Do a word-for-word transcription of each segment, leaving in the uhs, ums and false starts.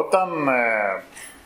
Όταν ε,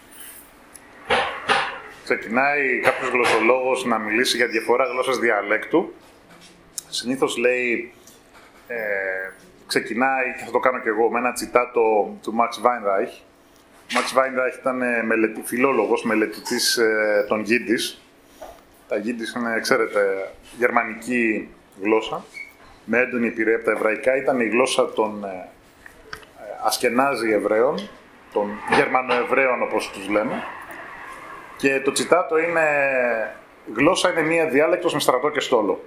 ξεκινάει κάποιος γλωσσολόγος να μιλήσει για διαφορά γλώσσας διαλέκτου, συνήθως λέει, ε, ξεκινάει, και θα το κάνω και εγώ, με ένα τσιτάτο του Max Weinreich. Ο Max Weinreich ήταν μελετη, φιλόλογος, μελετητής ε, των Yiddish. Τα Yiddish είναι, ξέρετε, γερμανική γλώσσα, με έντονη επιρροή από τα εβραϊκά. Ήταν η γλώσσα των ε, Ασκενάζι Εβραίων, των Γερμανοεβραίων όπως τους λέμε. Και το τσιτάτο είναι «Γλώσσα είναι μία διάλεκτος με στρατό και στόλο».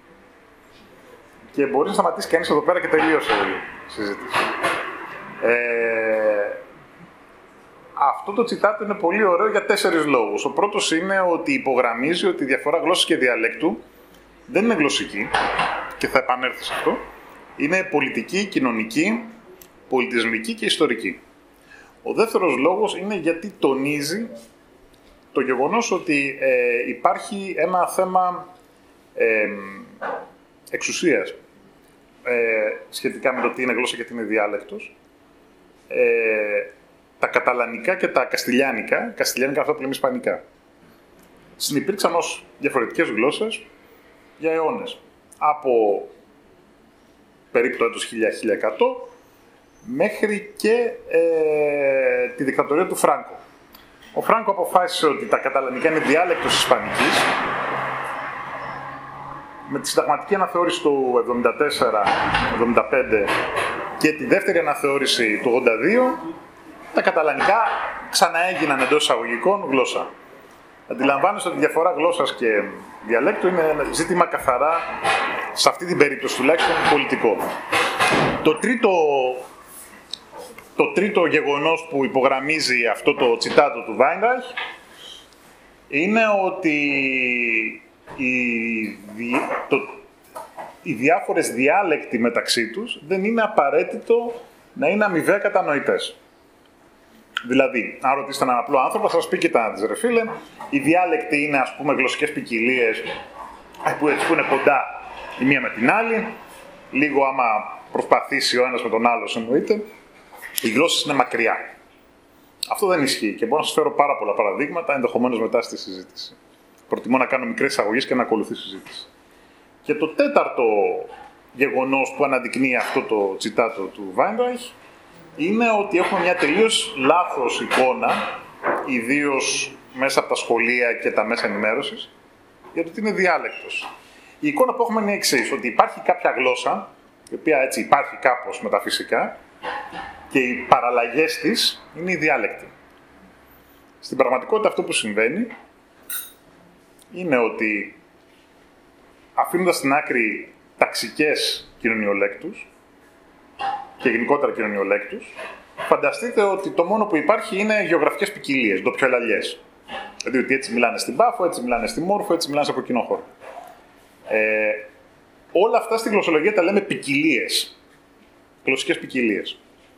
Και μπορεί να σταματήσει κανείς εδώ πέρα και τελείωσε η συζήτηση. Ε, αυτό το τσιτάτο είναι πολύ ωραίο για τέσσερις λόγους. Ο πρώτος είναι ότι υπογραμμίζει ότι η διαφορά γλώσσας και διαλέκτου δεν είναι γλωσσική, και θα επανέλθω σε αυτό. Είναι πολιτική, κοινωνική, πολιτισμική και ιστορική. Ο δεύτερος λόγος είναι γιατί τονίζει το γεγονός ότι ε, υπάρχει ένα θέμα ε, εξουσίας ε, σχετικά με το τι είναι γλώσσα και τι είναι διάλεκτος. Ε, τα καταλανικά και τα καστιλιάνικα, καστιλιάνικα αυτό που λέμε ισπανικά, συνυπήρξαν ως διαφορετικές γλώσσες για αιώνες. Από περίπου το έτος χίλια με χίλια εκατό μέχρι και ε, τη δικτατορία του Φράνκο. Ο Φράνκο αποφάσισε ότι τα καταλανικά είναι διάλεκτος ισπανικής. Με τη συνταγματική αναθεώρηση του εβδομήντα τέσσερα εβδομήντα πέντε και τη δεύτερη αναθεώρηση του ογδόντα δύο, τα καταλανικά ξαναέγιναν εντός εισαγωγικών γλώσσα. Αντιλαμβάνεστε ότι η διαφορά γλώσσας και διαλέκτου είναι ένα ζήτημα καθαρά, σε αυτή την περίπτωση τουλάχιστον, πολιτικό. Το τρίτο, το τρίτο γεγονός που υπογραμμίζει αυτό το τσιτάτο του Weinreich είναι ότι οι, δι... το... οι διάφορες διάλεκτοι μεταξύ τους δεν είναι απαραίτητο να είναι αμοιβαία κατανοητές. Δηλαδή, αν ρωτήσετε έναν απλό άνθρωπο, θα σας πει: κοιτάξτε, ρε φίλε, οι διάλεκτοι είναι, ας πούμε, γλωσσικές ποικιλίες που, που είναι κοντά η μία με την άλλη. Λίγο, άμα προσπαθήσει ο ένας με τον άλλο, εννοείται, οι γλώσσες είναι μακριά. Αυτό δεν ισχύει και μπορώ να σας φέρω πάρα πολλά παραδείγματα, ενδεχομένως μετά στη συζήτηση. Προτιμώ να κάνω μικρές εισαγωγές και να ακολουθεί συζήτηση. Και το τέταρτο γεγονός που αναδεικνύει αυτό το τσιτάτο του Weinreich είναι ότι έχουμε μια τελείως λάθος εικόνα, ιδίως μέσα από τα σχολεία και τα μέσα ενημέρωσης, για το τι είναι διάλεκτος. Η εικόνα που έχουμε είναι η εξής, ότι υπάρχει κάποια γλώσσα, η οποία έτσι υπάρχει κάπως μεταφυσικά, και οι παραλλαγές της είναι οι διάλεκτοι. Στην πραγματικότητα αυτό που συμβαίνει είναι ότι, αφήνοντας στην άκρη ταξικές κοινωνιολέκτους και γενικότερα κοινωνιολέκτους, φανταστείτε ότι το μόνο που υπάρχει είναι γεωγραφικές ποικιλίες, ντοπιολαλιές. Δηλαδή ότι έτσι μιλάνε στην Πάφο, έτσι μιλάνε στη Μόρφο, έτσι μιλάνε σε κοκκινό χώρο. Ε, όλα αυτά στη γλωσσολογία τα λέμε ποικιλίες, γλωσσικές ποικιλίες.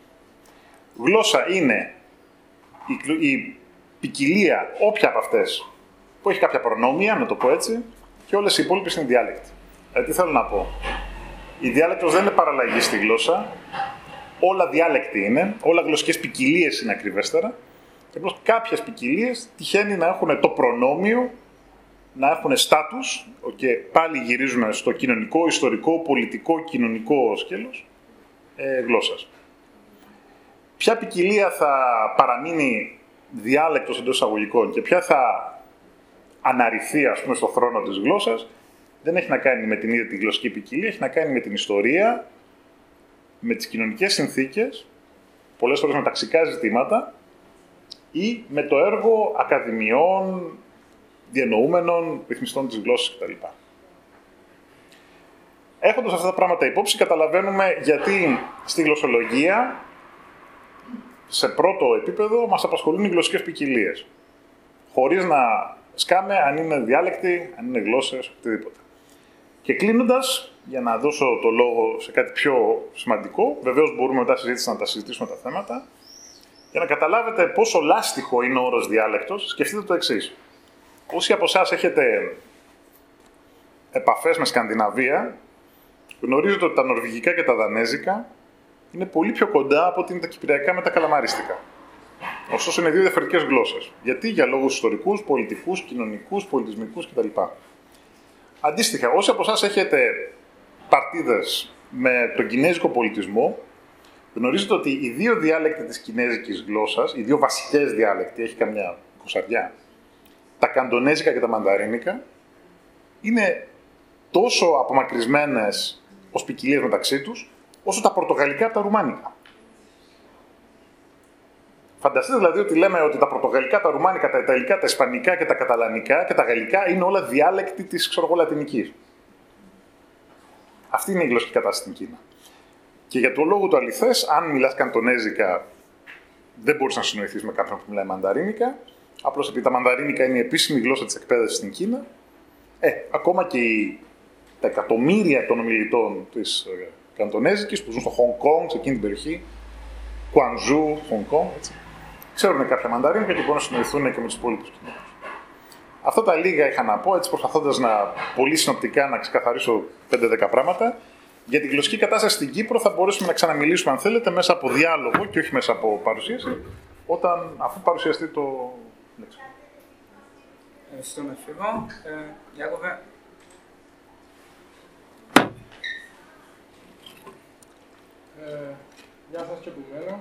Γλώσσα είναι η, η ποικιλία, όποια από αυτές, που έχει κάποια προνόμια, να το πω έτσι, και όλες οι υπόλοιπες είναι διάλεκτοι. Ε, τι θέλω να πω. Η διάλεκτος δεν είναι παραλλαγή στη γλώσσα, όλα διάλεκτοι είναι, όλα γλωσσικές ποικιλίες είναι ακριβέστερα, και απλώς κάποιες ποικιλίες τυχαίνει να έχουν το προνόμιο, να έχουν στάτους, και πάλι γυρίζουν στο κοινωνικό, ιστορικό, πολιτικό, κοινωνικό σκέλος ε, γλώσσας. Ποια ποικιλία θα παραμείνει διάλεκτος εντός εισαγωγικών και ποια θα αναρριθεί, ας πούμε, στο θρόνο της γλώσσας, δεν έχει να κάνει με την ίδια τη γλωσσική ποικιλία, έχει να κάνει με την ιστορία, με τις κοινωνικές συνθήκες, πολλές φορές με ταξικά ζητήματα, ή με το έργο ακαδημιών, διανοούμενων, ρυθμιστών της γλώσσας κτλ. Έχοντας αυτά τα πράγματα υπόψη, καταλαβαίνουμε γιατί στη γλωσσολογία, σε πρώτο επίπεδο, μας απασχολούν οι γλωσσικές ποικιλίες. Χωρίς να σκάμε αν είναι διάλεκτοι, αν είναι γλώσσες, οτιδήποτε. Και κλείνοντας, για να δώσω το λόγο σε κάτι πιο σημαντικό, βεβαίως μπορούμε μετά συζήτηση να τα συζητήσουμε τα θέματα, για να καταλάβετε πόσο λάστιχο είναι ο όρος διάλεκτος, σκεφτείτε το εξής. Όσοι από εσάς έχετε επαφές με Σκανδιναβία, γνωρίζετε ότι τα νορβηγικά και τα δανέζικα είναι πολύ πιο κοντά από ότι είναι τα κυπριακά με τα καλαμαρίστικα. Ωστόσο, είναι δύο διαφορετικές γλώσσες. Γιατί? Για λόγους ιστορικούς, πολιτικούς, κοινωνικούς, πολιτισμικούς κτλ. Αντίστοιχα, όσοι από εσάς έχετε παρτίδες με τον κινέζικο πολιτισμό, γνωρίζετε ότι οι δύο διάλεκτοι της κινέζικης γλώσσας, οι δύο βασικές διάλεκτοι, έχει καμιά εικοσαριά, τα καντονέζικα και τα μανταρίνικα, είναι τόσο απομακρυσμένες ως ποικιλίες μεταξύ τους, όσο τα πορτογαλικά από τα ρουμάνικα. Φανταστείτε δηλαδή ότι λέμε ότι τα πορτογαλικά, τα ρουμάνικα, τα ιταλικά, τα ισπανικά και τα καταλανικά και τα γαλλικά είναι όλα διάλεκτοι της, ξέρω εγώ, λατινικής. Αυτή είναι η γλωσσική κατάσταση στην Κίνα. Και για το λόγο του αληθές, αν μιλάς καντονέζικα, δεν μπορείς να συνοηθείς με κάποιον που μιλάει μανταρίνικα. Απλώς επειδή τα μανταρίνικα είναι η επίσημη γλώσσα της εκπαίδευσης στην Κίνα, ε, ακόμα και οι, τα εκατομμύρια των ομιλητών της ε, καντονέζικης που ζουν στο Χονγκ Κονγκ, σε εκείνη την περιοχή, Κουανζού, Χονγκ Κονγκ, έτσι, ξέρουν κάποια μανταρίνικα και μπορούν να συνοηθούν και με τους υπόλοιπους κοινούς. Αυτά τα λίγα είχα να πω, έτσι προσπαθώντας να πολύ συνοπτικά να ξεκαθαρίσω πέντε δέκα πράγματα. Για την γλωσσική κατάσταση στην Κύπρο θα μπορέσουμε να ξαναμιλήσουμε, αν θέλετε, μέσα από διάλογο και όχι μέσα από παρουσίαση, όταν, αφού παρουσιαστεί το λέξιμο. Ευχαριστούμε, Φίβο. Ε, Ιάκωβε. Ε, γεια σας και από μένα.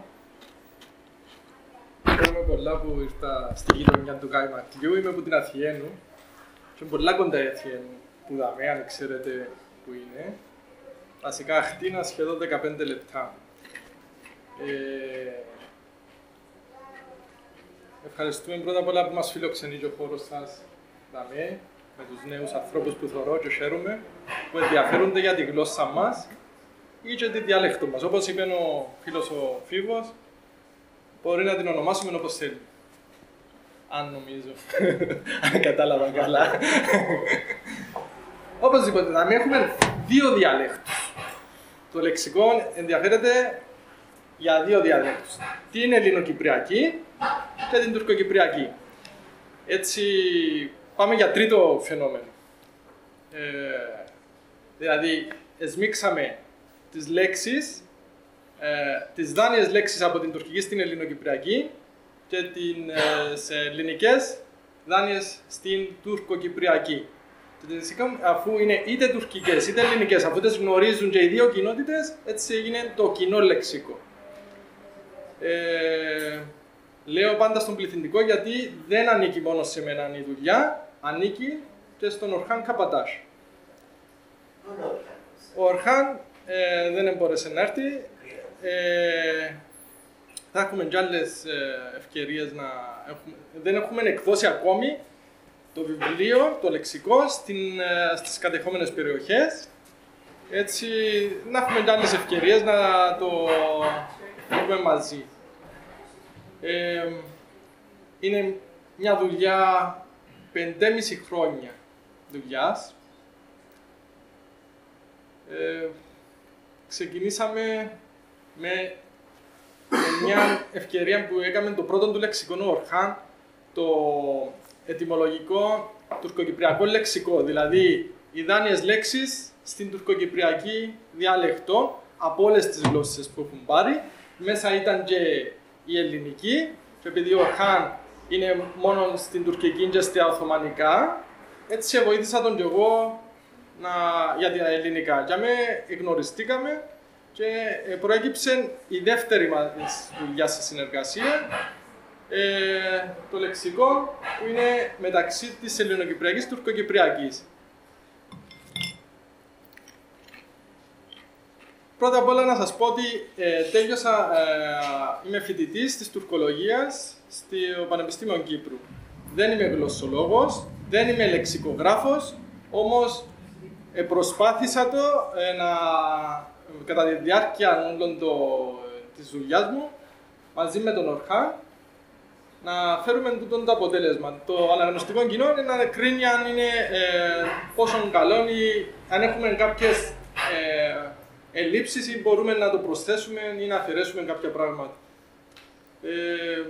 Χαίρομαι πολλά που ήρθα στη γειτονιά του Γκάι Ματιού. Είμαι από την Αθιένου και πολλά κοντά η Αθιένου, που δαμε, αν ξέρετε που είναι. Βασικά χτίνα σχεδόν δεκαπέντε λεπτά. Ε, ευχαριστούμε πρώτα απ' όλα που μας φιλοξενεί και ο χώρος σας, δαμε, με τους νέους ανθρώπους που θωρώ και χαίρομαι, που ενδιαφέρονται για τη γλώσσα μας ή και τη διάλεκτο μας. Όπως είπε ο φίλος ο Φίβος, μπορεί να την ονομάσουμε όπως θέλει. Αν νομίζω. Αν κατάλαβα καλά. Οπωσδήποτε, να μην έχουμε δύο διαλέκτους. Το λεξικό ενδιαφέρεται για δύο διαλέκτους. Την ελληνοκυπριακή και την τουρκοκυπριακή. Έτσι, πάμε για τρίτο φαινόμενο. Ε, δηλαδή, εσμίξαμε τις λέξεις, ε, τις δάνειες λέξεις από την τουρκική στην ελληνοκυπριακή και τις ε, ελληνικές δάνειες στην τουρκοκυπριακή. Αφού είναι είτε τουρκικές είτε ελληνικές, αφού τις γνωρίζουν και οι δύο κοινότητες, έτσι έγινε το κοινό λεξικό. Ε, λέω πάντα στον πληθυντικό γιατί δεν ανήκει μόνο σε μένα η δουλειά, ανήκει και στον Ορχάν Καπατάζ. Ο Ορχάν ε, δεν μπόρεσε να έρθει. Ε, θα έχουμε κι άλλες ευκαιρίες να έχουμε. Δεν έχουμε εκδώσει ακόμη το βιβλίο, το λεξικό, στην, στις κατεχόμενες περιοχές. Έτσι, να έχουμε κι άλλες ευκαιρίες να το βρούμε μαζί. Ε, είναι μια δουλειά πεντέμιση χρόνια δουλειάς. Ε, ξεκινήσαμε με μια ευκαιρία που έκαμε το πρώτο του λεξικό ο Ορχάν, το ετυμολογικό τουρκοκυπριακό λεξικό, δηλαδή οι δάνειες λέξεις στην τουρκοκυπριακή διάλεκτο από όλες τις γλώσσες που έχουν πάρει. Μέσα ήταν και η ελληνική, και επειδή ο Ορχάν είναι μόνο στην τουρκική και στα οθωμανικά, έτσι βοήθησα τον κι εγώ να, για τα ελληνικά. Και με γνωριστήκαμε και προέκυψε η δεύτερη μας δουλειά σε συνεργασία, ε, το λεξικό που είναι μεταξύ της ελληνοκυπριακής και τουρκοκυπριακής. Πρώτα απ' όλα να σας πω ότι ε, τέλειωσα, ε, είμαι φοιτητής της τουρκολογίας στο Πανεπιστήμιο Κύπρου. Δεν είμαι γλωσσολόγος, δεν είμαι λεξικογράφος, όμως ε, προσπάθησα το ε, να, κατά τη διάρκεια όλων το, της δουλειάς μου, μαζί με τον Ορχάν, να φέρουμε τούτο το αποτέλεσμα. Το αναγνωστικό κοινό είναι να κρίνει αν είναι ε, πόσο καλό ή αν έχουμε κάποιες ε, ελλείψεις ή μπορούμε να το προσθέσουμε ή να αφαιρέσουμε κάποια πράγματα. Ε,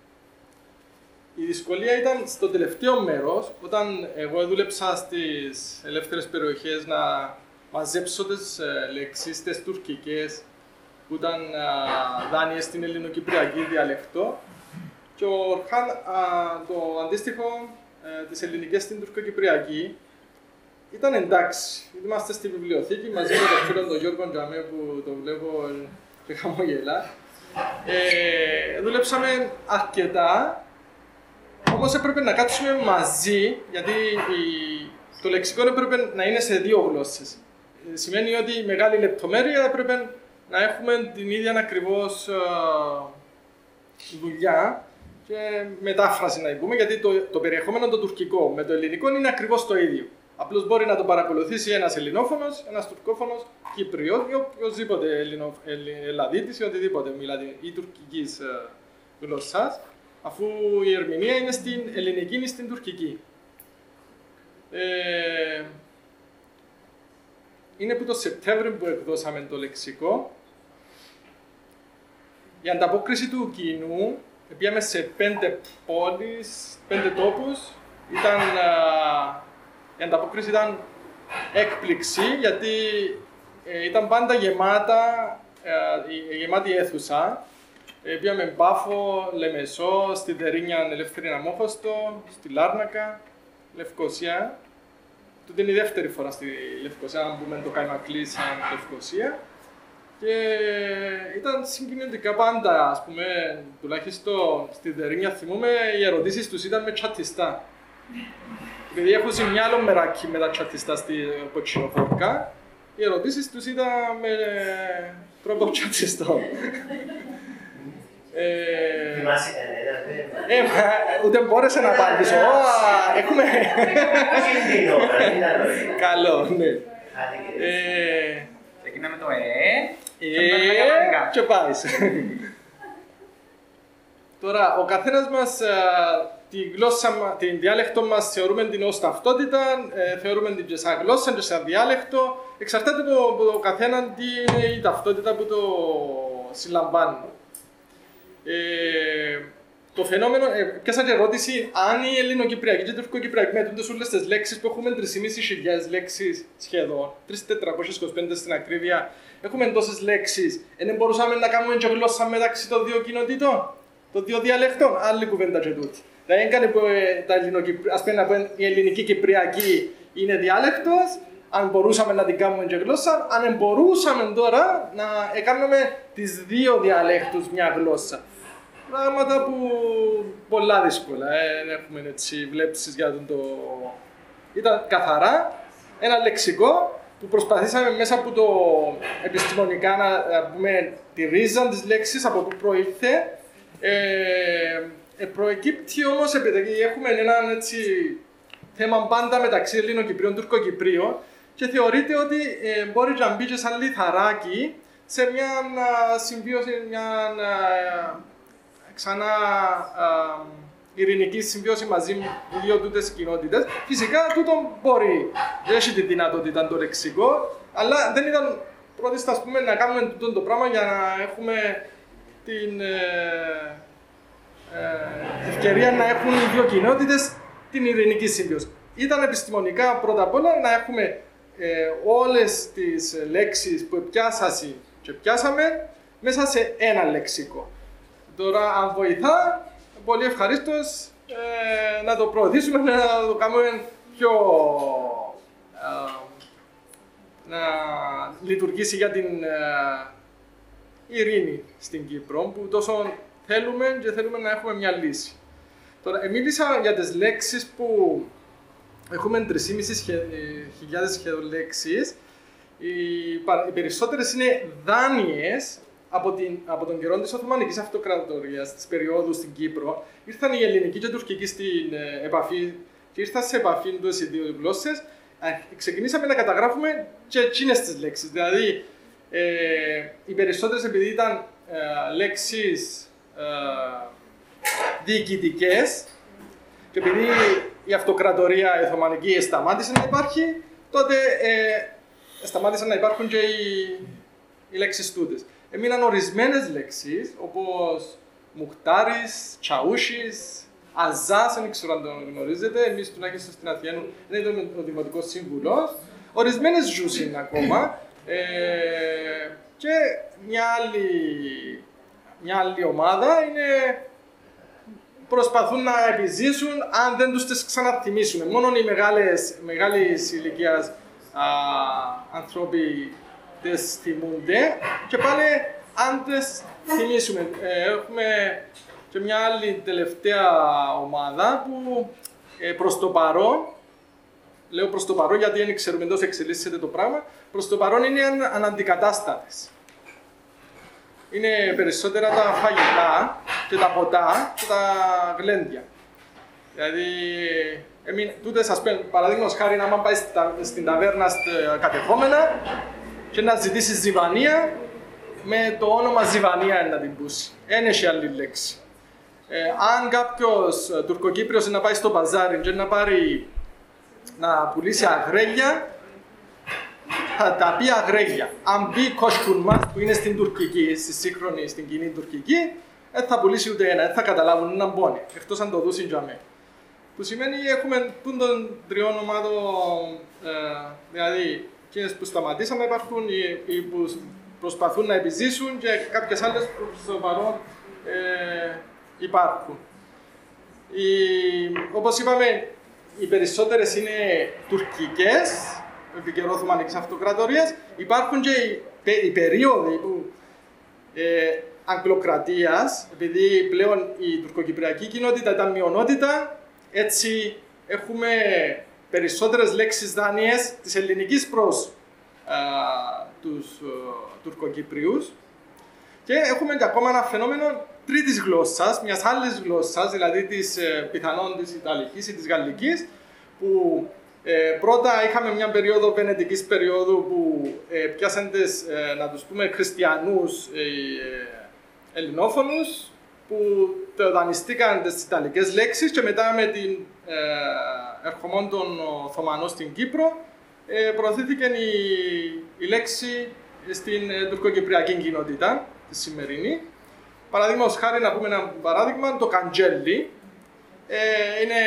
η δυσκολία ήταν στο τελευταίο μέρος, όταν εγώ δούλεψα στις ελεύθερες περιοχές να μαζέψω τις ε, λέξεις, τις τουρκικές, που ήταν ε, δάνειες στην ελληνοκυπριακή διαλεκτό, Και ο Ορχάν, το αντίστοιχο ε, της ελληνικής στην τουρκοκυπριακή, ήταν εντάξει. Είμαστε στη βιβλιοθήκη μαζί με τον φίλο τον Γιώργο Τζαμέ που τον βλέπω και χαμογελά. Ε, δουλέψαμε αρκετά, όμως έπρεπε να κάτσουμε μαζί, γιατί η, το λεξικό έπρεπε να είναι σε δύο γλώσσες. Ε, σημαίνει ότι η μεγάλη λεπτομέρεια έπρεπε να έχουμε την ίδια ακριβώς uh, δουλειά και μετάφραση να πούμε, γιατί το, το περιεχόμενο το τουρκικό με το ελληνικό είναι ακριβώς το ίδιο. Απλώς μπορεί να το παρακολουθήσει ένας ελληνόφωνος, ένας τουρκόφωνος, Κύπριος ή οποιοδήποτε Ελληνο, Ελλαδίτης ή οτιδήποτε μιλάτε ή τουρκικής uh, γλώσσας, αφού η ερμηνεία είναι στην ελληνική ή στην τουρκική. Ε, είναι που το Σεπτέμβριο που εκδώσαμε το λεξικό. Η ανταπόκριση του κοινού, πήγαμε σε πέντε πόλεις, πέντε τόπους. Ήταν, α, η ανταπόκριση ήταν έκπληξη, γιατί ε, ήταν πάντα γεμάτα, ε, γεμάτη αίθουσα. Ε, πήγαμε Πάφο, Λεμεσό, στη Δερίνια Ελεύθερη Αμόχωστο, στη Λάρνακα, Λευκοσία. Τούτη είναι η δεύτερη φορά στη Λευκοσία, αν πούμε το Καϊμακλή σαν Λευκοσία. Και ήταν συγκινητικά πάντα, ας πούμε, τουλάχιστον στη Δερίνια θυμούμε, οι ερωτήσεις τους ήταν με τσατιστά. Επειδή έχω ζημιά άλλο μεράκι με τα τσατιστά στη Κοτσινοφόρκα, οι ερωτήσεις τους ήταν με τρόπο τσατιστό. Θυμάσαι κανένα θέμα? Ούτε μπόρεσε να απαντήσω. Έχουμε... Καλό, ναι. Ξεκινάμε το ε. Ε, και πάει. Τώρα, ο καθένας μας την γλώσσα, την διάλεκτο μας θεωρούμε την ως ταυτότητα, θεωρούμε την και σαν γλώσσα και σαν διάλεκτο. Εξαρτάται από το καθέναν τι είναι η ταυτότητα που το συλλαμβάνει. Ε, το φαινόμενο, ε, πιάσα και ερώτηση αν η ελληνοκυπριακή και η τουρκοκυπριακή μετούνται όλες τις λέξεις που έχουμε τρεις χιλιάδες πεντακόσιες λέξεις σχεδόν, τρεις χιλιάδες τετρακόσιες είκοσι πέντε στην ακρίβεια, έχουμε τόσες λέξεις, δεν μπορούσαμε να κάνουμε και γλώσσα μεταξύ των δύο κοινοτήτων, των δύο διαλεκτών, άλλη κουβέντα και τούτη. Δηλαδή, έκανε που ε, τα ας πούμε, η ελληνική κυπριακή είναι διάλεκτος, αν μπορούσαμε να την κάνουμε και γλώσσα, αν μπορούσαμε τώρα να κάνουμε τις δύο διαλέκτους μια γλώσσα. Πράγματα που πολλά δύσκολα, ε, έχουμε έτσι βλέψεις για τον το... Ήταν καθαρά ένα λεξικό που προσπαθήσαμε μέσα από το επιστημονικά να, να πούμε τη ρίζα της λέξης, από πού προήλθε. Ε, ε, προεκύπτει όμως, επειδή έχουμε ένα έτσι, θέμα πάντα μεταξύ Ελληνοκυπρίων και Τουρκοκυπρίων και θεωρείται ότι ε, μπορεί να μπει και σαν λιθαράκι σε μια α, συμβίωση, μια α, ξανά α, ειρηνική συμβίωση μαζί με δύο τούτες κοινότητες. Φυσικά τούτο μπορεί, δεν έχει τη δυνατότητα το λεξικό, αλλά δεν ήταν πρώτη ας πούμε, να κάνουμε τούτο το πράγμα για να έχουμε την ε, ε, ευκαιρία να έχουν οι δύο κοινότητες την ειρηνική συμβίωση. Ήταν επιστημονικά πρώτα απ' όλα να έχουμε ε, όλες τις λέξεις που πιάσασαι και πιάσαμε μέσα σε ένα λεξικό. Τώρα, αν βοηθά, πολύ ευχαρίστως ε, να το προωθήσουμε, να το κάνουμε πιο... Ε, να λειτουργήσει για την ε, ειρήνη στην Κύπρο, που τόσο θέλουμε και θέλουμε να έχουμε μια λύση. Τώρα, ε, μίλησα για τις λέξεις που έχουμε τρεις χιλιάδες πεντακόσιες σχεδόν λέξεις. Οι, οι περισσότερες είναι δάνειες από, την, από τον καιρό της Οθωμανικής Αυτοκρατορίας, της περίοδου στην Κύπρο. Ήρθαν οι ελληνικοί και οι τουρκικοί στην ε, επαφή και ήρθαν σε επαφή τους οι δύο γλώσσες. Ε, ξεκινήσαμε να καταγράφουμε και εκείνες τις λέξεις. Δηλαδή, ε, οι περισσότερες επειδή ήταν ε, λέξεις ε, διοικητικές και επειδή η αυτοκρατορία η Οθωμανική σταμάτησε να υπάρχει, τότε ε, σταμάτησαν να υπάρχουν και οι, οι λέξεις τούτες. Έμειναν ορισμένες λέξεις, όπως Μουχτάρης, Τσαούσης, Αζάς, δεν ξέρω αν τον γνωρίζετε, εμείς τουλάχιστον στην Αθήνα δεν ήταν ο Δημοτικός Σύμβουλος. Ορισμένες ζούς είναι ακόμα ε, και μια άλλη, μια άλλη ομάδα είναι προσπαθούν να επιζήσουν αν δεν τους τις ξαναθυμίσουμε. Μόνο οι μεγάλες, μεγάλης ηλικίας α, άνθρωποι τις θυμούνται και πάλι αν τις θυμίσουμε. Ε, έχουμε και μια άλλη τελευταία ομάδα που ε, προς το παρόν, λέω προς το παρόν γιατί δεν ξέρουμε τόσο εξελίσσεται το πράγμα, προς το παρόν είναι αν, αναντικατάστατες. Είναι περισσότερα τα φαγητά και τα ποτά και τα γλέντια. Δηλαδή, εμείς, τούτε σας πέντε, παραδείγματος χάρη, άμα πάει στα, στην ταβέρνα στα κατεχόμενα και να ζητήσει ζιβανία, με το όνομα ζιβανία είναι να την πούσει. Δεν έχει άλλη λέξη. Ε, αν κάποιος Τουρκοκύπριος να πάει στο μπαζάρι και να πάρει να πουλήσει αγρέλια, θα τα πει αγρέλια. Αν πει κοσκουνμάς που είναι στην τουρκική, στη σύγχρονη, στην κοινή τουρκική, δεν θα πουλήσει ούτε ένα, δεν θα καταλάβουν έναν πόνι, εκτός αν το δούσει για μένα. Που σημαίνει έχουμε των τριών ομάδων, ε, δηλαδή εκείνες που σταματήσαμε υπάρχουν, οι, οι που προσπαθούν να επιζήσουν και κάποιες άλλες που στο παρόν ε, υπάρχουν. Οι, όπως είπαμε, οι περισσότερες είναι τουρκικές, επί καιρό Οθωμανικής Αυτοκρατορίας. Υπάρχουν και οι, οι περίοδοι που ε, Αγγλοκρατίας, επειδή πλέον η τουρκοκυπριακή κοινότητα ήταν μειονότητα, έτσι έχουμε περισσότερες λέξεις δάνειες της ελληνικής προς α, τους α, Τουρκοκυπρίους και έχουμε και ακόμα ένα φαινόμενο τρίτης γλώσσας, μιας άλλης γλώσσας, δηλαδή της ε, πιθανόν της Ιταλικής ή της Γαλλικής, που ε, πρώτα είχαμε μια περίοδο βενετικής περίοδου που ε, πιάσαν τις, ε, να τους πούμε, χριστιανούς ε, ε, ελληνόφωνους, που δανειστήκαν τις ιταλικές λέξεις και μετά με την ε, ερχομόν των Οθωμανών στην Κύπρο ε, προωθήθηκε η, η λέξη στην ε, τουρκοκυπριακή κοινότητα, τη σημερινή. Παραδείγματος χάρη, να πούμε ένα παράδειγμα, το καντζέλι ε, είναι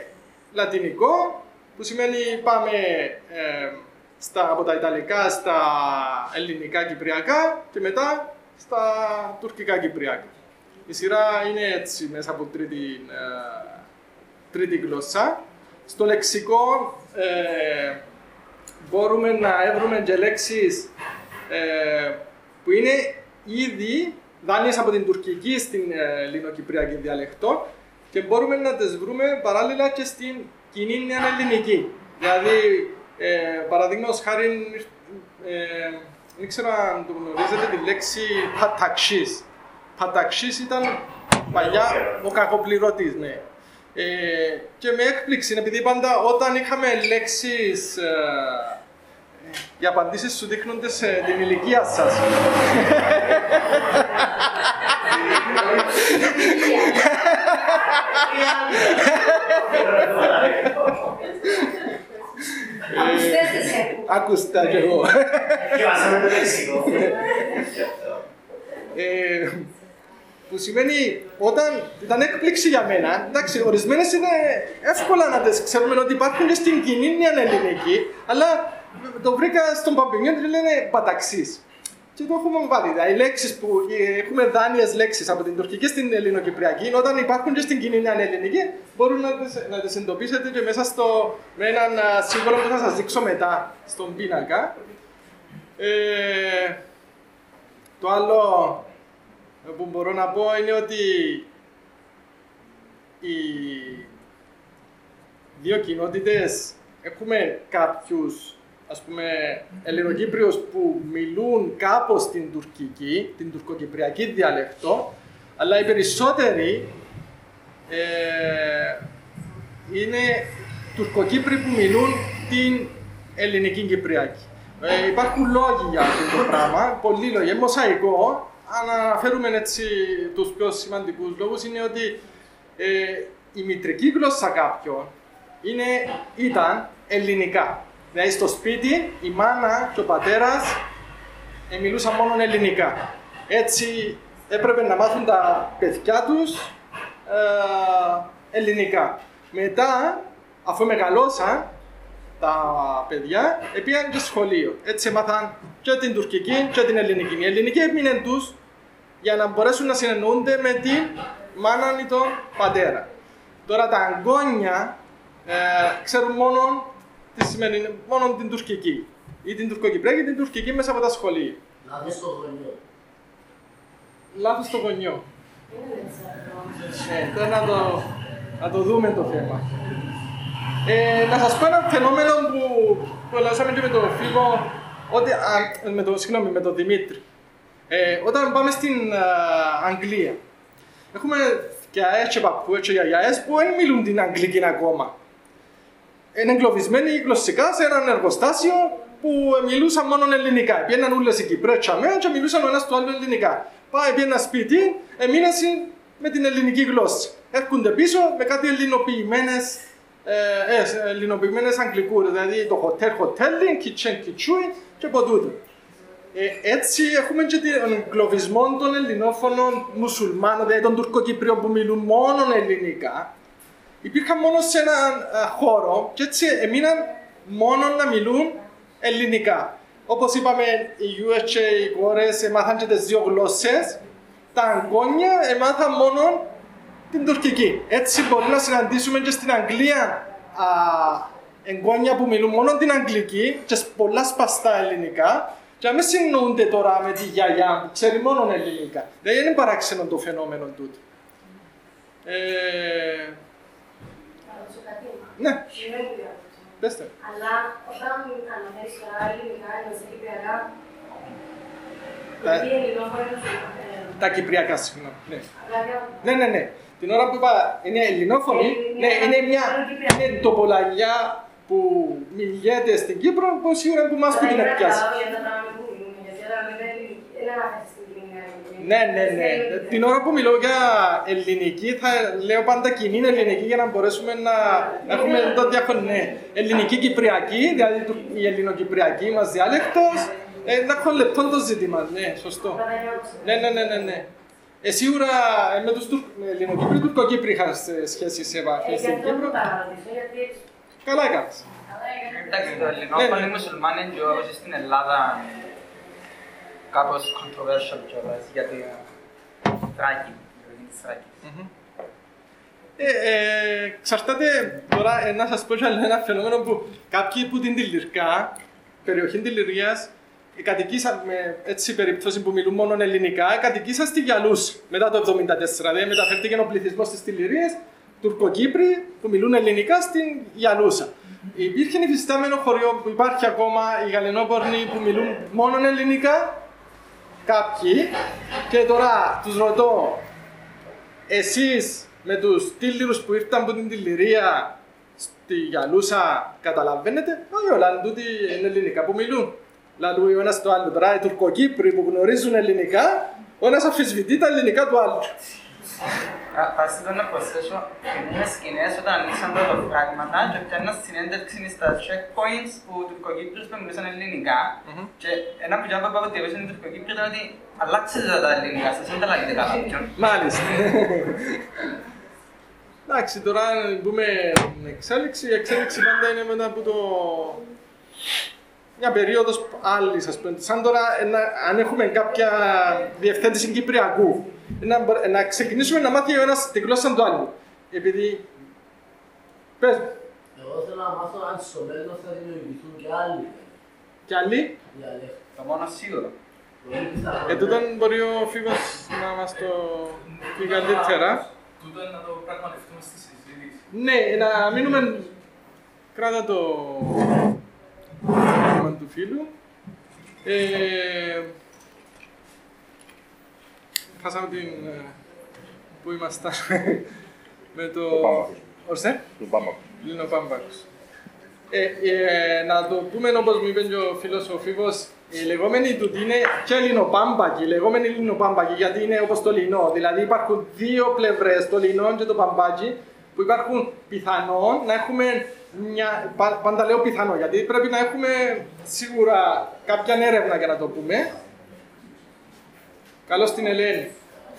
λατινικό, που σημαίνει πάμε ε, στα, από τα ιταλικά στα ελληνικά κυπριακά και μετά στα τουρκικά κυπριακά. Η σειρά είναι έτσι μέσα από τρίτη, ε, τρίτη γλώσσα. Στο λεξικό ε, μπορούμε να βρούμε και λέξεις ε, που είναι ήδη δάνειες από την τουρκική στην ε, ελληνοκυπριακή διαλεκτό και μπορούμε να τις βρούμε παράλληλα και στην κοινή νέα ελληνική. Δηλαδή, ε, παραδείγματος χάρη, ε, δεν ξέρω αν το γνωρίζετε τη λέξη παταξής. Παταξής ήταν παλιά ο κακοπληρωτής, ναι. Ε, και με έκπληξη, επειδή πάντα όταν είχαμε λέξεις, ε, οι απαντήσεις σου δείχνονται σε την ηλικία σας. Άκουστα κι εγώ. Και βάζαμε το λεξικό. Που σημαίνει, όταν ήταν έκπληξη για μένα, εντάξει, ορισμένες είναι εύκολα να τις ξέρουμε ότι υπάρχουν και στην κοινή νέα ελληνική, αλλά το βρήκα στον Παμπινιό και λένε παταξής. Και το έχουμε βάλει. Οι λέξεις που έχουμε δάνειες λέξεις από την τουρκική στην ελληνοκυπριακή, όταν υπάρχουν και στην κοινή νέα ελληνική, μπορούν να τις, να τις εντοπίσετε και μέσα στο, με έναν σύμβολο που θα σας δείξω μετά στον πίνακα. Ε, το άλλο που μπορώ να πω είναι ότι οι δύο κοινότητες έχουμε κάποιους, ας πούμε, Ελληνοκύπριους που μιλούν κάπως την τουρκική, την τουρκοκυπριακή διαλεκτό, αλλά οι περισσότεροι ε, είναι Τουρκοκύπροι που μιλούν την ελληνική κυπριακή. Ε, υπάρχουν λόγοι για αυτό το πράγμα, πολλοί λόγοι, μοσαϊκό. Αν αναφέρουμε έτσι τους πιο σημαντικούς λόγους, είναι ότι ε, η μητρική γλώσσα κάποιον είναι, ήταν ελληνικά. Δηλαδή στο σπίτι η μάνα και ο πατέρας ε, μιλούσαν μόνο ελληνικά. Έτσι έπρεπε να μάθουν τα παιδιά τους ε, ελληνικά. Μετά, αφού μεγαλώσαν τα παιδιά, πήγαν και σχολείο. Έτσι έμαθαν και την τουρκική και την ελληνική. Η ελληνική έμεινε τους για να μπορέσουν να συνεννοούνται με, τη, μάνα ή τον πατέρα. Τώρα τα αγκόνια ε, ξέρουν μόνο, τη σημερινή, μόνο την τουρκική. Ή την τουρκοκυπριακή ή την τουρκική μέσα από τα σχολεία. Λάθος στο γονιό. Λάθος στο γονιό. Ε, τώρα να το, να το δούμε το θέμα. Ε, να σας πω ένα φαινόμενο που, που ελέγξαμε και με τον Φίβο, ότι, α, με το, συγγνώμη, με τον Δημήτρη. Ε, όταν πάμε στην α, Αγγλία, έχουμε γιαές και παππούες και γιαγιάες που δεν μιλούν την Αγγλική ακόμα. Είναι εγκλωβισμένοι γλωσσικά σε έναν εργοστάσιο που μιλούσαν μόνο ελληνικά. Πήγαιναν όλες οι Κυπρές και μιλούσαν ο ένας του άλλου ελληνικά. Πάει, πήγε ένα σπίτι, έμειναν με την ελληνική γλώσσα. Έρχονται πίσω με κάτι ελληνοποιημένες, ε, ε, ελληνοποιημένες αγγλικούρες, δηλαδή το hotel, hotel, kitchen, kitchen και ποτούτο. Ε, έτσι έχουμε και τον εγκλωβισμό των ελληνόφωνων μουσουλμάνων, δηλαδή των Τουρκοκυπρίων που μιλούν μόνο ελληνικά. Υπήρχαν μόνο σε έναν α, χώρο και έτσι έμειναν μόνο να μιλούν ελληνικά. Όπως είπαμε, οι γιου ες και οι κόρες έμαθαν και τις δύο γλώσσες. Τα αγκόνια έμαθαν μόνο την τουρκική. Έτσι μπορεί να συναντήσουμε και στην Αγγλία α, εγγόνια που μιλούν μόνο την αγγλική και πολλά σπαστά ελληνικά και να μην συνοούνται τώρα με τη γιαγιά που ξέρει μόνο ελληνικά. Δηλαδή είναι παράξενο το φαινόμενο τούτο. Ε... Ναι. Πέστε. Αλλά όταν αναφέρεις τώρα ελληνικά, εννοείς κυπριακά, Τα... γιατί ελληνόφωνο Τα κυπριακά, συγγνώμη. Ναι. ναι, ναι, ναι. Την ώρα που είπα είναι ελληνόφωνη, ναι, είναι μια είναι τοπολαγιά που μιλιέται στην Κύπρο, που σίγουρα που μας που την επιάσει. Ναι, ναι, ναι. Την ώρα που μιλώ για ελληνική, θα λέω πάντα κοινή ελληνική για να μπορέσουμε να έχουμε το διάχον, ναι. Ελληνική κυπριακή, δηλαδή η ελληνοκυπριακή μας διάλεκτος, ε, να έχω λεπτό το ζήτημα, ναι, σωστό. Ναι, ναι, ναι, ναι, ναι. Ε, σίγουρα ε, με τους Ελληνοκύπριους, Τουρκοκύπροι είχα σχέση σε βάθος στην Κύπρο. Καλά έκανες. Εντάξει, το ελληνόφωνο οι μουσουλμάνοι και όπως στην Ελλάδα κάπως controversial κιόλας για τη Θράκη, τη Θράκη. Εξαρτάται τώρα ε, να σας πω ένα φαινόμενο που κάποιοι που την Τιλιρκά, περιοχή Τιλιρίας, κατοικήσαν με έτσι περίπτωση που μιλούν μόνο ελληνικά, κατοικήσαν στη Γιαλούσα μετά το εβδομήντα τέσσερα. Δηλαδή μεταφέρθηκε ο πληθυσμός στις Τιλιρίες, Τουρκοκύπροι που μιλούν ελληνικά στην Γιαλούσα. Υπήρχε υφιστάμενο χωριό που υπάρχει ακόμα, οι Γαλλενόπορνοι που μιλούν μόνο ελληνικά, κάποιοι, και τώρα τους ρωτώ, εσείς με τους Τίλιρους που ήρθαν από την Τιλιρία στη Γιαλούσα καταλαβαίνετε? Όχι, όλα τούτοι είναι ελληνικά που μιλούν. Λαλούει ο ένας το άλλο. Τώρα οι Τουρκοκύπροι που γνωρίζουν ελληνικά, ο ένας αμφισβητεί τα ελληνικά του άλλου. Ας θέλω να προσθέσω, θυμούμε σκηνές όταν ανοίξαν τα πράγματα και πιάνναν συνέντευξη στα checkpoints που οι Τουρκοκύπρους που μιλούσαν ελληνικά και ένα που γιάβα που διαβάσαν οι Τουρκοκύπροι ήταν ότι αλλάξετε τα ελληνικά σας, δεν τα λέγετε καλά κάποιον. Μάλιστα. Εντάξει, τώρα να πούμε εξέλιξη. Η εξέλιξη πάντα είναι μετά από το... μια περίοδος άλλης, ας πούμε. Σαν τώρα, ένα, αν έχουμε κάποια διευθέτηση Κυπριακού, να, να ξεκινήσουμε να μάθει ο ένας τη γλώσσα του άλλου. Επειδή... Πες. Εγώ θέλω να μάθω αν στο μέλλον θα δημιουργηθούν και άλλοι. Και άλλοι. Το μόνο σίγουρο. Ε, τούτον μπορεί ο Φίβος να μας το πει καλύτερα. Τούτο είναι να το πραγματευτούμε στη συζήτηση. Ναι, να μείνουμε... Κράτα το... όνομα του φίλου. Ε... Χάσαμε την... Πού ήμασταν... με το... Ορσέ? Λινοπάμπακος. Ε, ε, να το πούμε όπως μου είπε και ο φίλος ο Φίβος, η λεγόμενη του είναι και λινοπάμπακη, η λεγόμενη λινοπάμπακη, γιατί είναι όπως το λινό. Δηλαδή υπάρχουν δύο πλευρές, το λινό και το παμπάκι, που υπάρχουν πιθανόν να έχουμε μια, πάντα λέω πιθανό, γιατί πρέπει να έχουμε σίγουρα κάποια έρευνα για να το πούμε. Καλώς την Ελένη.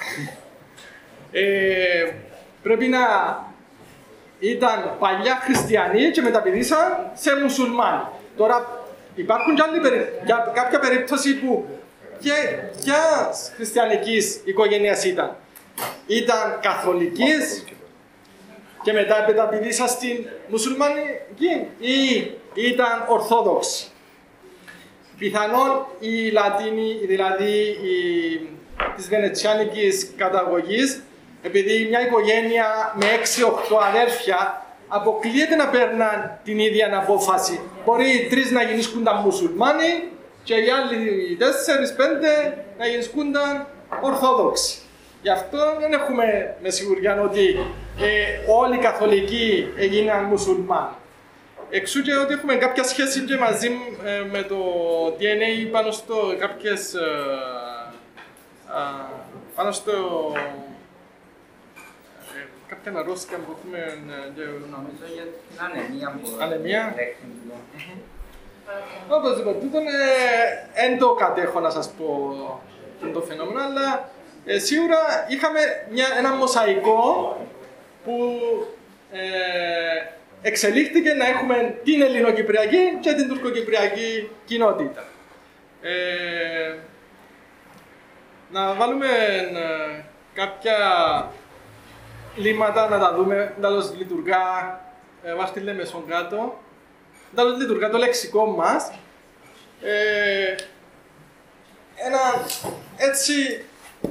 ε, πρέπει να ήταν παλιά χριστιανοί και μεταπηδήσαν σε μουσουλμάνοι. Τώρα υπάρχουν και άλλη περί... για κάποια περίπτωση που και ποια χριστιανικής οικογένειας ήταν. ήταν καθολικής και μετά μεταπηδήσα στην μουσουλμανική ή ήταν ορθόδοξη. Πιθανόν η Λατίνη, δηλαδή η, της βενετσιάνικης καταγωγής, επειδή μια οικογένεια με έξι οκτώ αδέρφια αποκλείεται να παίρναν την ίδια απόφαση. Μπορεί οι τρεις να γεννήσκονταν μουσουλμάνοι και οι άλλοι τέσσερις πέντε να γεννήσκονταν ορθόδοξοι. Γι' αυτό δεν έχουμε με σιγουριά ότι ε, όλοι οι καθολικοί έγιναν μουσουλμάνοι. Εξού και ότι έχουμε κάποια σχέση και μαζί ε, με το ντι εν έι πάνω στο κάποιες ε, α, πάνω στο ε, κάποια αρρώστια που έχουμε και... Νομίζω για την ανεμία που ανεμία. δέχεται. Οπωσδήποτε, δεν το κατέχω να σας πω το φαινόμενο, αλλά ε, σίγουρα είχαμε μια, ένα μοσαϊκό που ε, εξελίχθηκε να έχουμε την ελληνοκυπριακή και την τουρκοκυπριακή κοινότητα. Ε, να βάλουμε ε, κάποια λίμματα να τα δούμε, τέλος λειτουργά, ε, βάστε λέμε στον κάτω, τέλος λειτουργά το λεξικό μας. Ε, ένα έτσι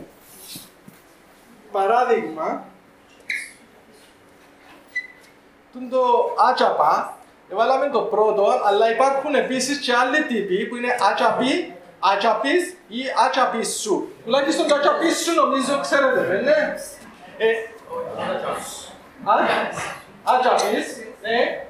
παράδειγμα, το άτσαπα, έβαλαμε το πρώτο, αλλά υπάρχουν επίσης και άλλοι τύποι που είναι άτσαπι, άτσαπις ή άτσαπισου. Τουλάχιστον το άτσαπισου νομίζω ξέρετε, ναι. Ε, άτσαπις, ναι.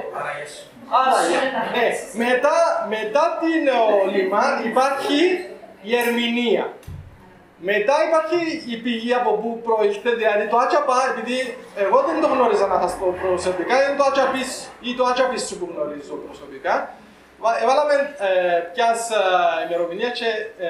Άραγε, ναι. Μετά, μετά την λιμάν υπάρχει η ερμηνεία. Μετά υπάρχει η πηγή από πού προήλθε, δηλαδή το άτσαπα, επειδή εγώ δεν το γνώριζα να σας πω προσωπικά, είναι το άτσαπις ή το άτσαπις που γνωρίζω προσωπικά. Έβαλαμε ε, ποιας ε, ημερομηνία και ε,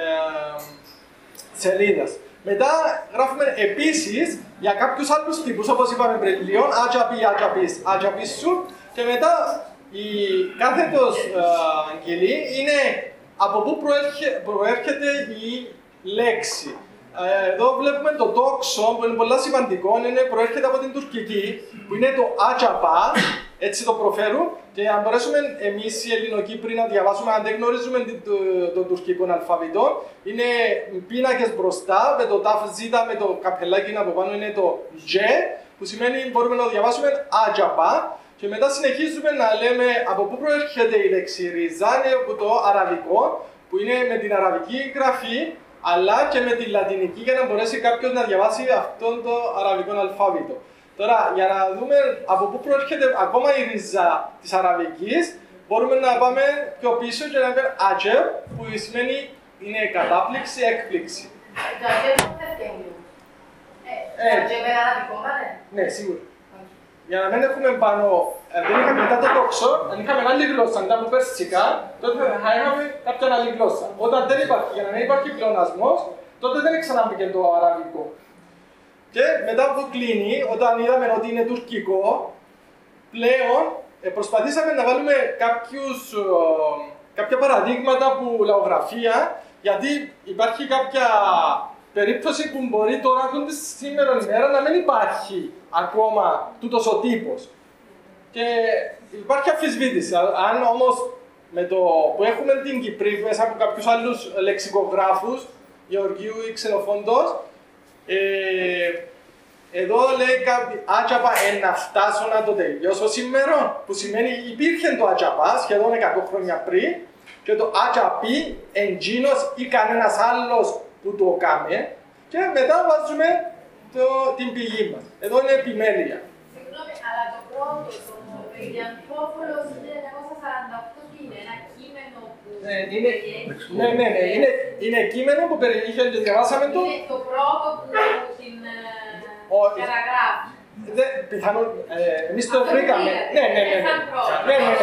σελίδας. Μετά γράφουμε επίσης για κάποιους άλλους τύπους, όπως είπαμε πριν, λίγο, άτσαπι, άτσαπις, άτσαπισου, και μετά η κάθετος ε, αγγελή είναι από πού προέρχε, προέρχεται η λέξη. Εδώ βλέπουμε το τόξο που είναι πολύ σημαντικό, είναι, προέρχεται από την τουρκική, που είναι το άτσαπα, έτσι το προφέρουν, και αν μπορέσουμε εμείς οι Ελληνοκύπροι να διαβάσουμε, αν δεν γνωρίζουμε το, το τουρκικό αλφαβητό, είναι πίνακες μπροστά, με το ταφ ζήτα, με το καπελάκι από πάνω είναι το τζε, που σημαίνει μπορούμε να το διαβάσουμε άτσαπα, και μετά συνεχίζουμε να λέμε από πού προέρχεται η λέξη ρίζα, είναι από το αραβικό, που είναι με την αραβική γραφή, αλλά και με τη λατινική για να μπορέσει κάποιος να διαβάσει αυτόν το αραβικό αλφάβητο. Τώρα, για να δούμε από πού προέρχεται ακόμα η ρίζα της αραβικής, μπορούμε να πάμε πιο πίσω και να πούμε ατζεύ, που σημαίνει είναι κατάπληξη, έκπληξη. Το ατζεύ είναι ευκαινίου. Το ατζεύ είναι αραβικό, μάλλον. Ναι, σίγουρα. Για να μην έχουμε πάνω, δεν είχαμε μετά το τόξο, αν είχαμε άλλη γλώσσα, μετά από περσικά, τότε θα είχαμε κάποια άλλη γλώσσα. Όταν δεν υπάρχει, για να μην υπάρχει πλεονασμός, τότε δεν ξαναμπήκε το αραβικό. Και μετά που κλείνει, όταν είδαμε ότι είναι τουρκικό, πλέον ε, προσπαθήσαμε να βάλουμε κάποιους, ε, κάποια παραδείγματα που λαογραφία, γιατί υπάρχει κάποια περίπτωση που μπορεί τώρα σήμερα ημέρα να μην υπάρχει ακόμα τούτος ο τύπος. Και υπάρχει αμφισβήτηση. Αν όμως με το που έχουμε την Κυπρή μέσα από κάποιους άλλους λεξικογράφους, Γεωργίου ή Ξενοφόντος, ε, εδώ λέει κάποιοι άτσαπα να φτάσω να το τελειώσω σήμερα, που σημαίνει υπήρχε το άτσαπα σχεδόν εκατό χρόνια πριν, και το άτσαπι εντζίνος ή κανένας άλλος που το κάμε, και μετά βάζουμε το, την πηγή μας. Εδώ είναι επιμέλεια. Συγγνώμη, αλλά το πρώτο, το Διαντρόπολος χίλια εννιακόσια σαράντα οκτώ, είναι ένα κείμενο που... Ναι, είναι, ναι, ναι, ναι, είναι, είναι κείμενο που περιείχε και διαβάσαμε το... Είναι το πρώτο που την καταγράφει. Πιθανόν, εμείς το βρήκαμε. Ναι, ναι, ναι. Ναι, ναι,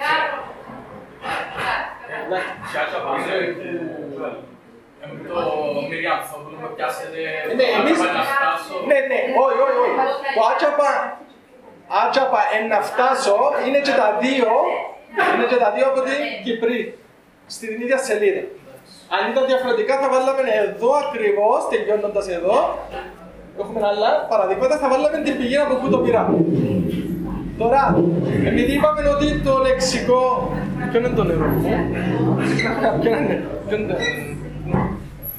ναι. Το Μυριάμ, θα μπορούμε να πιάσετε ναι, εμείς... ναι, ναι, όχι, όχι, όχι. Το άτσαπα, άτσαπα να φτάσω είναι και τα δύο, είναι και τα δύο από την Κυπρή, στην ίδια σελίδα. Αν ήταν διαφορετικά θα βάλαμε εδώ ακριβώς, τελειώνοντας εδώ, έχουμε άλλα παραδείγματα, θα βάλαμε την πηγή από πού το πήραμε. Τώρα, επειδή είπαμε ότι το λεξικό... Ποιο είναι το νερό μου? Ποιο είναι? Ποιο είναι το νερό?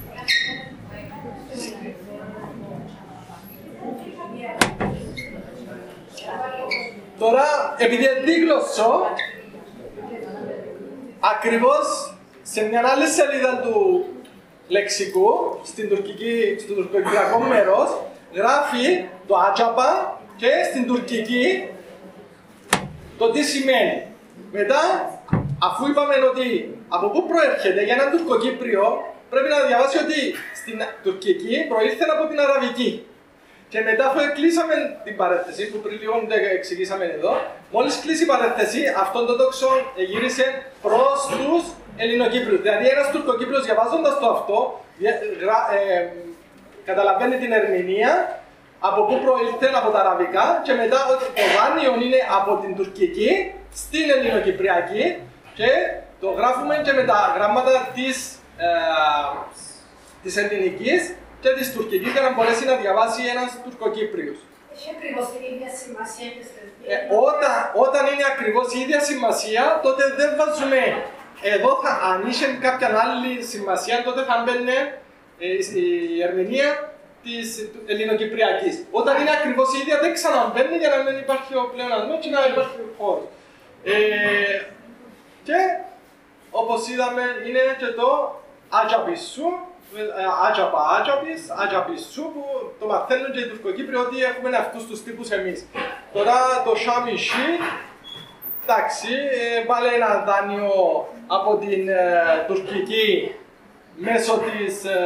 Τώρα, επειδή είναι δίγλωσσο, ακριβώς σε μια άλλη σελίδα του λεξικού, στην τουρκική, στο τουρκοκυπριακό μέρος, γράφει το άτζαπα και στην τουρκική το τι σημαίνει. Μετά, αφού είπαμε ότι από πού προέρχεται για έναν τουρκοκύπριο, πρέπει να διαβάσει ότι στην τουρκική προήλθε από την αραβική. Και μετά, αφού κλείσαμε την παρένθεση, που πριν λίγο εξηγήσαμε εδώ, μόλις κλείσει η παρένθεση, αυτόν τον τόξο γύρισε προς τους Ελληνοκύπριους. Δηλαδή, ένας Τουρκοκύπριος διαβάζοντας το αυτό, ε, καταλαβαίνει την ερμηνεία, από πού προήλθε από τα αραβικά, και μετά ότι το δάνειο είναι από την τουρκική στην ελληνοκυπριακή, και το γράφουμε και με τα γράμματα της, ε, της ελληνικής και της τουρκικής για να μπορέσει να διαβάσει ένας Τουρκοκύπριος. Έχει ακριβώς την ίδια σημασία και στις δύο. Ε, όταν, όταν είναι ακριβώς η ίδια σημασία, τότε δεν βάζουμε. Εδώ θα, αν είχε κάποια άλλη σημασία, τότε θα μπαίνει ε, η ερμηνεία της ελληνοκυπριακής. Όταν είναι ακριβώς η ίδια, δεν ξαναμπαίνει για να μην υπάρχει ο πλεονασμός και να υπάρχει ο χώρος. Ε, και όπως είδαμε, είναι και το άτζαπισού. Άτζαπα, άτζαπης, άτζαπισού, που το μαθαίνουν και οι Τουρκοκύπροι ότι έχουμε αυτούς τους τύπους εμείς. Τώρα το σάμισι, εντάξει, βάλε ένα δάνειο από την ε, τουρκική μέσω της ε,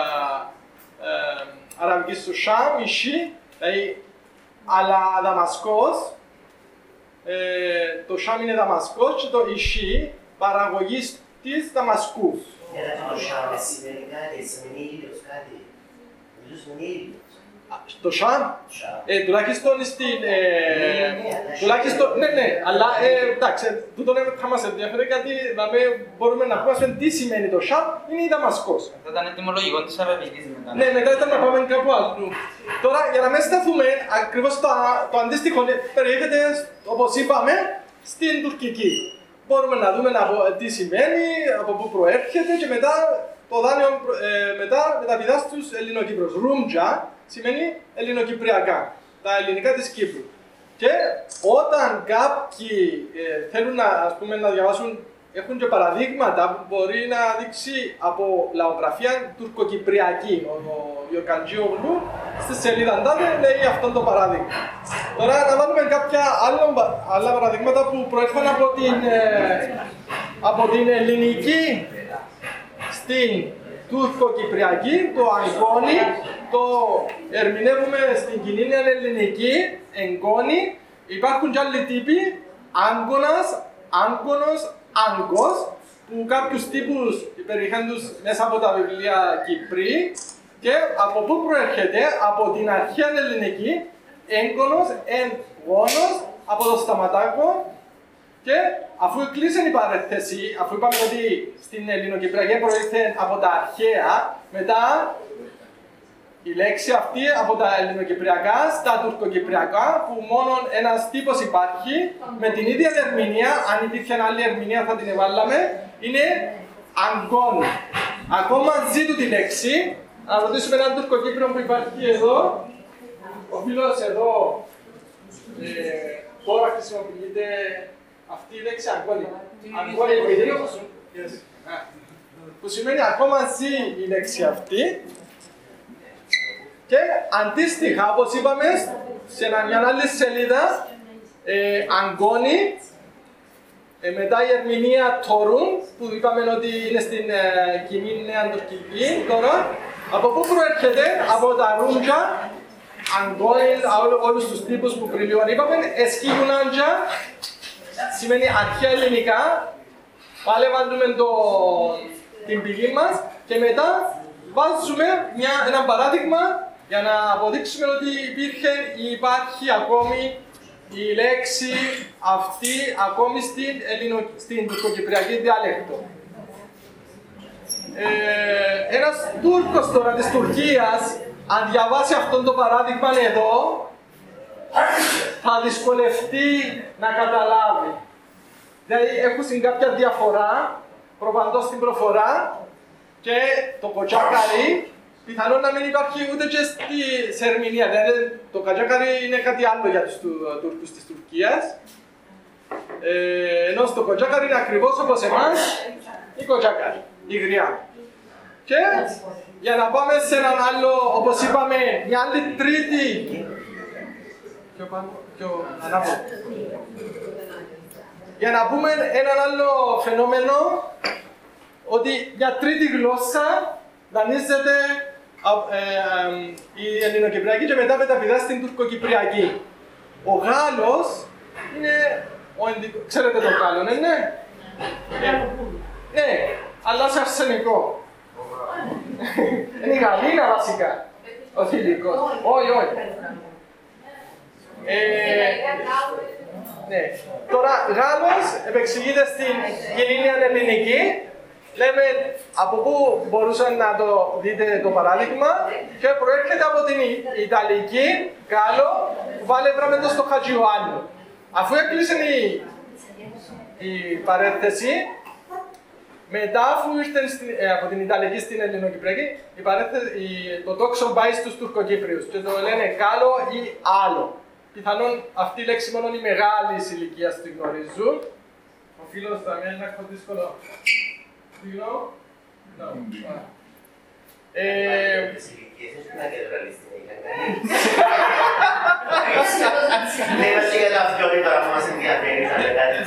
ε, αραβικής του Σάμ, ισί, δηλαδή, αλλά Δαμασκός, ε, το Σάμ είναι Δαμασκός και το ισί παραγωγής της Δαμασκούς. Γιατί το Σάμ σημαίνει κάτι, σημαίνει ήλιος, κάτι. Ήλιος σημαίνει ήλιος. Το Σάμ, ε, τουλάχιστον στην... Ε, τουλάχιστον, ναι, ναι, αλλά ε, εντάξει, τούτο θα μας ενδιαφέρει γιατί δηλαδή, μπορούμε να πούμε τι σημαίνει το Σάμ, είναι η Δαμασκός. Αυτό ήταν ετοιμολογικό της αραβικής μετά. Ναι, μετά ήταν να πάμε κάπου αλλού. Τώρα, για να μην σταθούμε, ακριβώς το, το αντίστοιχο περιέχεται, όπως είπαμε, στην τουρκική. Μπορούμε να δούμε να, τι σημαίνει, από πού προέρχεται και μετά το δάνειο ε, μετά μεταπηδά στους Ελληνοκύπρους. Ρούμτζα σημαίνει ελληνοκυπριακά, τα ελληνικά της Κύπρου. Και όταν κάποιοι ε, θέλουν να, ας πούμε, να διαβάσουν, έχουν και παραδείγματα που μπορεί να δείξει από λαογραφία τουρκοκυπριακή. Ο, ο Γιοκαντζιόγλου στη σελίδα τάδε λέει αυτό το παράδειγμα. Τώρα να βάλουμε κάποια άλλα, άλλα παραδείγματα που προέρχονται από την, ε, από την ελληνική στην τουρκοκυπριακή, το αγκόνι, το ερμηνεύουμε στην κοινή ελληνική, εγκόνι. Υπάρχουν και άλλοι τύποι, άγκωνας, άγκωνος, άγκος, που κάποιους τύπους περιέχονται μέσα από τα βιβλία Κυπρή. Και από πού προέρχεται? Από την αρχαία ελληνική, έγκονος, εγγόνος, από το σταματάκο. Και αφού κλείσαν η παρένθεση, αφού είπαμε ότι στην ελληνοκυπριακή προήλθε από τα αρχαία, μετά η λέξη αυτή από τα ελληνοκυπριακά στα τουρκοκυπριακά, που μόνο ένας τύπος υπάρχει, με την ίδια ερμηνεία, αν υπήρχε άλλη ερμηνεία θα την εβάλαμε, είναι αγκόν. Ακόμα ζει του τη λέξη. Να ρωτήσουμε έναν Τουρκοκύπριο που υπάρχει εδώ. Ο φίλος εδώ, ε, τώρα χρησιμοποιείται αυτή η λέξη αγκόνη. Αγκόνη yes. Που σημαίνει ακόμα ζει η λέξη αυτή. Και αντίστοιχα, όπως είπαμε, σε μια άλλη σελίδα, ε, αγκόνη, ε, μετά η ερμηνεία τόρουν, που είπαμε ότι είναι στην ε, κοινή νέα τουρκική τώρα. Από πού προέρχεται? Από τα ρούντζα, αγκόνη, όλους τους τύπους που πριν λίγο είπαμε, εσκίγουνάντζα, σημαίνει αρχαία ελληνικά, πάλι βάλουμε το, την πηγή μας και μετά βάζουμε μια, ένα παράδειγμα για να αποδείξουμε ότι υπήρχε ή υπάρχει ακόμη η λέξη αυτή ακόμη στην, ελληνο, στην τουρκοκυπριακή διάλεκτο. Ε, ένας Τούρκος τώρα της Τουρκίας, αν διαβάσει αυτό το παράδειγμα εδώ, θα δυσκολευτεί να καταλάβει. Δηλαδή έχουν κάποια διαφορά, προπαντός στην προφορά και το κοτσάκαρι πιθανόν να μην υπάρχει ούτε και στη ερμηνεία. Δηλαδή το κοτσάκαρι είναι κάτι άλλο για τους Τούρκους της Τουρκίας. Ε, ενώ στο κοτσάκαρι είναι ακριβώς όπως εμάς η κοτσάκαρι, η γριά. Και για να πάμε σε έναν άλλο, όπως είπαμε, μια άλλη τρίτη. Πιο πάνω, πιο ανάποδα. Για να πούμε έναν άλλο φαινόμενο, ότι μια τρίτη γλώσσα δανείζεται ε, ε, η Ελληνοκυπριακή και μετά μεταπηδά στην Τουρκοκυπριακή. Ο Γάλλος είναι, ο ενδικ... ξέρετε το Γάλλο, ναι, ναι. Ε, ναι, αλλά σε αρσενικό. Είναι η γαλίνα βασικά, ο θηλυκός. Όχι, όχι. Ε, ναι. Τώρα, Γάλλος επεξηγείται στην γυνήνια ελληνική. Λέμε από πού μπορούσαν να το δείτε το παράδειγμα και προέρχεται από την Ιταλική Γάλλο που βάλε το στο Χατζιωάννου. Αφού έκλεισε η, η παρένθεση, μετά αφού ήρθε στην, ε, από την Ιταλική στην Ελληνοκυπριακή, η η, το τόξο πάει στους Τουρκοκύπριους και το λένε Γάλλο ή άλλο. Πιθανόν αυτή η λέξη μόνο οι μεγάλης ηλικίας την γνωρίζουν. Ο φίλος θα μην είναι αυτό δύσκολο. Do you know? No. Ε... Λέω για τα αυτιόνι τώρα που μας ενδιαφέρει, θα είναι κάτι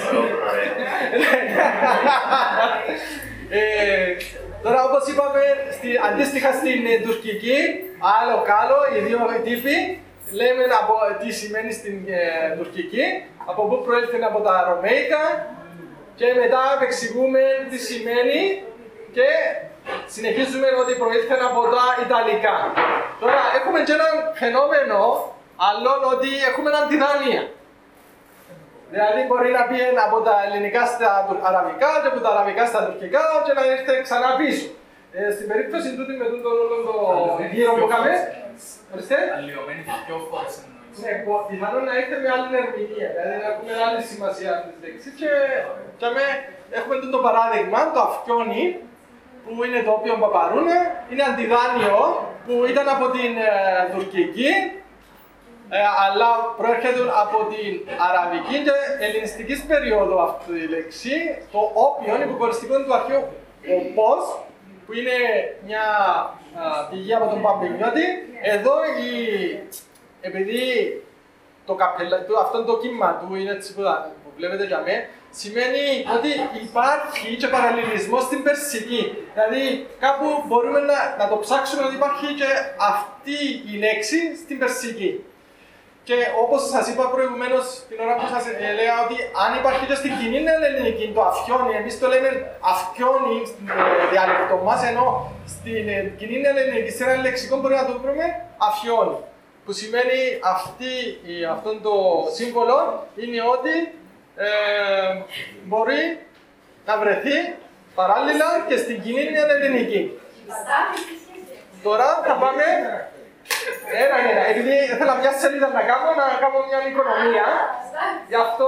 τσορόκνο. Τώρα, όπως είπαμε, αντίστοιχα στην τουρκική, άλλο κάλο, οι δύο τύποι, λέμε από τι σημαίνει στην τουρκική, από πού προέλθει από τα ρωμαϊκά, και μετά επεξηγούμε τι σημαίνει και συνεχίζουμε ότι προήλθαν από τα Ιταλικά. Τώρα έχουμε και ένα φαινόμενο άλλο ότι έχουμε αντιδάνεια. Δηλαδή μπορεί να πει από τα ελληνικά στα αραβικά και από τα αραβικά στα τουρκικά και να έρθει ξανά πίσω. Ε, στην περίπτωση τούτη με τον όλο το γύρο που είχαμε, ορίστε. Αλλοιωμένη και πιο φορές εννοείς. Ναι, πιθανόν να έχετε με άλλη ερμηνεία, δηλαδή να έχουμε άλλη σημασία της λέξης και, και με, έχουμε το παράδειγμα, το αυτιόνι, που είναι το όπιον παπαρούνα, είναι αντιδάνειο που ήταν από την ε, τουρκική, ε, αλλά προέρχεται από την αραβική και ελληνιστικής περίοδου αυτή η λέξη, το όπιον, υποκοριστικό του αρχαίου οπός, που είναι μια α, πηγή από τον Παμπινιώτη. Εδώ η επειδή το καπελα, το, αυτό το κύμα του είναι έτσι που, που βλέπετε για μέ, σημαίνει ότι υπάρχει και παραλληλισμός στην περσική. Δηλαδή κάπου μπορούμε να, να το ψάξουμε ότι υπάρχει και αυτή η λέξη στην περσική. Και όπως σας είπα προηγουμένως την ώρα που σας έλεγα ότι αν υπάρχει και στην κοινή ελληνική το αφιόνι, εμείς το λέμε αφιόνι στην διάλεκτο μας, ενώ στην κοινή ελληνική σε ένα λεξικό μπορεί να το βρούμε αφιόνι. Που σημαίνει αυτή, αυτό το σύμβολο είναι ότι ε, μπορεί να βρεθεί παράλληλα και στην κοινή ελληνική. Τώρα θα πάμε ένα ένα, επειδή ήθελα μια σελίδα να κάνω, να κάνω μια οικονομία. Γι' αυτό...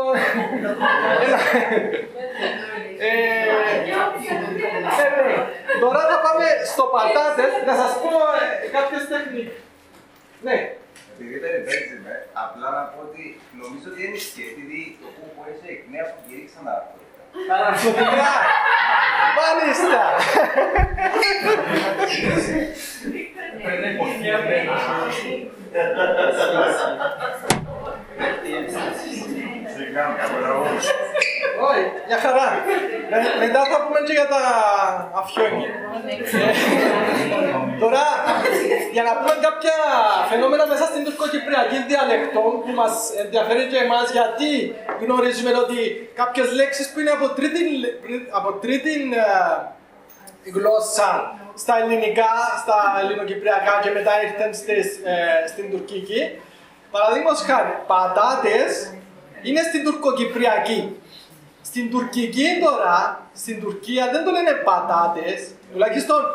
ε, ε, τώρα θα πάμε στο πατάτες, να σας πω ε, κάποιες τεχνικές. Ναι. Επειδή περιπέτυχε, απλά να πω ότι νομίζω ότι είναι σκέφτητη το που μπορεί σε εκ νέα που γυρίξαν τα ναρκωτικά. Τα ναρκωτικά! Μάλιστα! Πρέπει υποθεί απέναντι. Όχι, μια χαρά. Μετά θα πούμε και για τα αφιόνια. Τώρα, για να πούμε κάποια φαινόμενα μέσα στην τουρκοκυπριακή διαλεκτό που μας ενδιαφέρει και εμάς, γιατί γνωρίζουμε ότι κάποιες λέξεις που είναι από τρίτη, από τρίτη γλώσσα στα ελληνικά, στα ελληνοκυπριακά και μετά ήρθαν στις, ε, στην τουρκική. Παραδείγματος χάρη, πατάτες είναι στην τουρκοκυπριακή. Στην τουρκική τώρα, στην Τουρκία δεν το λένε πατάτες, τουλάχιστον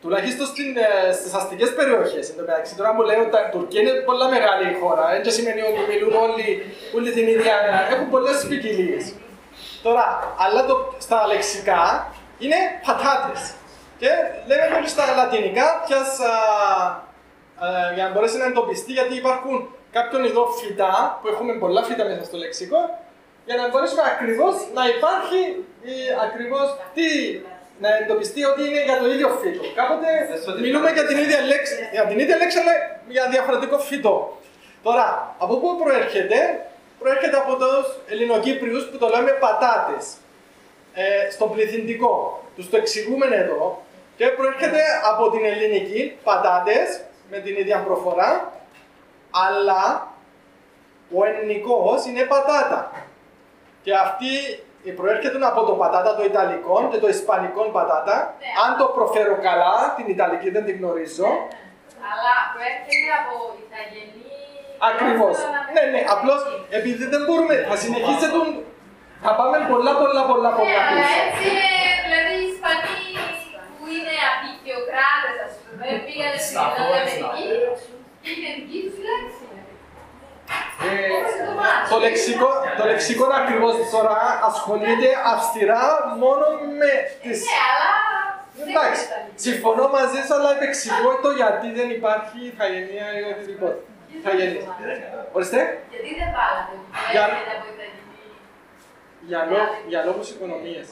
Τουλάχιστον στις αστικές περιοχές. Εν τω μεταξύ, τώρα μου λέω ότι η Τουρκία είναι πολλά μεγάλη χώρα. Δεν σημαίνει ότι μιλούν όλοι, όλοι την ίδια. Έχουν πολλές ποικιλίες. Τώρα, αλλά το, στα λεξικά είναι πατάτες. Και λέμε όλοι στα λατινικά, πιας, α, α, για να μπορέσει να εντοπιστεί, γιατί υπάρχουν κάποιον ειδών φυτά, που έχουμε πολλά φυτά μέσα στο λεξικό, για να μπορέσουμε ακριβώς να υπάρχει η, ακριβώς τι, να εντοπιστεί ότι είναι για το ίδιο φύτο. Κάποτε μιλούμε για την ίδια λέξη, για την ίδια λέξη, αλλά για διαφορετικό φύτο. Τώρα, από πού προέρχεται? Προέρχεται από τους Ελληνοκύπριους που το λέμε πατάτες. Ε, στον πληθυντικό. Τους το εξηγούμε εδώ. Και προέρχεται από την ελληνική πατάτες, με την ίδια προφορά, αλλά ο ελληνικός είναι πατάτα. Και αυτή προέρχεται από το πατάτα το ιταλικό και το ισπανικό πατάτα. Ναι. Αν το προφέρω καλά, την ιταλική δεν την γνωρίζω. Αλλά προέρχεται από ηθαγενή. Ακριβώς. Ναι, ναι, απλώς επειδή δεν μπορούμε, θα συνεχίσετε, θα πάμε πολλά πολλά πολλά Ναι, πολλά αλλά πίσω. έτσι, δηλαδή οι Ισπανοί που είναι απεικιοκράτες, ας πούμε, πήγανε στην Αμερική, είχε δική τους λέξη. Ε, το, λεξικό, το λεξικό ακριβώς τώρα ασχολείται αυστηρά μόνο με τις... Ναι, αλλά... Εντάξει, συμφωνώ μαζί σας, αλλά επεξηγώ το γιατί δεν υπάρχει ηθαγενεία ή οτιδήποτε. Ηθαγενής. Ορίστε. Γιατί δεν βάλατε που Για- έρχεται από ηθαγενή. Για, λό- για λόγους οικονομίας.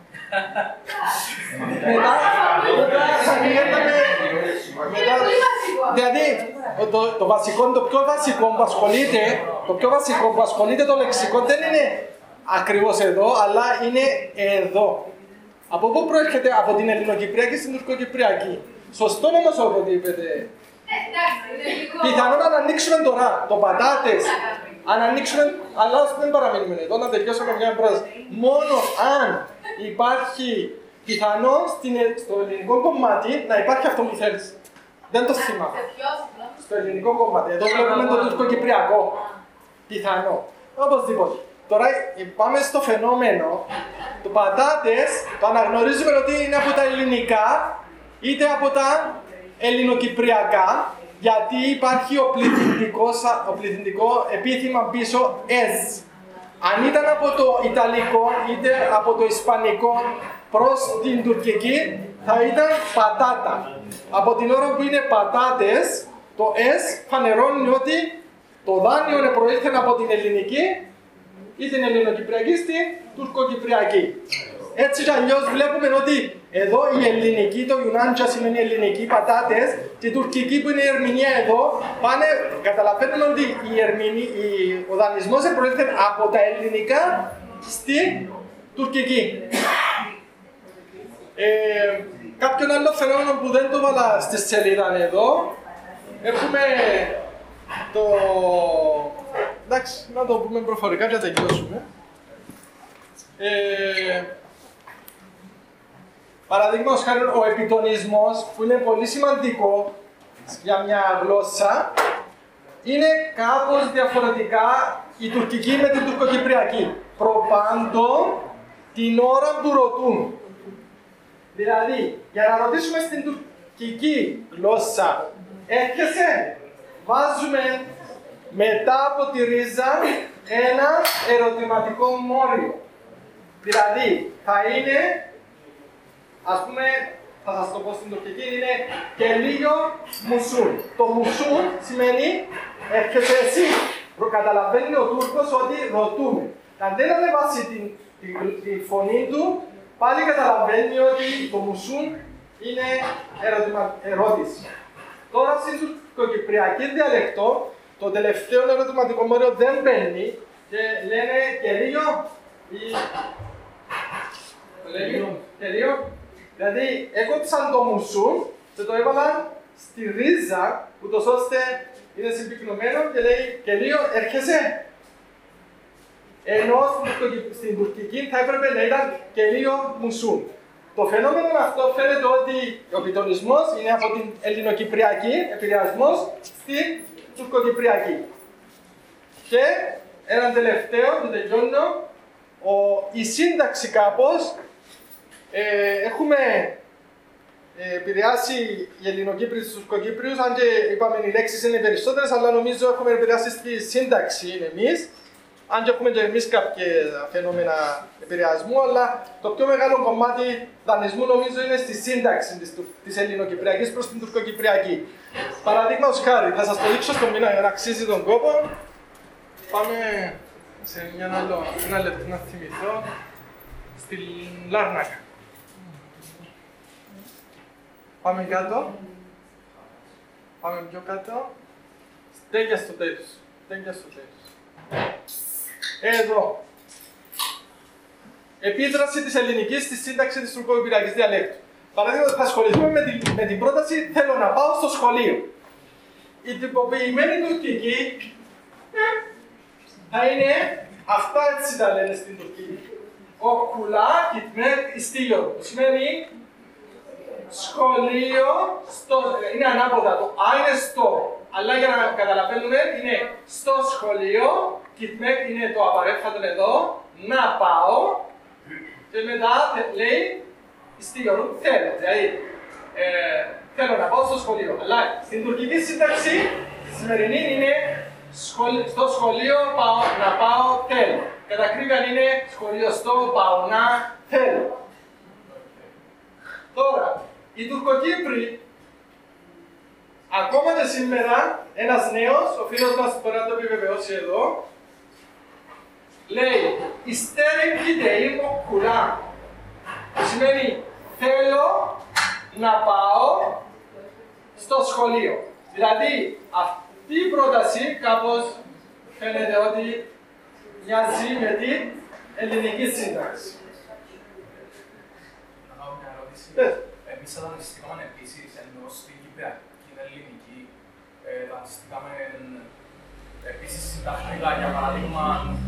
Μετά, μετά θα πηγαίναμε... Είναι πολύ βασικό. Δηλαδή, το, το βασικό, το πιο βασικό που ασχολείται, το πιο βασικό που ασχολείται το λεξικό δεν είναι ακριβώς εδώ, αλλά είναι εδώ. Από πού προέρχεται? Από την Ελληνοκυπριακή στην Τουρκοκυπριακή. Σωστό όμως ό,τι είπετε. Ε, εντάξει, είναι λίγο... Πιθανόν να ανοίξουμε τώρα το πατάτες, αν ανοίξουμε, αλλά ας μην παραμείνουμε εδώ, να τελειώσουμε μια πρόταση. Μόνο αν υπάρχει πιθανόν στην, στο ελληνικό κομμάτι να υπάρχει αυτό που θέλεις. Δεν το θυμάμαι. Σε ποιο, συγγνώμη. Στο ελληνικό κομμάτι. Εδώ βλέπουμε το τουρκοκυπριακό. Πιθανό. Οπωσδήποτε. Τώρα ε, πάμε στο φαινόμενο του πατάτες. Το αναγνωρίζουμε ότι είναι από τα ελληνικά είτε από τα ελληνοκυπριακά, γιατί υπάρχει ο πληθυντικός, ο πληθυντικό επίθυμα πίσω «es». Αν ήταν από το Ιταλικό είτε από το Ισπανικό προς την Τουρκική, θα ήταν πατάτα. Από την ώρα που είναι πατάτες, το «es» φανερώνει ότι το δάνειο προήλθε από την ελληνική ή την ελληνοκυπριακή στην τουρκοκυπριακή. Έτσι κι αλλιώς βλέπουμε ότι εδώ η ελληνική, το Ιουνάντια σημαίνει ελληνική, πατάτες, και η τουρκική που είναι η ερμηνεία εδώ, πάνε, καταλαβαίνουμε ότι η ερμηνεία, η, ο δανεισμός προήλθε από τα ελληνικά στην τουρκική. Ε, κάποιον άλλο φαινόμενο που δεν το βάλα στη σελίδα εδώ, έχουμε το... Εντάξει, να το πούμε προφορικά και να τελειώσουμε. Ε, Παραδείγματος χάρη, ο επιτονισμός, που είναι πολύ σημαντικό για μια γλώσσα, είναι κάπως διαφορετικά η τουρκική με την τουρκοκυπριακή. Προπάντων την ώρα που ρωτούν. Δηλαδή, για να ρωτήσουμε στην τουρκική γλώσσα, έρχεσαι, βάζουμε μετά από τη ρίζα ένα ερωτηματικό μόριο. Δηλαδή, θα είναι, ας πούμε, θα σας το πω στην τουρκική, είναι και λίγο μουσούν. Το μουσούν σημαίνει έρχεσαι εσύ. Προκαταλαβαίνει ο Τούρκος ότι ρωτούμε. Αν δεν ανεβάσει τη, τη, τη φωνή του, πάλι καταλαβαίνει ότι το μουσούν είναι ερωτημα, ερώτηση. Τώρα στην τουρκοκυπριακή διαλεκτό, το τελευταίο ερωτηματικό μόριο δεν μπαίνει και λένε και λίγο ή... Και λίγο. Δηλαδή, έκοψαν το μουσούν και το έβαλαν στη ρίζα, ούτως ώστε είναι συμπυκνωμένο και λέει και λίγο έρχεσαι. Ενώ στην τουρκική θα έπρεπε να ήταν και λίγο μουσούν. Το φαινόμενο αυτό φαίνεται ότι ο επιτονισμός είναι από την ελληνοκυπριακή, επηρεασμός, στην τουρκοκυπριακή. Και ένα τελευταίο, το τελειώνω, ο, η σύνταξη κάπως, ε, έχουμε ε, επηρεάσει οι Ελληνοκύπριοι στους Τουρκοκύπριους, αν και είπαμε οι λέξεις είναι περισσότερες, αλλά νομίζω έχουμε επηρεάσει στη σύνταξη εμείς. Αν και έχουμε και εμείς κάποια φαινόμενα επηρεασμού, αλλά το πιο μεγάλο κομμάτι δανεισμού νομίζω είναι στη σύνταξη της, της Ελληνοκυπριακής προς την Τουρκοκυπριακή. Παραδείγματος χάρη, θα σας το δείξω στο μήνα για να αξίζει τον κόπο. Πάμε σε μια άλλο, ένα λεπτό να θυμηθώ, στη Λάρνακα. Πάμε κάτω. Πάμε πιο κάτω. Στέγια στο τέλος. Στέγια στο τέλος. Εδώ. Επίδραση της ελληνικής στη σύνταξη της τουρκοκυπριακής διαλέκτου. Παραδείγματος, θα ασχοληθούμε με την, με την πρόταση «Θέλω να πάω στο σχολείο». Η τυποποιημένη τουρκική θα είναι αυτά, έτσι τα λένε στην Τουρκία. Ο κουλά κοιτμέτ ιστήλιο, που σημαίνει σχολείο, στο, είναι ανάποδα, το α είναι στο, αλλά για να καταλαβαίνουμε είναι στο σχολείο, κοιτμέτ είναι το απαρέφατο εδώ, να πάω και μετά λέει ιστήλιο, θέλω, δηλαδή ε, θέλω να πάω στο σχολείο. Αλλά στην τουρκική σύνταξη, στη σημερινή είναι στο σχολείο πάω, να πάω θέλω. Κατά ακρίβεια είναι σχολείο στο πάω να θέλω. Τώρα, οι Τουρκοκύπροι, ακόμα και σήμερα, ένας νέος, ο φίλος μας μπορεί να το επιβεβαιώσει εδώ, λέει «Ιστέρεν κιτεήμ κουρά», που σημαίνει «θέλω να πάω στο σχολείο». Δηλαδή, αυτή η πρόταση κάπως φαίνεται ότι μοιάζει με την ελληνική σύνταξη. Να κάνω μια ερώτηση. Εμείς δανειστήκαμε επίσης, ενώ στην Κυπριακή και την ελληνική, δανειστήκαμε επίσης συντακτικά, για παράδειγμα,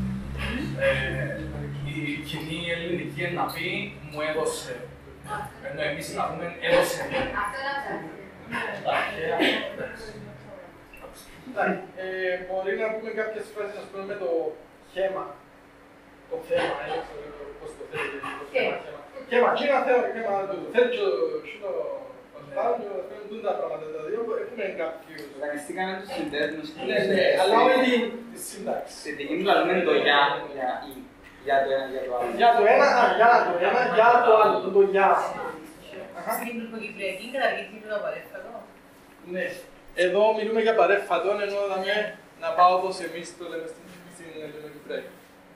η κοινή ελληνική να πει «μου έδωσε», ενώ εμείς να πούμε «έδωσε». Ε, μπορεί να πούμε κάποιες φράσεις, ας πούμε, με το χέμα. Το θέμα, δεν ξέρω πώς το θέλει, το θέμα, χέμα. Χέμα, τι να θέλω, χέμα, το θέλει και το παστάνιο, θέλουν τα πράγματα τα δύο, έχουμε κάποιους. Δανειστήκαμε τους συνδέσμους. Ναι, ναι, αλλά όχι τη σύνταξη. Στη δική μου λαλούμε το για, για το ένα, για το άλλο. Για το ένα, για το ένα, για το άλλο, το για. Στην τουρκοκυπριακή καταργήθηκε το απαρέφατο. Ναι. Εδώ μιλούμε για παρέφατον, ενώ δαμε να πάω όπως εμείς το λέμε στην Ελληνοκυπριακή.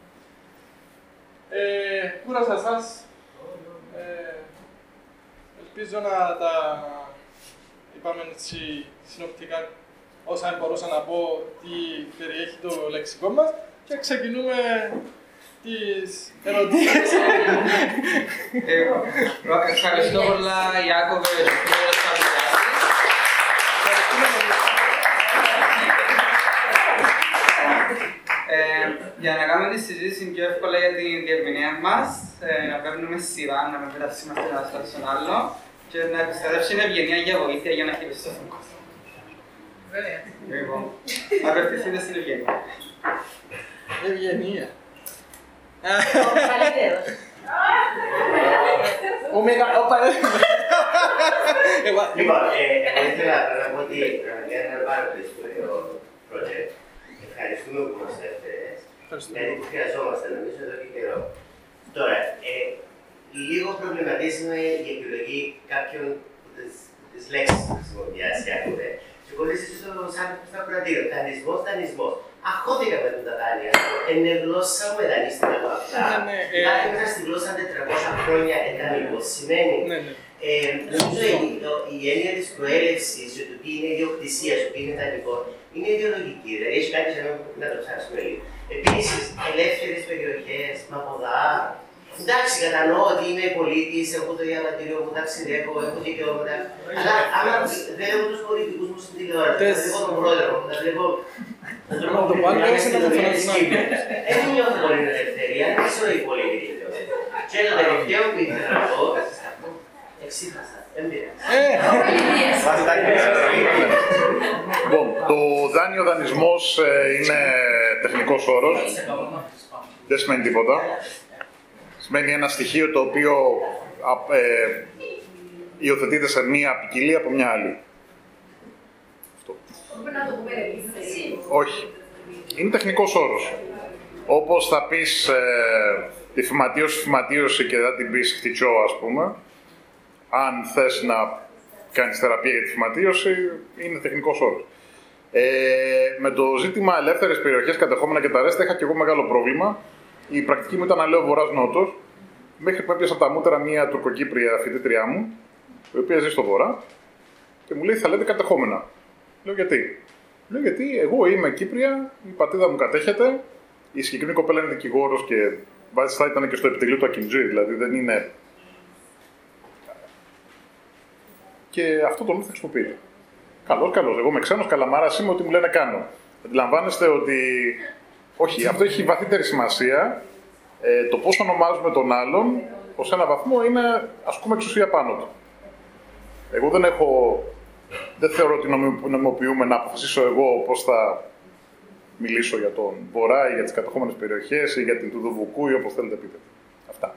Ε, κούρασα σας. Ε, ελπίζω να τα είπαμε έτσι συνοπτικά όσα μπορούσα να πω τι περιέχει το λεξικό μας και ξεκινούμε τις ερωτήσεις. Ευχαριστώ πολλά, Ιάκωβε, για την Ε, για να κάνουμε τη συζήτηση πιο εύκολα για την διερμηνία μας, ε, να παίρνουμε σειρά, να μην μετασύμαστε ένα στον άλλο και να επιστρέψει η ευγενία για βοήθεια για να χειριστεί τον κόσμο. Βέβαια. Λοιπόν, απευθυνθείτε στην ευγενία. Ευγενία. Ο καλύτερος. Ο μεγα... Λοιπόν, εγώ ήθελα να πω ότι πραγματικά είναι ένα πάρα πολύ σπουδαίο project. Ευχαριστούμε που μας έφερες. Δηλαδή που χρειαζόμαστε, νομίζω, εδώ και καιρό. Τώρα, ε, λίγο προβληματίζουμε η επιλογή κάποιων που τις λέξεις που χρησιμοποιάς, Ιάκωβε. Και κολλήσεις στο σαν στα κρατήριο. Δανεισμός, δανεισμός. Αχώθηκα με τα δάνεια. Είναι γλώσσα μου, δανείστηκα από αυτά. Δηλαδή μέσα στη γλώσσα τετρακόσια χρόνια εταμικό. Σημαίνει. Νομίζω η έννοια της προέλευσης, του τι είναι ιδιοκτησία, του τι είναι δανεικό, είναι ιδεολογική, δηλαδή έχει κάτι σαν να το ψάξουμε λίγο. Επίσης, ελεύθερες περιοχές, μαποδά. Εντάξει, κατανοώ ότι είμαι πολίτης, έχω το διαβατήριο μου, ταξιδεύω, έχω δικαιώματα. Αλλά άμα βλέπω τους πολιτικούς μου στην τηλεόραση, θα βλέπω τον πρόεδρο μου, θα βλέπω τον τρόπο που μιλάμε στην κοινωνία. Δεν νιώθω πολύ ελευθερία, δεν ξέρω οι πολίτες. Και το τελευταίο που ήθελα να πω, εξήχασα. Λοιπόν, το δάνειο δανεισμός είναι τεχνικός όρος. Δεν σημαίνει τίποτα. Σημαίνει ένα στοιχείο το οποίο ε, υιοθετείται σε μία ποικιλία από μια άλλη. Αυτό. Πρέπει να το πούμε επίθεση. Όχι. Είναι τεχνικός όρος. Όπως θα πεις ε, τη φυματίωση, φυματίωση και δεν την πεις χτυτσό, ας πούμε. Αν θες να κάνεις θεραπεία για τη φυματίωση, είναι τεχνικός όρος. Ε, με το ζήτημα ελεύθερες περιοχές, κατεχόμενα και τα ρέστα, είχα και εγώ μεγάλο πρόβλημα. Η πρακτική μου ήταν να λέω βορράς-νότος, μέχρι που έπιασα από τα μούτρα μια τουρκοκύπρια φοιτήτριά μου, η οποία ζει στο βορρά, και μου λέει: θα λέτε κατεχόμενα. Λέω: γιατί? Λέω: γιατί εγώ είμαι Κύπρια, η πατρίδα μου κατέχεται, η συγκεκριμένη κοπέλα είναι δικηγόρος και μάλιστα ήταν και στο επιτελείο του Ακιντζή, δηλαδή δεν είναι. Και αυτό το λόγο θα χρησιμοποιείται. Καλώς, καλώς. Εγώ είμαι ξένος, καλαμάρας είμαι, ό,τι μου λένε κάνω. Αντιλαμβάνεστε ότι. Όχι, αυτό έχει βαθύτερη σημασία. Ε, το πώς ονομάζουμε τον άλλον, ως ένα βαθμό, είναι ασκούμε εξουσία πάνω του. Εγώ δεν έχω. Δεν θεωρώ ότι νομιμοποιούμε να αποφασίσω εγώ πώς θα μιλήσω για τον Βορρά ή για τις κατεχόμενες περιοχές ή για την Τουδουβουκού ή όπως θέλετε πείτε. Αυτά.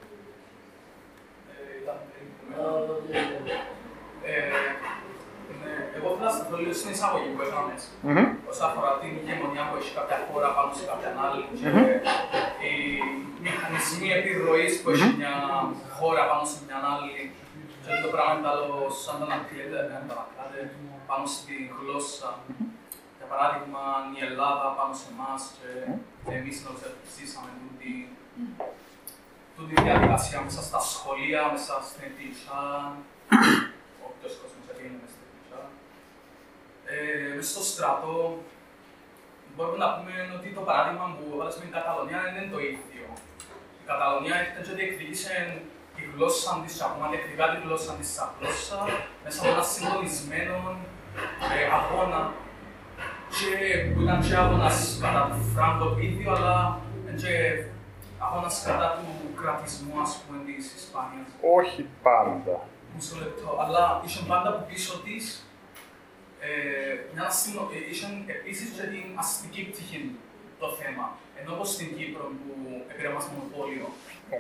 Εγώ θέλω να σταθώ λίγο στην εισαγωγή που έκαναμε όσον αφορά την ηγεμονία που έχει κάποια χώρα πάνω σε κάποια άλλη και οι μηχανισμοί επιρροής που έχει μια χώρα πάνω σε μια άλλη. Και το πράγμα είναι άλλο σαν να ανακλείεται πάνω στη γλώσσα. Για παράδειγμα, η Ελλάδα πάνω σε εμάς και εμείς ζήσαμε τούτη διαδικασία μέσα στα σχολεία, μέσα στην Ετήσια. Όποιος κόσμος έγινε μέσα στην Ετήσια. Μέσα στο στρατό, μπορούμε να πούμε ότι το παράδειγμα που έβαλες με την Καταλωνία δεν είναι το ίδιο. Η Καταλωνία έρχεται και διεκδικήσε τη γλώσσα της, ακόμα διεκδικά τη γλώσσα της σαν γλώσσα, μέσα από ένα συντονισμένο αγώνα. Και που ήταν και αγώνας κατά του Φράγκο το ίδιο, αλλά και αγώνας κατά του κρατισμού, ας πούμε, της Ισπανίας. Όχι πάντα. Μισό λεπτό, αλλά είχε πάντα από πίσω της ε, μια αστυνο... ε, είχε επίσης και την αστική πτυχή το θέμα. Ενώ όπως στην Κύπρο που έπαιρε μας μονοπόλιο.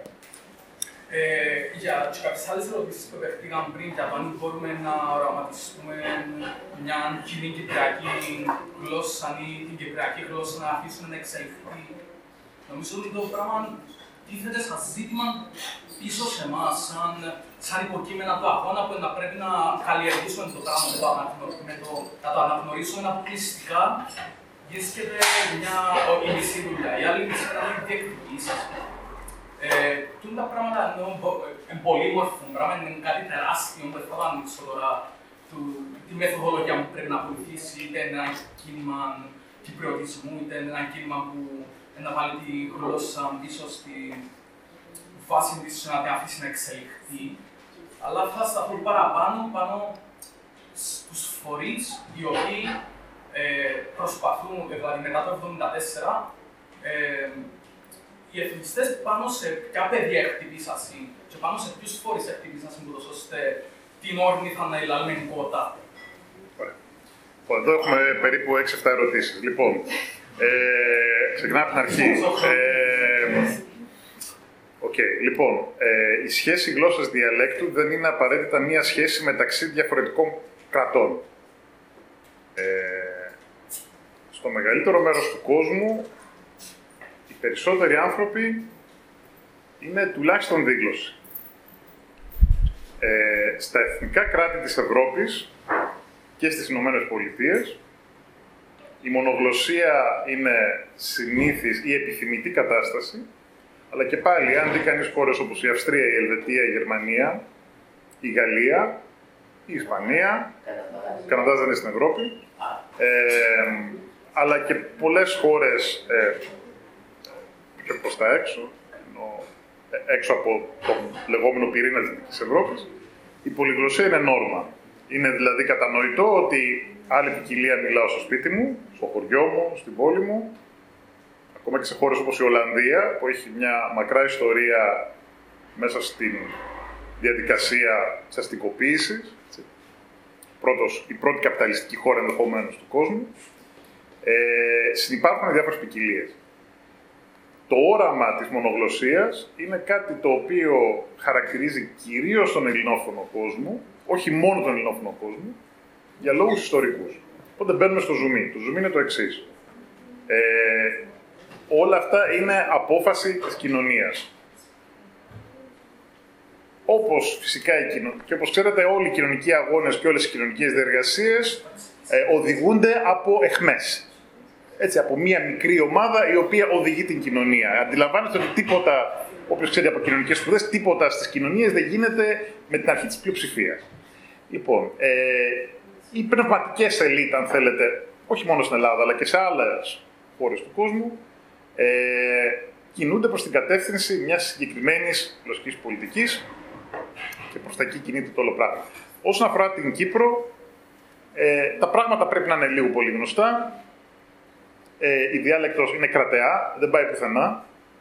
Ε, για κάποιες άλλες ερωτήσεις που επέχτηκαν πριν, για το αν μπορούμε να οραματιστούμε μια κοινή κυπριακή γλώσσα ή την κυπριακή γλώσσα να αφήσουμε να εξελιχθεί. Νομίζω ότι το πράγμα τίθεται σαν ζήτημα πίσω σε εμάς, σαν, σαν υποκείμενα του αγώνα που να πρέπει να καλλιεργήσουμε το πράγμα, με το, με το, να το αναγνωρίσουμε αποκλειστικά. Βρίσκεται μια η μισή δουλειά, η άλλη μισή είναι να διεκδικήσεις. Ε, Τούν τα πράγματα είναι πολύ μορφούν, πράγμα είναι κάτι τεράστιο που θα ανοίξω τώρα τη μεθοδολογία που πρέπει να ακολουθήσει, είτε ένα κίνημα κυπριωτισμού, είτε ένα κίνημα που να βάλει τη γλώσσα πίσω στη φάση της να την αφήσει να εξελιχθεί. Αλλά θα σταθώ παραπάνω πάνω στους φορείς οι οποίοι ε, προσπαθούν, δηλαδή μετά το εβδομήντα τέσσερα, ε, οι εθνιστές πάνω σε ποια πεδία χτυπήσασαν και πάνω σε ποιους φορείς χτυπήσασαν ούτως ώστε την όρνηθα να ελάλουμε κότα. Ωραία. Εδώ έχουμε περίπου έξι εφτά ερωτήσεις. Λοιπόν, ε, ξεκινάμε από την αρχή. Ε, okay. Λοιπόν, ε, η σχέση γλώσσας διαλέκτου δεν είναι απαραίτητα μία σχέση μεταξύ διαφορετικών κρατών. Ε, στο μεγαλύτερο μέρος του κόσμου, οι περισσότεροι άνθρωποι είναι τουλάχιστον δίγλωσσοι. Ε, στα εθνικά κράτη της Ευρώπης και στις Ηνωμένες Πολιτείες, η μονογλωσσία είναι συνήθις ή επιθυμητή κατάσταση, αλλά και πάλι, αν δει κανείς χώρες όπως η Αυστρία, η Ελβετία, η Γερμανία, η Γαλλία, η Ισπανία, ο Καναδάς δεν είναι στην Ευρώπη, ε, αλλά και πολλές χώρες ε, και προς τα έξω, ενώ, ε, έξω από το λεγόμενο πυρήνα της Ευρώπης, η πολυγλωσσία είναι νόρμα. Είναι δηλαδή κατανοητό ότι άλλη ποικιλία μιλάω στο σπίτι μου, στο χωριό μου, στην πόλη μου, ακόμα και σε χώρες όπως η Ολλανδία, που έχει μια μακρά ιστορία μέσα στην διαδικασία της αστικοποίησης. Πρώτος, η πρώτη καπιταλιστική χώρα ενδεχομένως του κόσμου. Ε, συνυπάρχουν διάφορες ποικιλίες. το όραμα της μονογλωσσίας είναι κάτι το οποίο χαρακτηρίζει κυρίως τον ελληνόφωνο κόσμο, όχι μόνο τον ελληνόφωνο κόσμο, για λόγους ιστορικούς. Οπότε μπαίνουμε στο ζουμί. Το ζουμί είναι το εξής. Ε, όλα αυτά είναι απόφαση της κοινωνίας. Όπως φυσικά η κοινωνία, και όπως ξέρετε όλοι οι κοινωνικοί αγώνες και όλες οι κοινωνικές διεργασίες ε, οδηγούνται από αιχμές. Έτσι, από μία μικρή ομάδα η οποία οδηγεί την κοινωνία. Αντιλαμβάνεστε ότι τίποτα, όποιος ξέρει από κοινωνικές σπουδές, τίποτα στις κοινωνίες δεν γίνεται με την αρχή της πλειοψηφίας. Λοιπόν, ε, οι πνευματικές ελίτ, αν θέλετε, όχι μόνο στην Ελλάδα, αλλά και σε άλλες χώρες του κόσμου, ε, κινούνται προς την κατεύθυνση μιας συγκεκριμένης γλωσσικής πολιτικής και προς τα εκεί κινείται το όλο πράγμα. Όσον αφορά την Κύπρο, ε, τα πράγματα πρέπει να είναι λίγο πολύ γνωστά. Ε, η διάλεκτος είναι κρατεά, δεν πάει πουθενά.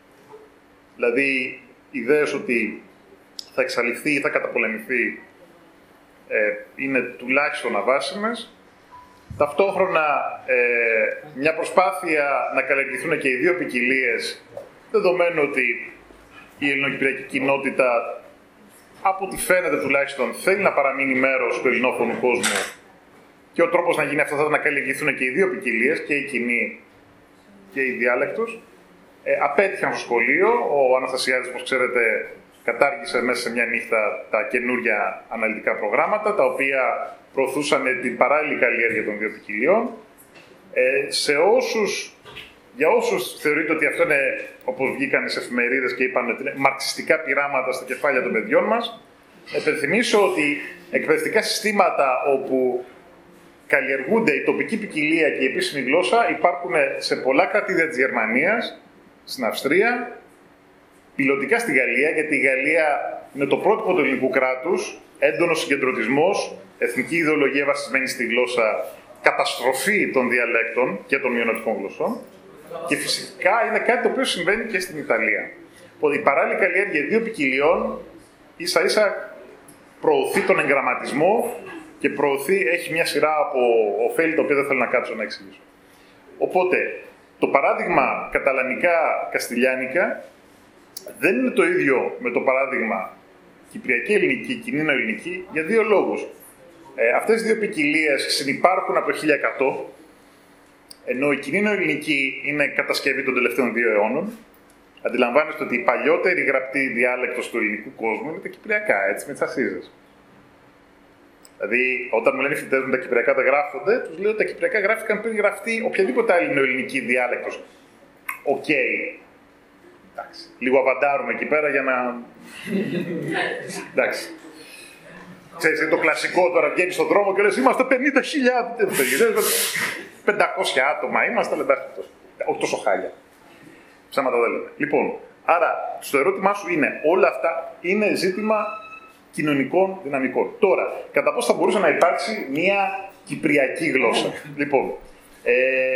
Δηλαδή, ιδέες ότι θα εξαλειφθεί ή θα καταπολεμηθεί ε, είναι τουλάχιστον αβάσιμες. Ταυτόχρονα, ε, μια προσπάθεια να καλλιεργηθούν και οι δύο ποικιλίες, δεδομένου ότι η ελληνοκυπριακή κοινότητα, από ό,τι φαίνεται τουλάχιστον, θέλει να παραμείνει μέρος του ελληνόφωνου κόσμου και ο τρόπος να γίνει αυτό θα ήταν να καλλιεργηθούν και οι δύο ποικιλίες, και η κοινή και η διάλεκτος. Ε, απέτυχαν στο σχολείο. Ο Αναστασιάδης, όπως ξέρετε, κατάργησε μέσα σε μια νύχτα τα καινούργια αναλυτικά προγράμματα, τα οποία προωθούσαν την παράλληλη καλλιέργεια των δύο ποικιλιών. Ε, σε όσους, για όσους θεωρείτε ότι αυτό είναι, όπως βγήκαν στις εφημερίδες και είπαν ότι είναι μαρξιστικά πειράματα στα κεφάλια των παιδιών μας, επενθυμίσω ότι εκπαιδευτικά συστήματα όπου καλλιεργούνται η τοπική ποικιλία και η επίσημη γλώσσα υπάρχουν σε πολλά κρατήδια της Γερμανίας, στην Αυστρία, πιλωτικά στη Γαλλία, γιατί η Γαλλία είναι το πρότυπο του ελληνικού κράτους, έντονος συγκεντρωτισμός, εθνική ιδεολογία βασισμένη στη γλώσσα, καταστροφή των διαλέκτων και των μειονοτικών γλωσσών, και φυσικά είναι κάτι το οποίο συμβαίνει και στην Ιταλία. Οπότε η παράλληλη καλλιέργεια δύο ποικιλιών ίσα ίσα προωθεί τον εγγραμματισμό και προωθεί, έχει μια σειρά από ωφέλη τα οποία δεν θέλω να κάτσω να εξηγήσω. Οπότε, το παράδειγμα καταλανικά-καστιλιάνικα δεν είναι το ίδιο με το παράδειγμα κυπριακή-ελληνική, κοινήνο-ελληνική, για δύο λόγους. Ε, αυτές οι δύο ποικιλίες συνυπάρχουν από το χίλια εκατό, ενώ η κοινήνο-ελληνική είναι κατασκευή των τελευταίων δύο αιώνων. Αντιλαμβάνεστε ότι η παλιότερη γραπτή διάλεκτος του ελληνικού κόσμου είναι τα κυπριακά, έτσι, με τις ασίζες. Δηλαδή, όταν μου λένε οι φοιτητές μου τα κυπριακά δεν γράφονται, τους λέω ότι τα κυπριακά γράφηκαν πριν γραφτεί οποιαδήποτε άλλη νεοελληνική διάλεκτος. Οκ. Okay. Εντάξει. Λίγο αβαντάρουμε εκεί πέρα για να. Εντάξει. Ξέρεις, είναι το κλασικό τώρα, βγαίνει στον δρόμο και λες είμαστε πενήντα χιλιάδες. πεντακόσια άτομα είμαστε, αλλά εντάξει. Όχι τόσο χάλια. Ψέματα δεν λέμε. Λοιπόν, άρα, στο ερώτημά σου είναι, όλα αυτά είναι ζήτημα κοινωνικών δυναμικών. Τώρα, κατά πώς θα μπορούσε να υπάρξει μια κυπριακή γλώσσα. Λοιπόν, ε,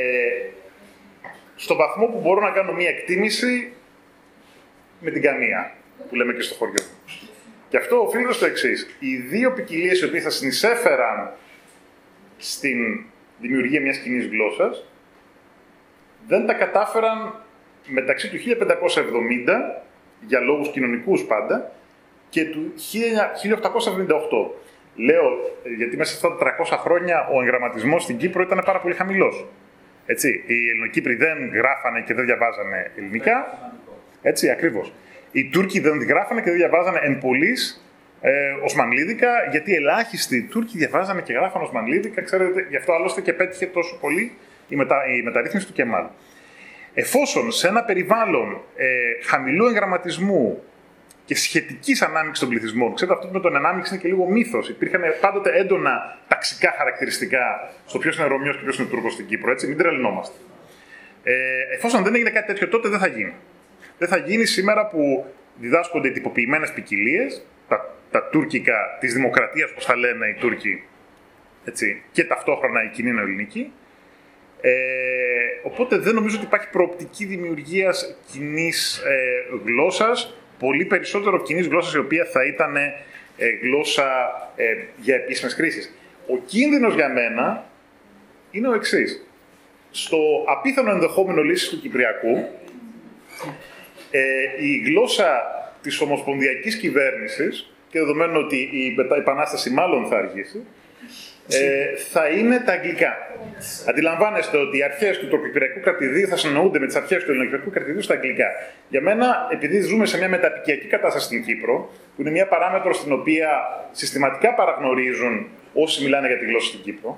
στο βαθμό που μπορώ να κάνω μια εκτίμηση με την καμία, που λέμε και στο χωριό μου. Και αυτό οφείλεται στο εξής. Οι δύο ποικιλίες οι οποίες θα συνεισέφεραν στην δημιουργία μιας κοινής γλώσσας δεν τα κατάφεραν μεταξύ του χίλια πεντακόσια εβδομήντα, για λόγους κοινωνικούς πάντα, και του χίλια οκτακόσια εβδομήντα οκτώ. Λέω, γιατί μέσα σε αυτά τα τριακόσια χρόνια ο εγγραμματισμός στην Κύπρο ήταν πάρα πολύ χαμηλός. Έτσι, οι Ελληνοκύπροι δεν γράφανε και δεν διαβάζανε ελληνικά. Έτσι, ακριβώς. Οι Τούρκοι δεν γράφανε και δεν διαβάζανε εν πολλοίς ε, οσμανλίδικα, γιατί ελάχιστοι Τούρκοι διαβάζανε και γράφανε οσμανλίδικα. Ξέρετε, γι' αυτό άλλωστε και πέτυχε τόσο πολύ η, μετα, η μεταρρύθμιση του Κεμάλ. Εφόσον σε ένα περιβάλλον ε, χαμηλού εγγραμματισμού και σχετική ανάμειξη των πληθυσμών, ξέρετε, αυτό με τον ανάμειξη είναι και λίγο μύθος. Υπήρχαν πάντοτε έντονα ταξικά χαρακτηριστικά στο ποιος είναι Ρωμιός και ποιος είναι Τούρκος στην Κύπρο, έτσι, μην τρελνόμαστε. Ε, εφόσον δεν έγινε κάτι τέτοιο, τότε δεν θα γίνει. Δεν θα γίνει σήμερα που διδάσκονται οι τυποποιημένες ποικιλίες, τα, τα τουρκικά της δημοκρατίας, όπως θα λένε οι Τούρκοι, έτσι, και ταυτόχρονα η κοινή ελληνική. Ε, οπότε δεν νομίζω ότι υπάρχει προοπτική δημιουργίας κοινής ε, γλώσσας, πολύ περισσότερο κοινής γλώσσας η οποία θα ήταν ε, γλώσσα ε, για επίσημες χρήσεις. Ο κίνδυνος για μένα είναι ο εξής. Στο απίθανο ενδεχόμενο λύσης του Κυπριακού Ε, η γλώσσα της ομοσπονδιακής κυβέρνησης, και δεδομένου ότι η επανάσταση μάλλον θα αργήσει, ε, θα είναι τα αγγλικά. Αντιλαμβάνεστε ότι οι αρχές του τουρκοκυπριακού κρατηδίου θα συνοούνται με τις αρχές του ελληνοκυπριακού κρατηδίου στα αγγλικά. Για μένα, επειδή ζούμε σε μια μεταπικιακή κατάσταση στην Κύπρο, που είναι μια παράμετρο στην οποία συστηματικά παραγνωρίζουν όσοι μιλάνε για τη γλώσσα στην Κύπρο,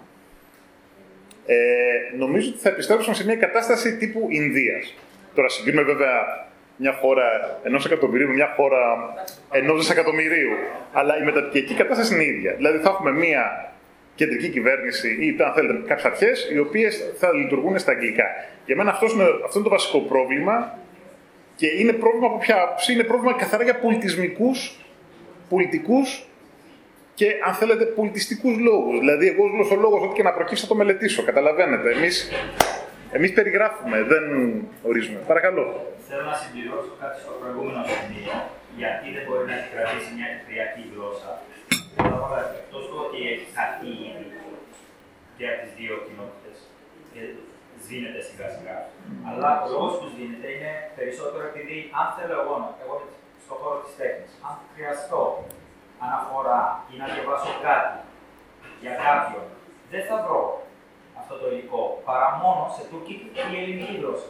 ε, νομίζω ότι θα επιστρέψουν σε μια κατάσταση τύπου Ινδίας. Τώρα συγκρίνουμε βέβαια μια χώρα ενός εκατομμυρίου με μια χώρα ενός δισεκατομμυρίου, αλλά η μεταπικιακή κατάσταση είναι η ίδια. Δηλαδή θα έχουμε μια κεντρική κυβέρνηση ή, αν θέλετε, κάποιες αρχές, οι οποίες θα λειτουργούν στα αγγλικά. Για μένα αυτός είναι, αυτό είναι το βασικό πρόβλημα και είναι πρόβλημα από ποια άποψη, είναι πρόβλημα καθαρά για πολιτισμικούς, πολιτικούς και, αν θέλετε, πολιτιστικούς λόγους. Δηλαδή, εγώ ως γλωσσολόγος, ό,τι και να προκύψει, θα το μελετήσω. Καταλαβαίνετε. Εμείς, εμείς περιγράφουμε, δεν ορίζουμε. Παρακαλώ. Θέλω να συμπληρώσω κάτι στο προηγούμενο σημείο, γιατί δεν μπορεί να κρατήσει μια κυπριακή γλώσσα. Εκτός του ότι έχει χαθεί ήδη και από τις δύο κοινότητες και σβήνεται σιγά σιγά. Αλλά ο λόγος που σβήνεται είναι περισσότερο επειδή αν θέλω εγώ, εγώ στον χώρο της τέχνης, αν χρειαστώ αναφορά ή να διαβάσω κάτι για κάποιον, δεν θα βρω αυτό το υλικό παρά μόνο σε τουρκική ή ελληνική γλώσσα.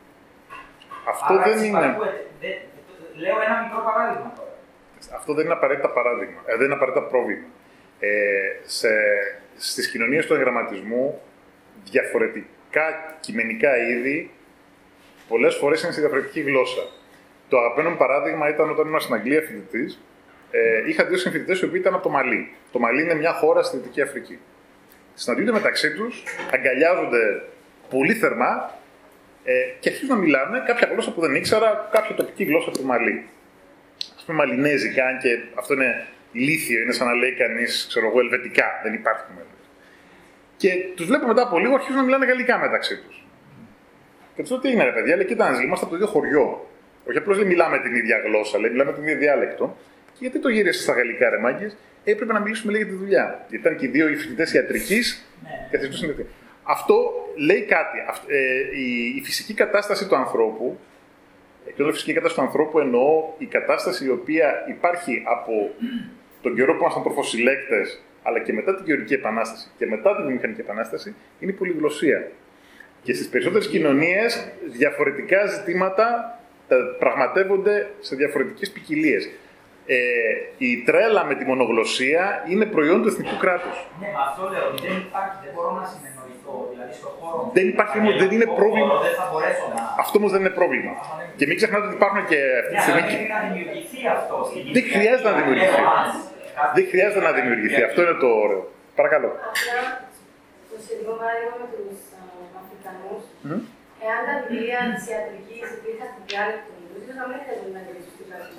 Αυτό Άρα, δεν είναι. Δε, λέω ένα μικρό παράδειγμα τώρα. Αυτό δεν είναι απαραίτητα παράδειγμα, ε, δεν είναι απαραίτητα πρόβλημα. Ε, σε, στις κοινωνίες του εγγραμματισμού, διαφορετικά κειμενικά είδη, πολλές φορές είναι σε διαφορετική γλώσσα. Το αγαπημένο μου παράδειγμα ήταν όταν ήμουν στην Αγγλία φοιτητής. Ε, είχα δύο συμφοιτητές οι οποίοι ήταν από το Μαλί. Το Μαλί είναι μια χώρα στη Δυτική Αφρική. Συναντιούνται μεταξύ τους, αγκαλιάζονται πολύ θερμά ε, και αρχίζουν να μιλάνε κάποια γλώσσα που δεν ήξερα, κάποια τοπική γλώσσα του Μαλί. Ας πούμε μαλινέζικα, αν και αυτό είναι ηλίθιο, είναι σαν να λέει κανείς, ξέρω εγώ, ελβετικά, δεν υπάρχει μέλλον. Και τους βλέπω μετά από λίγο, αρχίζουν να μιλάνε γαλλικά μεταξύ τους. Και τους λέω, τι είναι ρε παιδιά, λέει, κοίτα, είμαστε από το ίδιο χωριό. Όχι απλώς λέει, μιλάμε την ίδια γλώσσα, λέει, μιλάμε την ίδια διάλεκτο. Και γιατί το γύρισε στα γαλλικά, ρε μάγκες, έπρεπε να μιλήσουμε λέει, για τη δουλειά. Γιατί ήταν και οι δύο οι φοιτητές ιατρικής και συζητούσαν. Αυτό λέει κάτι. Ε, η, η φυσική κατάσταση του ανθρώπου, και όταν φυσική κατάσταση του ανθρώπου εννοώ η κατάσταση η οποία υπάρχει από τον καιρό που ήμασταν τροφοσυλλέκτες, αλλά και μετά την Γεωργική Επανάσταση και μετά την Βιομηχανική Επανάσταση, είναι η πολυγλωσσία. Και στις περισσότερες κοινωνίες διαφορετικά ζητήματα πραγματεύονται σε διαφορετικές ποικιλίες. Ε, η τρέλα με τη μονογλωσσία είναι προϊόν του εθνικού κράτους. Ναι, αυτό λέω ότι δεν υπάρχει, δεν μπορώ να συνεννοηθώ. Δηλαδή στον χώρο δεν υπάρχει όμως, δεν είναι πρόβλημα. Δεν θα μπορέσω να... Αυτό όμως δεν είναι πρόβλημα. Α, και μην ξεχνάτε ότι υπάρχουν και αυτή τη στιγμή. Πρέπει να δημιουργηθεί αυτό. Δεν χρειάζεται να δημιουργηθεί. Δεν χρειάζεται να δημιουργηθεί. Αυτό είναι το ωραίο. Παρακαλώ. Απλά το σχετικό παράδειγμα με τους Αφρικανούς, εάν τα βιβλία της ιατρικής υπήρχαν στην διάλεκτο του, ίσως να μην θέλουν να γυρίσουν στην πράξη.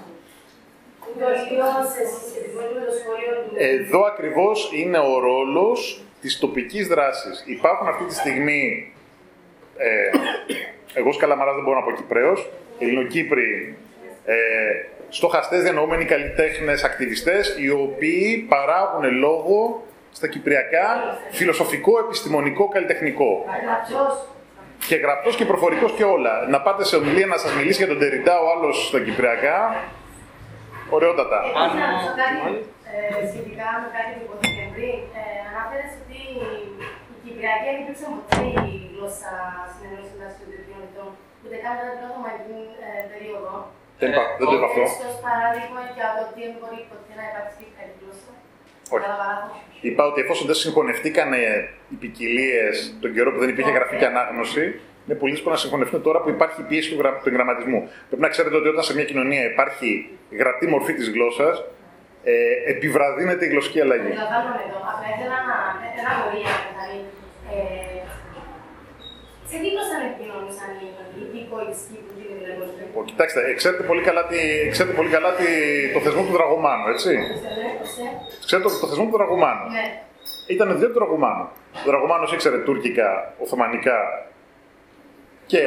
Εδώ ακριβώς είναι ο ρόλος της τοπικής δράσης. Υπάρχουν αυτή τη στιγμή, ε, εγώ ως Καλαμαράς δεν μπορώ να πω Κυπραίος, Ελληνοκύπροι, ε, στοχαστές διανοούμενοι καλλιτέχνες, ακτιβιστές, οι οποίοι παράγουν λόγο στα κυπριακά, φιλοσοφικό, επιστημονικό, καλλιτεχνικό. Και γραπτός και προφορικός και όλα. Να πάτε σε ομιλία να σας μιλήσει για τον Τεριντά ο άλλος στα κυπριακά. Ωραιότατα. Θέλω να ρωτήσω κάτι σχετικά με κάτι που υπόθηκε πριν. Ανάφερες ότι η Κυπριακή δεν υπήρξε ποτέ η γλώσσα συνεννόησης μεταξύ των δύο κοινωνιτών, ούτε καν κατά την Οθωμανική περίοδο. Δεν το είπα αυτό. Έστω ως παράδειγμα για το ότι δεν μπορεί ποτέ να υπάρξει κυπριακή γλώσσα. Όχι. Είπα ότι εφόσον δεν συγχωνευτήκαν οι ποικιλίες τον καιρό που δεν υπήρχε γραφή και ανάγνωση, είναι πολύ δύσκολο να συμφωνηθούν τώρα που υπάρχει η πίεση του, γρα... του εγγραμματισμού. Πρέπει να ξέρετε ότι όταν σε μια κοινωνία υπάρχει γραπτή μορφή της γλώσσας, ε, επιβραδύνεται η γλωσσική αλλαγή. Καταλαβαίνω εδώ. Απλά ήθελα ένα αγορία. Δηλαδή, ε, σε τι γλώσσα επικοινωνούσαν οι υπήκοοι της Κύπρου και οι Ελληνικοί? Κοιτάξτε, ξέρετε πολύ καλά, τη, ξέρετε πολύ καλά τη, το θεσμό του Δραγωμάνου, έτσι. Ξέρετε το, το θεσμό του Δραγωμάνου. Ναι. Ήταν δύο του Δραγωμάνου. Ο Δραγωμάνος ήξερε τουρκικά, οθωμανικά. Και...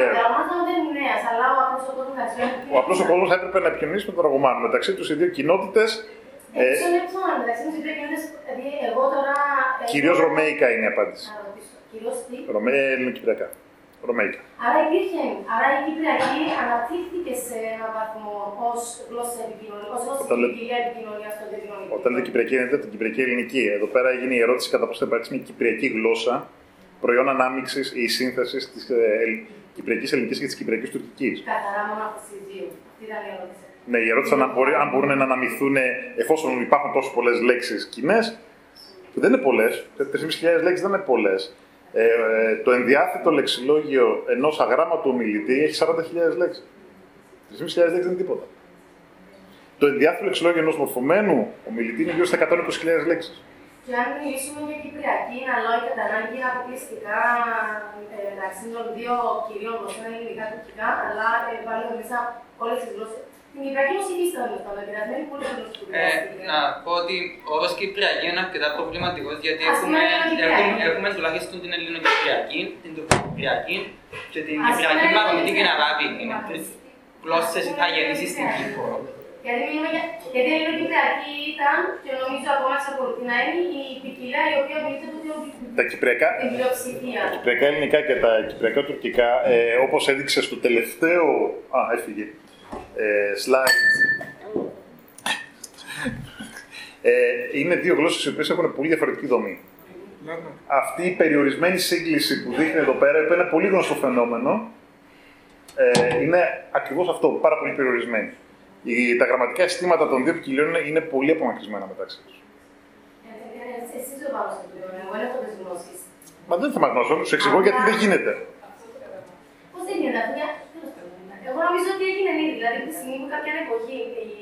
Ο απλός ο κόσμος θα έπρεπε να επικοινωνήσει με τον Δραγωμάνο. Μεταξύ τους οι δύο κοινότητες. Ε, μεταξύ τους οι δύο κοινότητες, δηλαδή εγώ τώρα. Κυρίως Ρωμαϊκά είναι η απάντηση. Κυρίως τι? Ρωμαία, ελληνοκυπριακά. Ρωμαϊκά. Άρα, υπήρχε, άρα η Κυπριακή αναπτύχθηκε σε έναν βαθμό ως γλώσσα επικοινωνία, ως γλώσσα ποικιλία επικοινωνία στο διαδικονικό. Όταν λέτε Κυπριακή, εννοείται την Κυπριακή Ελληνική. Εδώ πέρα έγινε η ερώτηση κατά πόσο θα υπάρξει μια Κυπριακή γλώσσα, προϊόν ανάμειξης ή σύνθεσης της ε, Κυπριακής Ελληνικής και της Κυπριακής Τουρκικής. Καθαρά μόνο από τις δύο. Τι ήταν η ερώτηση. Ναι, η ερώτηση ήταν αν, μπορεί, αν μπορούν να αναμειχθούν εφόσον υπάρχουν τόσο πολλές λέξεις κοινές. Δεν είναι πολλές, τρεις χιλιάδες πεντακόσιες λέξεις δεν είναι πολλές. Ε, ε, το ενδιάθετο λεξιλόγιο ενός αγράμματου ομιλητή έχει σαράντα χιλιάδες λέξεις. τρεις χιλιάδες πεντακόσιες λέξεις δεν είναι τίποτα. Το ενδιάθετο λεξιλόγιο ενός μορφωμένου ομιλητή είναι γύρω στα εκατόν είκοσι χιλιάδες λέξεις. Και αν μιλήσουμε για Κυπριακή, να λέω κατά ανάγκη είναι αποκλειστικά μεταξύ των δύο κυρίων γλωσσών, ελληνικά και τουρκικά, αλλά βάλουμε μέσα όλες τις γλώσσες. Την Κυπριακή όμως υφίσταται με αυτό, δηλαδή είναι πολύ γλωσσική. Να πω ότι ο όρος Κυπριακή είναι αρκετά προβληματικός, γιατί έχουμε, έχουμε, έχουμε τουλάχιστον την Ελληνοκυπριακή, την Τουρκοκυπριακή και την Κυπριακή Μαρονίτη και την Αράβικη. Είναι τρεις γλώσσες ηθαγενείς στην Κύπρο. Γιατί η Ελληνοκυπριακή ήταν, και νομίζω ακόμα εξακολουθεί να είναι, η ποικιλία η οποία μιλείται από τα κυπριακά, την πλειοψηφία. Τα κυπριακά ελληνικά και τα κυπριακά τουρκικά, ε, όπως έδειξε στο τελευταίο. Α, έφυγε. Ε, slide. ε, είναι δύο γλώσσες οι οποίες έχουν πολύ διαφορετική δομή. Αυτή η περιορισμένη σύγκληση που δείχνει εδώ πέρα, που είναι πολύ γνωστό φαινόμενο, ε, είναι ακριβώς αυτό, πάρα πολύ περιορισμένη. Οι, τα γραμματικά συστήματα των δύο ποικιλίων είναι πολύ απομακρυσμένα μεταξύ τους. Εσείς το πάνω στο πλέον, εγώ έχω τις γνώσεις. Μα δεν θα με γνώσω, σου εξηγώ γιατί δεν γίνεται. Πώς δεν γίνεται, αφού εγώ νομίζω ότι έγινε ήδη, δηλαδή τη στιγμή που κάποια εποχή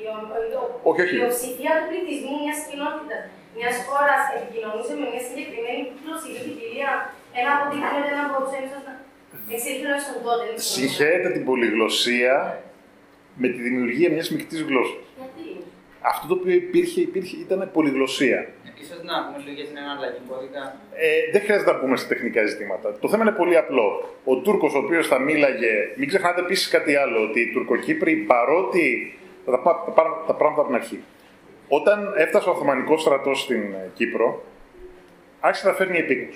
η πλειοψηφία του πληθυσμού μιας κοινότητας, μιας χώρας επικοινωνούσε με μια συγκεκριμένη γλωσσική ποικιλία, ένα από την κοινότητα να μπορούσε να εξελίξει στον τότε. Συγχαίρεται την πολυγλωσσία με τη δημιουργία μιας μεικτής γλώσσας. Γιατί? Αυτό το οποίο υπήρχε, υπήρχε ήταν πολυγλωσσία. Ίσως να πούμε λίγο για την εναλλαγή κώδικα. Ε, δεν χρειάζεται να πούμε στα τεχνικά ζητήματα. Το θέμα είναι πολύ απλό. Ο Τούρκος, ο οποίος θα μίλαγε. Μην ξεχνάτε επίσης κάτι άλλο, ότι οι Τουρκοκύπροι, παρότι. Θα τα πάρω τα, τα πράγματα από την αρχή. Όταν έφτασε ο Οθωμανικός στρατός στην Κύπρο, άρχισε να φέρνει επίκους.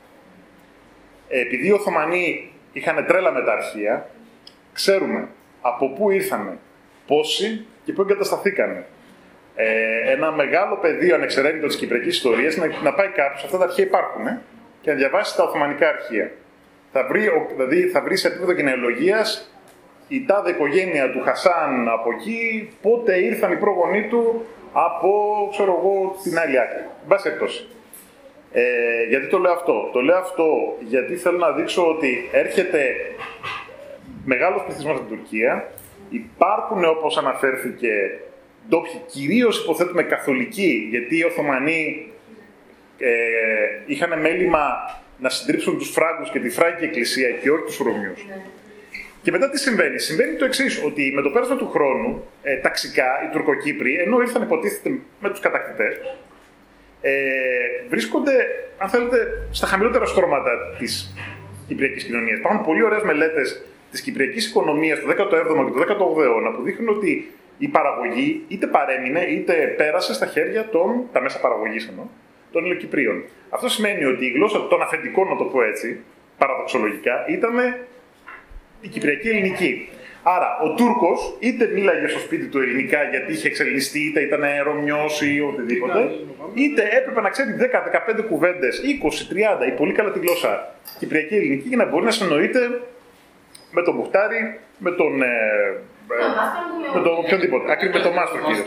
Ε, επειδή οι Οθωμανοί είχαν τρέλα με τα αρχεία, ξέρουμε από πού ήρθανε, πόσοι και πού εγκατασταθήκανε. Ε, ένα μεγάλο πεδίο ανεξερεύνητο της κυπριακής ιστορίας να, να πάει κάποιος, αυτά τα αρχεία υπάρχουν, ε, και να διαβάσει τα Οθωμανικά αρχεία. Θα βρει, δηλαδή θα βρει σε επίπεδο γενεολογίας η τάδε οικογένεια του Χασάν από εκεί, πότε ήρθαν οι πρόγονοί του από, ξέρω εγώ, την άλλη άκρη. Εν πάση περιπτώσει. Ε, γιατί το λέω αυτό. Το λέω αυτό γιατί θέλω να δείξω ότι έρχεται μεγάλος πληθυσμός στην Τουρκία. Υπάρχουν, όπως αναφέρθηκε, ντόπιοι, κυρίως υποθέτουμε καθολικοί, γιατί οι Οθωμανοί ε, είχαν μέλημα να συντρίψουν τους Φράγκους και τη Φράγκη Εκκλησία και όχι τους Ρωμιούς. Ναι. Και μετά τι συμβαίνει? Συμβαίνει το εξής, ότι με το πέρασμα του χρόνου, ε, ταξικά, οι Τουρκοκύπροι, ενώ ήρθαν υποτίθεται με τους κατακτητές, ε, βρίσκονται, αν θέλετε, στα χαμηλότερα στρώματα της κυπριακής κοινωνίας. Υπάρχουν πολύ ωραίες μελέτες της κυπριακής οικονομίας του δέκατο έβδομο και του δέκατο όγδοο αιώνα που δείχνουν ότι η παραγωγή είτε παρέμεινε είτε πέρασε στα χέρια των, τα μέσα παραγωγής εννοώ, των Ελληνοκυπρίων. Αυτό σημαίνει ότι η γλώσσα των αφεντικών, να το πω έτσι, παραδοξολογικά, ήταν η κυπριακή ελληνική. Άρα, ο Τούρκος είτε μίλαγε στο σπίτι του ελληνικά γιατί είχε εξελιστεί, είτε ήταν Ρωμιός ή οτιδήποτε, είτε έπρεπε να ξέρει δέκα δεκαπέντε κουβέντες, είκοσι τριάντα ή πολύ καλά τη γλώσσα κυπριακή ελληνική για να μπορεί να συνοείται με τον Μπουχτάρη, με τον. Ε, με τον οποιονδήποτε. Ακριβώς με τον Μάστρο, κύριε.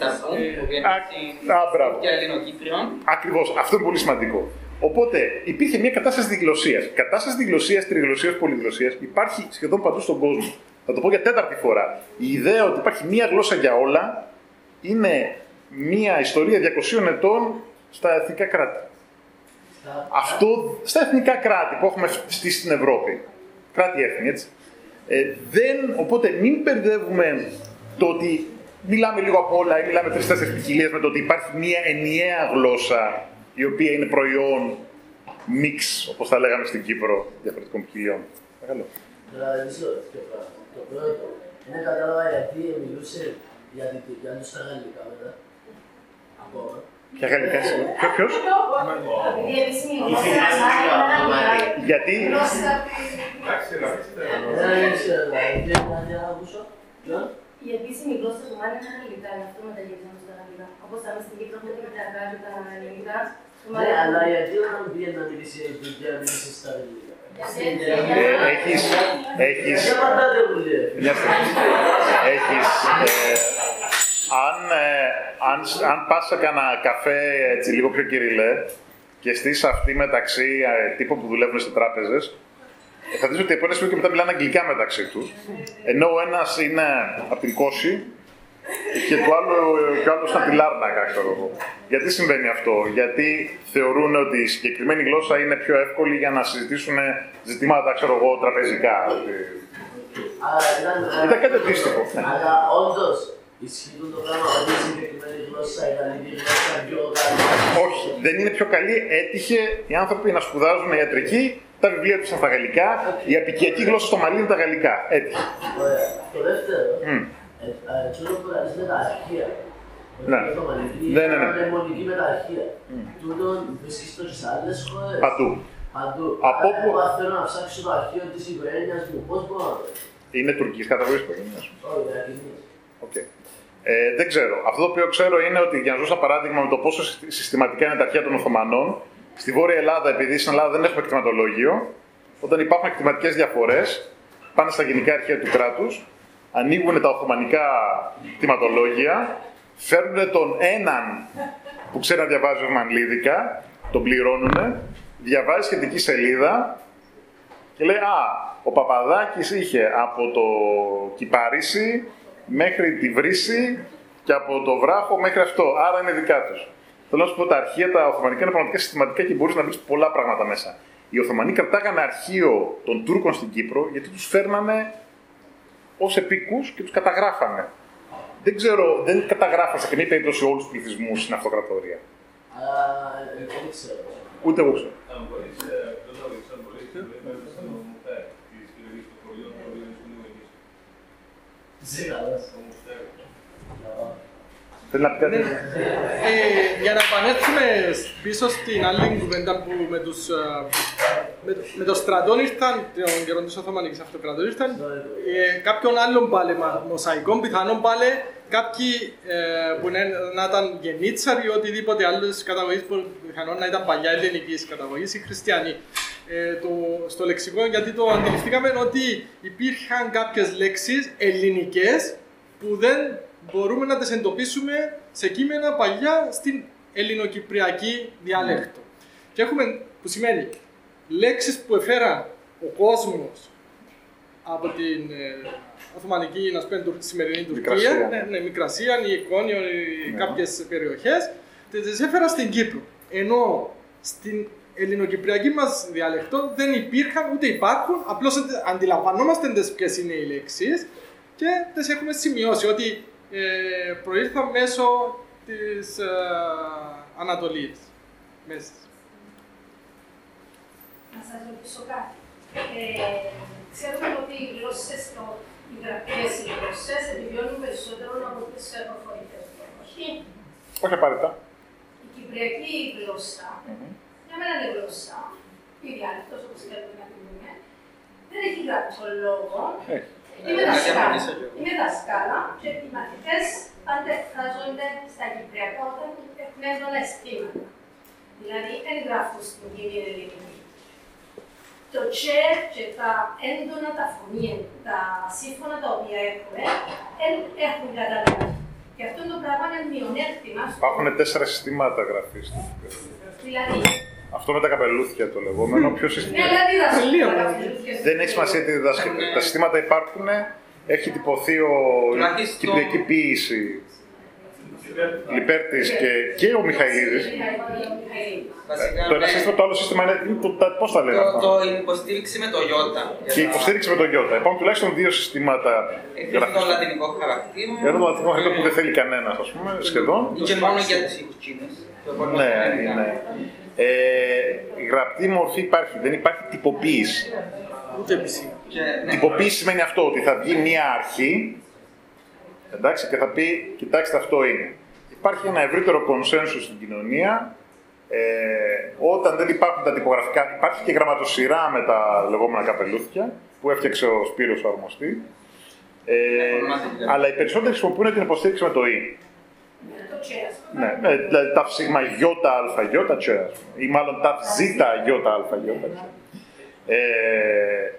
Ακριβώς. Αυτό είναι πολύ σημαντικό. Οπότε υπήρχε μια κατάσταση διγλωσσίας. Κατάσταση διγλωσσίας, τριγλωσσίας, πολυγλωσσίας υπάρχει σχεδόν παντού στον κόσμο. Θα το πω για τέταρτη φορά. Η ιδέα ότι υπάρχει μία γλώσσα για όλα είναι μία ιστορία διακοσίων ετών στα εθνικά κράτη. Αυτό στα εθνικά κράτη που έχουμε στήσει στην Ευρώπη. Κράτη-έθνη, έτσι. Ε, δεν, οπότε μην μπερδεύουμε το ότι μιλάμε λίγο από όλα ή μιλάμε τρεις-τέσσερις ποικιλίες με το ότι υπάρχει μία ενιαία γλώσσα η οποία είναι προϊόν μίξ, όπως θα λέγαμε στην Κύπρο, διαφορετικών ποικιλιών. Παρακαλώ. Το πρώτο, είναι κατάλαβα γιατί μιλούσε για την Τουρκία του στα γαλλικά μετά. Ακόμα. Ποια γαλλικά είσαι, ποιος? Γιατί. Γιατί. Δεν ξέρω, δηλαδή, άκουσα. Η επίσημη γλώσσα του Μάλι είναι αγγλικά, γι' αυτό μεταγγελίσαμε στα αγγλικά. Όπως θα είμαι στην Κύπρο, έχουμε τα κυπριακά και τα ελληνικά. Ναι, αλλά γιατί όταν πήγαινε να μιλήσει η Τουρκία, μιλήσει στα ελληνικά. Έχεις... Έχεις... Δεν πατάτε πολύ. Έχεις... Αν, αν, αν πας σε κανένα καφέ έτσι, λίγο πιο κυριλέ και στείς αυτή μεταξύ τύπων που δουλεύουν σε τράπεζες, θα δεις ότι από ένα σημείο και μετά μιλάνε αγγλικά μεταξύ τους. Ενώ ο ένας είναι από την Κώση και το άλλο, και ο άλλος από τη Λάρνακα, ξέρω εγώ. Γιατί συμβαίνει αυτό? Γιατί θεωρούν ότι η συγκεκριμένη γλώσσα είναι πιο εύκολη για να συζητήσουν ζητήματα, ξέρω εγώ, τραπεζικά. Ήταν κάτι αντίστοιχο. Αλλά όντως ισχύει το πράγμα ότι η συγκεκριμένη γλώσσα, η γαλλική γλώσσα πιο καλή. Όχι, δεν είναι πιο καλή. Έτυχε οι άνθρωποι να σπουδάζουν ιατρική. Τα βιβλία τους είναι στα γαλλικά, η απικιακή γλώσσα στο Μαλί είναι τα γαλλικά. Έτυχε. Ωραία. Το δεύτερο, έτσι που κάνεις με τα αρχεία. Ναι. Ναι, ναι, ναι. Είναι μονική με τα αρχεία. Τούτον βρίσκεις το στις άλλες χώρες. Παντού. Παντού. Από όπου... Εγώ θέλω να ψάξω το αρχείο της οικογένειας μου. Πώς μπορώ να το? Είναι τουρκικής καταγωγής οικογένειας μου. Όχι, Ιρακινής. Οκ. Ε, δεν ξέρω. Αυτό το οποίο ξέρω είναι ότι για να δώσω ένα παράδειγμα με το πόσο συστηματικά είναι τα αρχεία των Οθωμανών, στη Βόρεια Ελλάδα, επειδή στην Ελλάδα δεν έχουμε κτηματολόγιο, όταν υπάρχουν κτηματικές διαφορές, πάνε στα γενικά αρχεία του κράτους, ανοίγουν τα Οθωμανικά κτηματολόγια, φέρνουν τον έναν που ξέρει να διαβάζει Οθωμανλίδικα, τον πληρώνουν, διαβάζει σχετική σελίδα και λέει «Α, ο Παπαδάκης είχε από το Κυπαρίσι μέχρι τη Βρύση και από το Βράχο μέχρι αυτό, άρα είναι δικά τους». Θέλω να σου πω, τα αρχεία τα Οθωμανικά είναι πραγματικά συστηματικά και μπορείς να βρεις πολλά πράγματα μέσα. Οι Οθωμανοί κρατάγανε αρχείο των Τούρκων στην Κύπρο γιατί τους φέρνανε ως επίκους και τους καταγράφανε. Δεν ξέρω, δεν καταγράφανε σε καμία περίπτωση όλους τους πληθυσμούς στην αυτοκρατορία. Αλλά δεν ξέρω. Ούτε εγώ ξέρω. Θέλει να πει κάτι. Ε, για να επανέλθουμε πίσω στην άλλη κουβέντα που με, τους, με, με το στρατόν ήρθαν, τον καιρό της Οθωμανικής Αυτοκρατορίας ήρθαν, ε, κάποιον άλλον πάλι μοσαϊκών, πιθανόν πάλι κάποιοι ε, που είναι, να ήταν γενίτσαροι ή οτιδήποτε άλλες καταγωγής που πιθανόν να ήταν παλιά ελληνικής καταγωγής ή χριστιανοί. Ε, το, στο λεξικό, γιατί το αντιληφθήκαμε ότι υπήρχαν κάποιες λέξεις ελληνικές που δεν μπορούμε να τις εντοπίσουμε σε κείμενα παλιά στην ελληνοκυπριακή διάλεκτο. Και έχουμε, που σημαίνει, λέξεις που έφεραν ο κόσμος από την ε, Οθωμανική, να πούμε, τη σημερινή Τουρκία, ναι, ναι, Μικρασία, η Εικόνιο, ναι. Κάποιες περιοχές, τις έφεραν στην Κύπρο. Ενώ στην ελληνοκυπριακή μας διαλεκτό δεν υπήρχαν ούτε υπάρχουν, απλώς αντιλαμβανόμαστε ποιες είναι οι λέξεις και τις έχουμε σημειώσει ότι ε, προήλθαν μέσω της ε, Ανατολής. Μέσα. Να σας ρωτήσω κάτι. Ε, ξέρουμε ότι οι γλώσσες, οι γραπτές οι γλώσσες επιβιώνουν περισσότερο από τις προφορικές, όχι? Όχι απαραίτητα. Η κυπριακή γλώσσα, mm-hmm. για μένα είναι γλώσσα, η διάλεκτος, όπως θέλουμε να την πούμε, δεν έχει γράψει λόγο. Είναι δασκάλα. Είναι δασκάλα και οι μαθητές πάντα εκφράζονται στα κυπριακά όταν έχουν έντονα αισθήματα. Δηλαδή, δεν γράφουν στην κοινή ελληνική. Το τσε και τα έντονα, τα φωνή, τα σύμφωνα τα οποία έχουμε, δεν έχουν καταλάβει. Και αυτό το πράγμα είναι μειονέκτημα. Υπάρχουν τέσσερα συστήματα γραφής. Δηλαδή. Αυτό με τα καπελούθια το λεγόμενο, ποιο σύστημα. Δεν έχει σημασία τι διδάσκεται. Τα συστήματα υπάρχουν, έχει τυπωθεί ο κυπριακή ποίηση. Λιπέρτης και, και ο Μιχαηλίδης. Το ένα σύστημα, το άλλο σύστημα είναι. Πώς θα λέγαμε. Το, το υποστήριξη με το Ιώτα. Και η υποστήριξη με το Ιώτα. Υπάρχουν τουλάχιστον δύο συστήματα. Έχει το λατινικό χαρακτήρα. Ένα το λατινικό χαρακτήρα που δεν θέλει κανένα, ας πούμε, σχεδόν. Και μόνο για τις ήχους Κίνες. Ναι, ναι. Ε, η γραπτή μορφή υπάρχει, δεν υπάρχει τυποποίηση. Ούτε επισήμη. Ναι. Τυποποίηση σημαίνει αυτό, ότι θα βγει μία αρχή, εντάξει, και θα πει, κοιτάξτε, αυτό είναι. Υπάρχει ένα ευρύτερο κονσένσους στην κοινωνία, ε, όταν δεν υπάρχουν τα τυπογραφικά, υπάρχει και γραμματοσυρά με τα λεγόμενα καπελούθια, που έφτιαξε ο Σπύρος ο Αρμοστή. Ε, αλλά οι περισσότεροι χρησιμοποιούν την υποστήριξη με το «ή». Ναι, ναι, δηλαδή ταφ σίγμα γιώτα αλφα γιώτα τσέα, ή μάλλον ταφ ζήτα γιώτα αλφα γιώτα. Ε,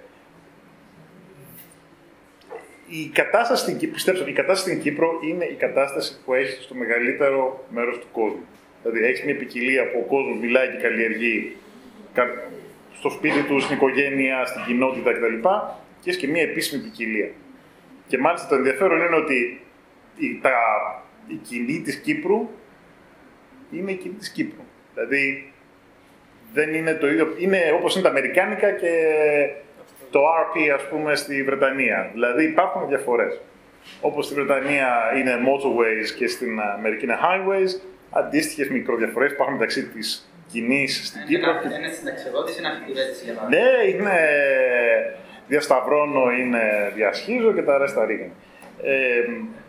η κατάσταση στην Κύπρο, πιστέψτε, η κατάσταση στην Κύπρο είναι η κατάσταση που έχει στο μεγαλύτερο μέρος του κόσμου. Δηλαδή έχει μια ποικιλία που ο κόσμος μιλάει και καλλιεργεί στο σπίτι του, στην οικογένεια, στην κοινότητα κτλ. Και έχει και μια επίσημη ποικιλία. Και μάλιστα το ενδιαφέρον είναι ότι η, τα, η κοινή της Κύπρου είναι η κοινή της Κύπρου. Δηλαδή δεν είναι το ίδιο, είναι όπως είναι τα αμερικάνικα και το αρ πι ας πούμε στη Βρετανία. Δηλαδή υπάρχουν διαφορές. Όπως στη Βρετανία είναι motorways και στην Αμερική είναι highways, αντίστοιχες μικροδιαφορές υπάρχουν μεταξύ της κοινής στην Κύπρο. Είναι συνταξιοδότηση, είναι αφιπηρέτηση για παράδειγμα. Ναι, είναι διασταυρώνω, είναι διασχίζω και τα ρέστα ρίγαν. Ε,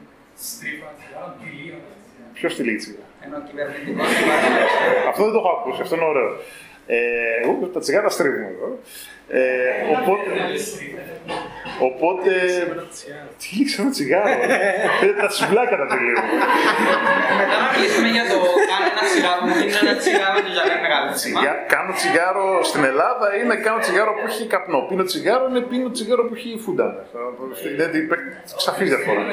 Ποιος τη λύτση. Αυτό δεν το έχω ακούσει, αυτό είναι ωραίο. Ε, εγώ τα τσιγάρα στρίβουμε εδώ. Ε, οπότε, οπότε, τι λήξε ένα τσιγάρο, τα τσιβλάκα τα τελείω. Μετά να μιλήσουμε για το κάνω ένα τσιγάρο που είναι ένα τσιγάρο και για να είναι μεγάλο. Κάνω τσιγάρο στην Ελλάδα είναι κάνω τσιγάρο που έχει καπνό. Πίνω τσιγάρο είναι πίνω τσιγάρο που έχει φούντα. Δηλαδή σαφής διαφορά.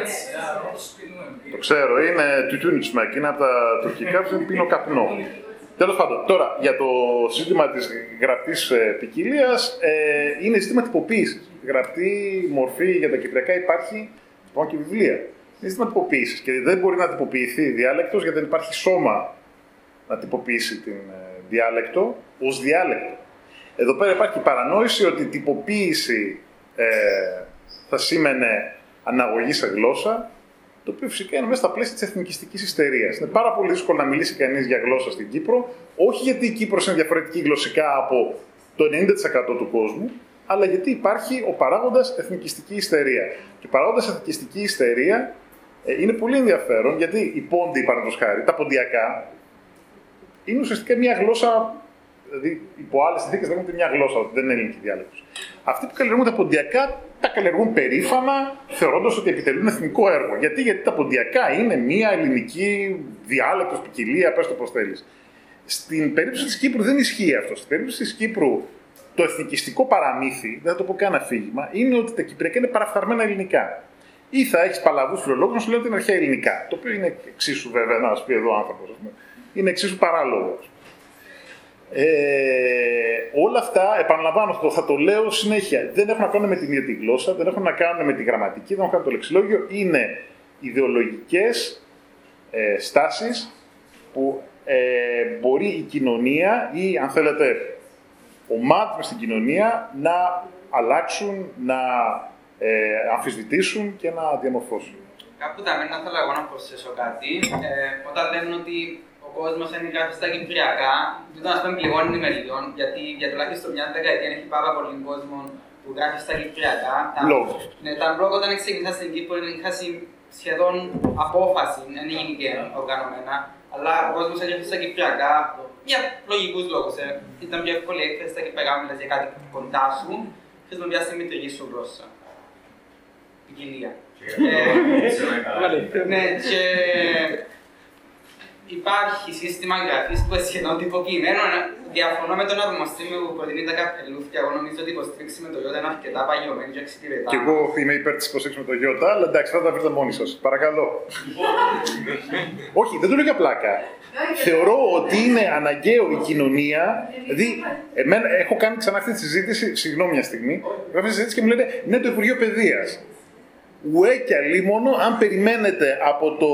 Το ξέρω, είναι τουτούνιτσμακ, είναι από τα τουρκικά που πίνω καπνό. Τέλος πάντων, τώρα για το ζήτημα της γραπτής ε, ποικιλίας, ε, είναι ζήτημα τυποποίησης. Η γραπτή μορφή για τα κυπριακά υπάρχει, πάνω και βιβλία. Είναι ζήτημα τυποποίησης και δεν μπορεί να τυποποιηθεί η διάλεκτος γιατί δεν υπάρχει σώμα να τυποποιήσει την ε, διάλεκτο ως διάλεκτο. Εδώ πέρα υπάρχει η παρανόηση ότι η τυποποίηση ε, θα σήμαινε αναγωγή σε γλώσσα, το οποίο φυσικά είναι μέσα στα πλαίσια της εθνικιστικής ιστερίας. Είναι πάρα πολύ δύσκολο να μιλήσει κανείς για γλώσσα στην Κύπρο, όχι γιατί η Κύπρος είναι διαφορετική γλωσσικά από το ενενήντα τοις εκατό του κόσμου, αλλά γιατί υπάρχει ο παράγοντας εθνικιστική ιστερία. Και ο παράγοντας εθνικιστική ιστερία ε, είναι πολύ ενδιαφέρον, γιατί οι πόντοι, παραδείγματος χάρη, τα ποντιακά, είναι ουσιαστικά μια γλώσσα. Δηλαδή, υπό άλλες συνθήκες λέγονται μια γλώσσα, δεν είναι ελληνική διάλεκτος. Αυτοί που καλλιεργούν τα ποντιακά τα καλλιεργούν περήφανα, θεωρώντας ότι επιτελούν εθνικό έργο. Γιατί, Γιατί τα ποντιακά είναι μια ελληνική διάλεκτος, ποικιλία, πες το πώς θέλεις. Στην περίπτωση της Κύπρου δεν ισχύει αυτό. Στην περίπτωση της Κύπρου το εθνικιστικό παραμύθι, δεν θα το πω καν αφήγημα, είναι ότι τα κυπριακά είναι παραφθαρμένα ελληνικά. Ή θα έχεις παλαβούς φιλολόγους να σου λένε ότι είναι αρχαία ελληνικά. Το οποίο είναι εξίσου βέβαια, να σου πει εδώ ο άνθρωπος, είναι εξίσου παράλογο. Ε, όλα αυτά, επαναλαμβάνω, θα το λέω συνέχεια, δεν έχουν να κάνουν με την ίδια τη γλώσσα, δεν έχουν να κάνουν με τη γραμματική, δεν έχουν να κάνουν με το λεξιλόγιο, είναι ιδεολογικές ε, στάσεις που ε, μπορεί η κοινωνία ή αν θέλετε ομάδες μες στην κοινωνία να αλλάξουν, να ε, αμφισβητήσουν και να διαμορφώσουν. Κάπου τα μένα θέλω εγώ να προσθέσω κάτι. Ε, όταν λένε ότι ο κόσμος είναι γράφει στα κυπριακά, τούτο να πούμε πληγώνει με λίγο, γιατί για τουλάχιστον μια δεκαετία έχει πάρα πολύ κόσμο που γράφει στα κυπριακά. Blog. Ναι, τα blog όταν ξεκίνησα στην Κύπρο είχα σχεδόν απόφαση, δεν γίνηκε οργανωμένα, αλλά ο κόσμος έγραφε στα κυπριακά για λογικούς λόγους. Ε. Ήταν πιο εύκολη έκθεση στα κυπριακά, μιλάς για κάτι κοντά σου, χρησιμοποιάς τη μητρική σου γλώσσα. Ποικιλία. Ναι, και υπάρχει σύστημα γραφής που είναι σχεδόν τυποποιημένο. Διαφωνώ με τον αρμοστή μου που προτείνει τα καπελούθια. Εγώ νομίζω ότι η υποστήριξη με το Ιώτα είναι αρκετά παγιωμένη και εξυπηρετά. Και εγώ είμαι υπέρ της υποστήριξης με το Ιώτα, αλλά εντάξει, θα τα βρείτε μόνοι σας. Παρακαλώ. Όχι, δεν το λέω για πλάκα. Θεωρώ ότι είναι αναγκαίο η κοινωνία. Δηλαδή, εμένα, έχω κάνει ξανά αυτή τη συζήτηση, συγγνώμη μια στιγμή, έχω αυτή τη συζήτηση και μου λένε ναι, το Υπουργείο Παιδείας. Ουέ και αλίμονο, αν περιμένετε από το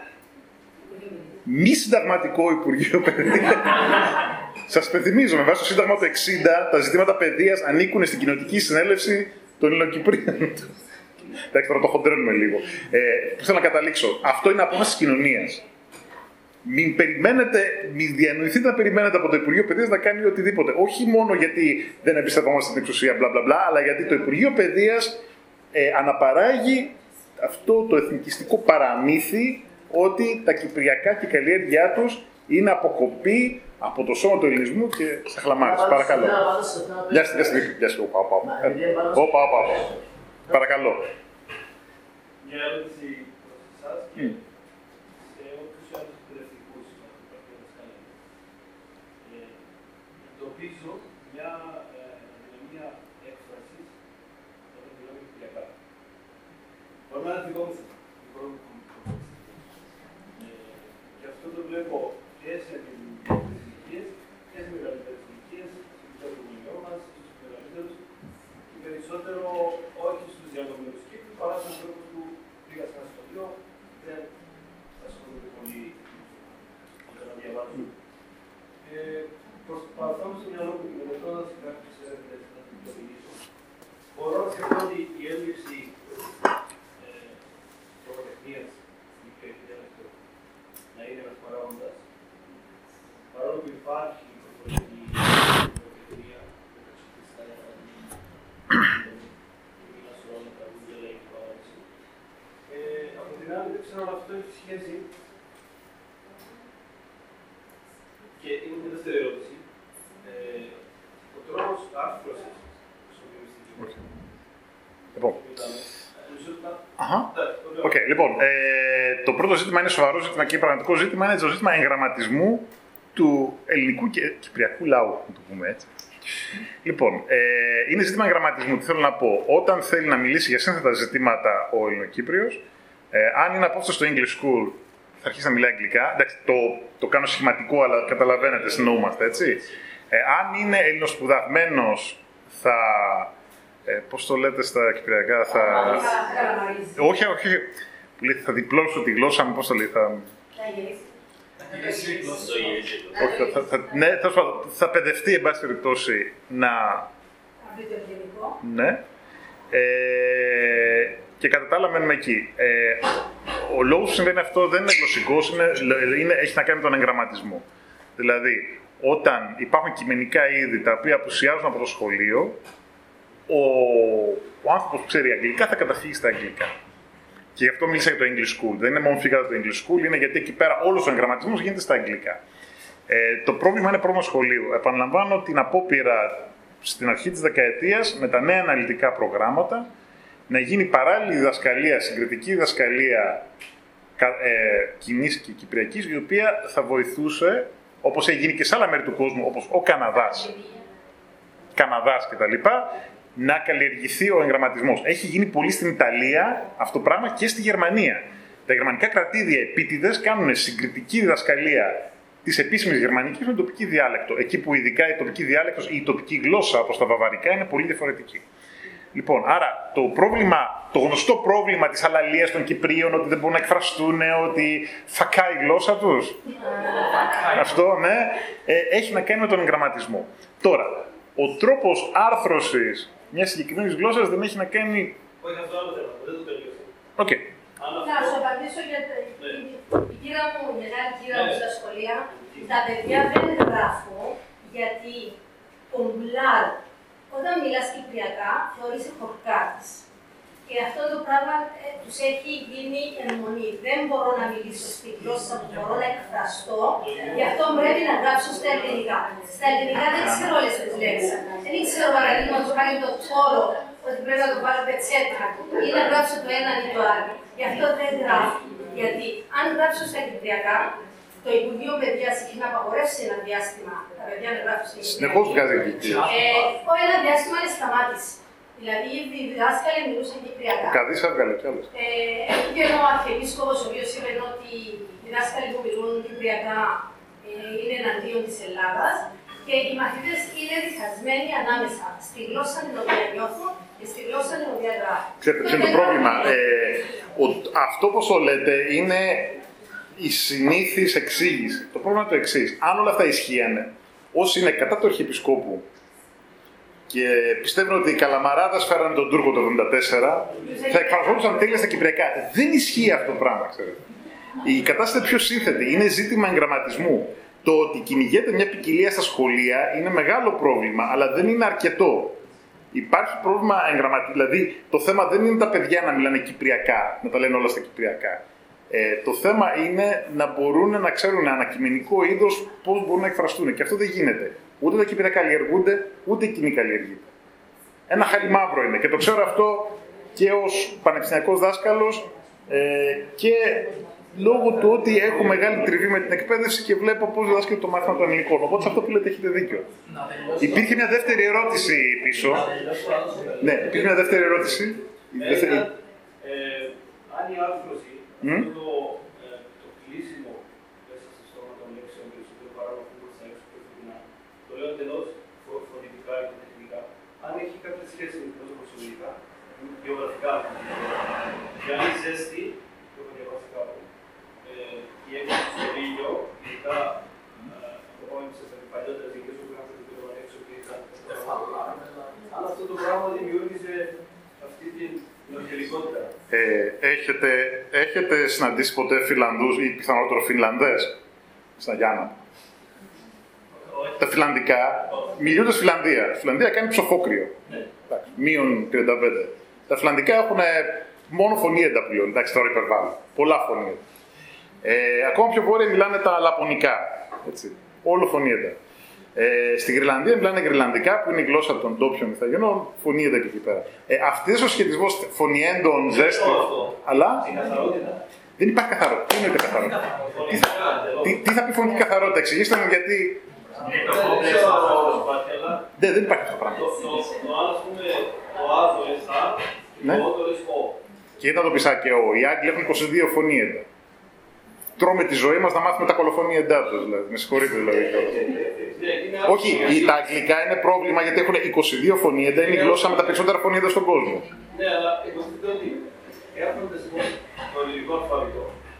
μη συνταγματικό Υπουργείο Παιδείας. Σας πενθυμίζω, με βάση το Σύνταγμα του εξήντα, τα ζητήματα παιδείας ανήκουν στην Κοινοτική Συνέλευση των Ελληνοκυπρίων. Εντάξει, τώρα το χοντρένουμε λίγο. Ε, που θέλω να καταλήξω. Αυτό είναι απόφαση της κοινωνίας. Μην περιμένετε, μην διανοηθείτε να περιμένετε από το Υπουργείο Παιδείας να κάνει οτιδήποτε. Όχι μόνο γιατί δεν εμπιστευόμαστε στην εξουσία, μπλα μπλα μπλα, αλλά γιατί το Υπουργείο Παιδείας ε, αναπαράγει αυτό το εθνικιστικό παραμύθι ότι τα κυπριακά και η καλλιέργειά τους είναι αποκοπή από το σώμα του ελληνισμού και σε χλαμάρες. Παρακαλώ. Γεια σας, γεια σας. Όπα, όπα, όπα. Παρακαλώ. Μια ερώτηση προς εσάς και σε όποιους άλλους εκπαιδευτικούς εντοπίζω μια δυναμία έκφρασης όταν μιλάμε κυπριακά. Μπορούμε να αντιγόμαστε την πρώτη και αυτό το βλέπω και σε μικρές ηλικίες και σε μεγαλύτερες ηλικίες, στο κοινωνικό μας, στους μεγαλύτερους και περισσότερο όχι στους διαδομένους κύκλους, παρά στους ανθρώπους που πήγα σε ένα σχολείο, δεν ασχολούνται πολύ με να διαβάζουν. Ε, Προσπαθώ στο μυαλό μου και μελετώντας κάποιες έρευνες να την υπολογίσω. Μπορώ να σκεφτώ ότι η έλλειψη λογοτεχνίας στην κυπριακή να είναι ένας παράγοντας, παρόλο που υπάρχει η προφορική λογοτεχνία, από την άλλη δεν ξέρω αν αυτό έχει σχέση και είναι μια δεύτερη ερώτηση. Ε, ο τρόπος άρθρωσης στο βιομηχανικό. Λοιπόν. Αχα. Okay, λοιπόν, ε, το πρώτο ζήτημα είναι σοβαρό ζήτημα και πραγματικό ζήτημα είναι το ζήτημα εγγραμματισμού του ελληνικού και κυπριακού λαού, να το πούμε έτσι. Λοιπόν, ε, είναι ζήτημα εγγραμματισμού. Τι θέλω να πω, όταν θέλει να μιλήσει για σύνθετα ζητήματα ο Ελληνοκύπριος, ε, αν είναι απόφαση στο English School, θα αρχίσει να μιλάει αγγλικά. Εντάξει, το, το κάνω σχηματικό, αλλά καταλαβαίνετε, συννοούμαστε, έτσι. Ε, αν είναι ελληνοσπουδαγμένος, θα... Ε, πώς το λέτε στα κυπριακά, θα... όχι, όχι, όχι. Θα διπλώσω τη γλώσσα μου, πώς το λέει, θα... όχι, θα, θα, ναι, θα, θα παιδευτεί, εν πάση περιπτώσει, να... ναι. Ε, και κατά τα άλλα μένουμε εκεί. Ε, ο λόγος που συμβαίνει αυτό δεν είναι γλωσσικός, είναι, είναι, έχει να κάνει με τον εγγραμματισμό. Δηλαδή, όταν υπάρχουν κειμενικά είδη τα οποία απουσιάζουν από το σχολείο, ο, ο άνθρωπος που ξέρει αγγλικά θα καταφύγει στα αγγλικά. Και γι' αυτό μίλησα για το English School. Δεν είναι μόνο φύγα το English School, είναι γιατί εκεί πέρα όλος ο εγγραμματισμός γίνεται στα αγγλικά. Ε, το πρόβλημα είναι πρόβλημα σχολείου. Επαναλαμβάνω την απόπειρα στην αρχή της δεκαετίας με τα νέα αναλυτικά προγράμματα να γίνει παράλληλη διδασκαλία, συγκριτική διδασκαλία ε, κοινής και κυπριακής, η οποία θα βοηθούσε, όπως έχει γίνει και σε άλλα μέρη του κόσμου, όπως ο Καναδάς, Καναδάς κτλ., να καλλιεργηθεί ο εγγραμματισμός. Έχει γίνει πολύ στην Ιταλία αυτό το πράγμα και στη Γερμανία. Τα γερμανικά κρατήδια επίτηδες κάνουν συγκριτική διδασκαλία της επίσημης γερμανικής με τοπική διάλεκτο. Εκεί που ειδικά η τοπική διάλεκτος ή η τοπική γλώσσα, όπως τα βαβαρικά, είναι πολύ διαφορετική. Λοιπόν, άρα το πρόβλημα, το γνωστό πρόβλημα της αλαλίας των Κυπρίων, ότι δεν μπορούν να εκφραστούν, ότι θα κάει η γλώσσα τους. Αυτό, ναι, ε, έχει να κάνει με τον εγγραμματισμό. Τώρα, ο τρόπος άρθρωσης μιας συγκεκριμένης γλώσσας δεν έχει να κάνει... Όχι, αυτό άλλο θέμα, δεν το τελείωσα. Οκ. Να σου απαντήσω για την κύρα μου, η μεγάλη κύρα μου στα σχολεία. Τα παιδιά δεν γράφουν γιατί ο μπλάρ, όταν μιλάς κυπριακά, θεωρείσαι χορκάτης. Και αυτό το πράγμα ε, τους έχει γίνει αιμονή. Δεν μπορώ να μιλήσω στη γλώσσα που μπορώ να εκφραστώ, γι' αυτό πρέπει να γράψω στα ελληνικά. Στα ελληνικά δεν ξέρω όλες τις λέξεις. Δεν ξέρω παραδείγματος χάρη το τόρο, ότι πρέπει να το πάρω πετσέτρα ή να γράψω το ένα ή το άλλο. Γι' αυτό δεν γράφω. Γιατί αν γράψω στα κυπριακά, το Υπουργείο Παιδείας έχει να απαγορεύσει ένα διάστημα τα παιδιά να γράφουν στα κυπριακά. Συνεχώς βγάζει βιβλία. Όχι, ένα διάστημα είναι σταμάτηση. Δηλαδή, οι διδάσκαλοι μιλούσαν κυπριακά. Καδίς έβγαλε κι άλλες. Έχει και ο Αρχιεπίσκοπος, ο οποίος είπε ότι οι διδάσκαλοι που μιλούν κυπριακά είναι εναντίον της Ελλάδας και οι μαθητές είναι διχασμένοι ανάμεσα στη γλώσσα την οποία νιώθουν και στη γλώσσα την οποία γράφουν. Ξέρετε, ποιο είναι το πρόβλημα. Ε, ο, αυτό, όπως το λέτε, είναι η συνήθις εξήγηση. Το πρόβλημα είναι το εξής. Αν όλα αυτά ισχύανε, όσοι είναι κατά του Αρχιεπισκόπου και πιστεύουν ότι οι Καλαμαράδες φέρανε τον Τούρκο το εβδομήντα τέσσερα, θα εκφραζόντουσαν τέλεια στα κυπριακά. Δεν ισχύει αυτό το πράγμα, ξέρετε. Η κατάσταση είναι πιο σύνθετη. Είναι ζήτημα εγγραμματισμού. Το ότι κυνηγείται μια ποικιλία στα σχολεία είναι μεγάλο πρόβλημα, αλλά δεν είναι αρκετό. Υπάρχει πρόβλημα εγγραμματισμού. Δηλαδή, το θέμα δεν είναι τα παιδιά να μιλάνε κυπριακά, να τα λένε όλα στα κυπριακά. Ε, το θέμα είναι να μπορούν να ξέρουν ανακειμενικό είδος πώς μπορούν να εκφραστούν. Και αυτό δεν γίνεται. Ούτε τα κύπηρα καλλιεργούνται, ούτε εκείνη καλλιεργείται. Ένα χάλι μαύρο είναι. Και το ξέρω αυτό και ως πανεπιστημιακός δάσκαλος ε, και λόγω του ότι έχω μεγάλη τριβή με την εκπαίδευση και βλέπω πώς διδάσκεται το μάθημα των ελληνικών. Οπότε σε αυτό που λέτε έχετε δίκιο. Υπήρχε μια δεύτερη ερώτηση πίσω. Ναι, υπήρχε μια δεύτερη ερώτηση. Ε, δεύτερη... Ε, αν η άρθρωση, mm? το, ε, το κλείσιμο μέσα στο στόμα των λέξεων περισσότερο παρά από αυτό που θα έξω προσωπικά, το λέω εντελώς φωνητικά και τεχνικά, αν έχει κάποια σχέση με το προσωπικά, γεωγραφικά, και αν η ζέστη, το έχω διαβάσει κάπου, ε, η έκθεση στο ήλιο, ειδικά από πάνω σε παλιότερες γενικές που είχαν το πύρο έξω και ήταν αν αυτό το πράγμα δημιούργησε αυτή την νοτιολικότητα. Ε, έχετε, έχετε συναντήσει ποτέ Φιλανδούς ή πιθανότερο Φινλανδές στα Γιάννα? Τα φιλανδικά, μιλούνται στη Φιλανδία. Η Φιλανδία κάνει ψοφόκριο. Ναι. Μείον τριάντα πέντε. Τα φιλανδικά έχουν μόνο φωνήεντα πλέον. Εντάξει, τώρα υπερβάλλω. Πολλά φωνήεντα. Ε, ακόμα πιο βόρεια μιλάνε τα λαπωνικά. Έτσι. Όλο φωνήεντα. Ε, στη Γρυλανδία μιλάνε γρυλανδικά, που είναι η γλώσσα των ντόπιων ηθαγενών, φωνήεντα και εκεί πέρα. Ε, αυτός ο σχετισμός φωνιέντων, ζέστη. Αλλά. Δεν υπάρχει καθαρότητα. Τι είναι καθαρότητα? Τι θα, τι, τι θα πει φωνική καθαρότητα? Εξηγήστε μου γιατί. Ναι, δεν υπάρχει αυτό το πράγμα. Ναι. Και ήταν το πισάκι ο. Οι Άγγλοι έχουν είκοσι δύο φωνήεντα. Τρώμε τη ζωή μας να μάθουμε τα κολοφωνήεντά τους, δηλαδή. Με συγχωρείτε, δηλαδή. Όχι, τα αγγλικά είναι πρόβλημα γιατί έχουν είκοσι δύο φωνήεντα, είναι η γλώσσα με τα περισσότερα φωνήεντα στον κόσμο. Ναι, αλλά υποθέτω ότι έρχονται στο ελληνικό αλφαβητό.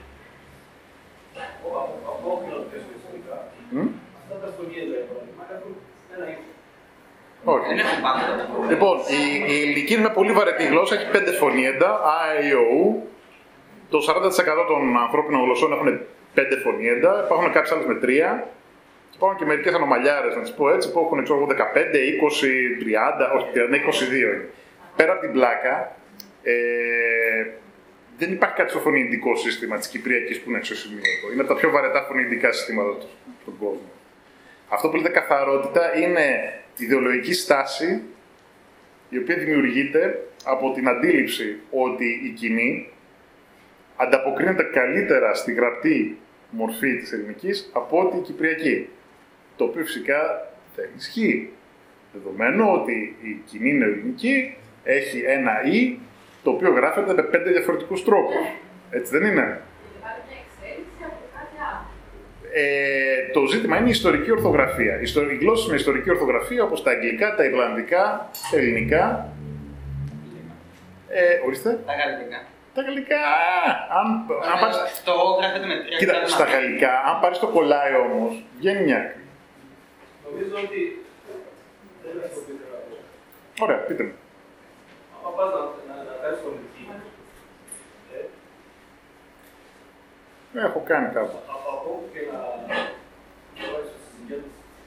Από όποιο να το θέσουμε ιστορικά, αυτά τα φωνήεντα έχουν ένα ύφο. Όχι. Λοιπόν, η, η ελληνική είναι μια πολύ βαρετή γλώσσα, έχει πέντε φωνήεντα, α, ε, ο, ου. Το σαράντα τοις εκατό των ανθρώπινων γλωσσών έχουν πέντε φωνήεντα, υπάρχουν κάποιες άλλες με τρία. Υπάρχουν και μερικές ανομαλιάρες, να τις πω έτσι, που έχουν ξέρω, δεκαπέντε, είκοσι, τριάντα, όχι τριάντα, είκοσι δύο είναι. Πέρα από την πλάκα, ε, δεν υπάρχει κάτι στο φωνηεντικό σύστημα της Κυπριακής που είναι εξωσημείωτο. Είναι από τα πιο βαρετά φωνηεντικά συστήματα στον κόσμο. Αυτό που λέτε καθαρότητα είναι ιδεολογική στάση, η οποία δημιουργείται από την αντίληψη ότι η κοινή ανταποκρίνεται καλύτερα στη γραπτή μορφή της ελληνικής από ότι η κυπριακή. Το οποίο φυσικά δεν ισχύει. Δεδομένου ότι η κοινή ελληνική έχει ένα «η» το οποίο γράφεται με πέντε διαφορετικούς τρόπους. Έτσι δεν είναι? Ε, το ζήτημα είναι η ιστορική ορθογραφία. Οι γλώσσες με ιστορική ορθογραφία, όπως τα αγγλικά, τα ιρλανδικά, τα ελληνικά. Ε, ορίστε. Τα γαλλικά. Τα γαλλικά, αν, αν πάρεις... Αυτό γράφεται με τρία. Κοίτα, στα γαλλικά, αν πάρεις το κολλάι όμως, βγαίνει μια άκρη. Νομίζω ότι δεν είναι αυτό που ήθελα να πω. Ωραία, πείτε μου. Αν πας να κάνεις φωνητική, έχω κάνει κάπου. από όπου και να βάλεις στη συγκέντρωση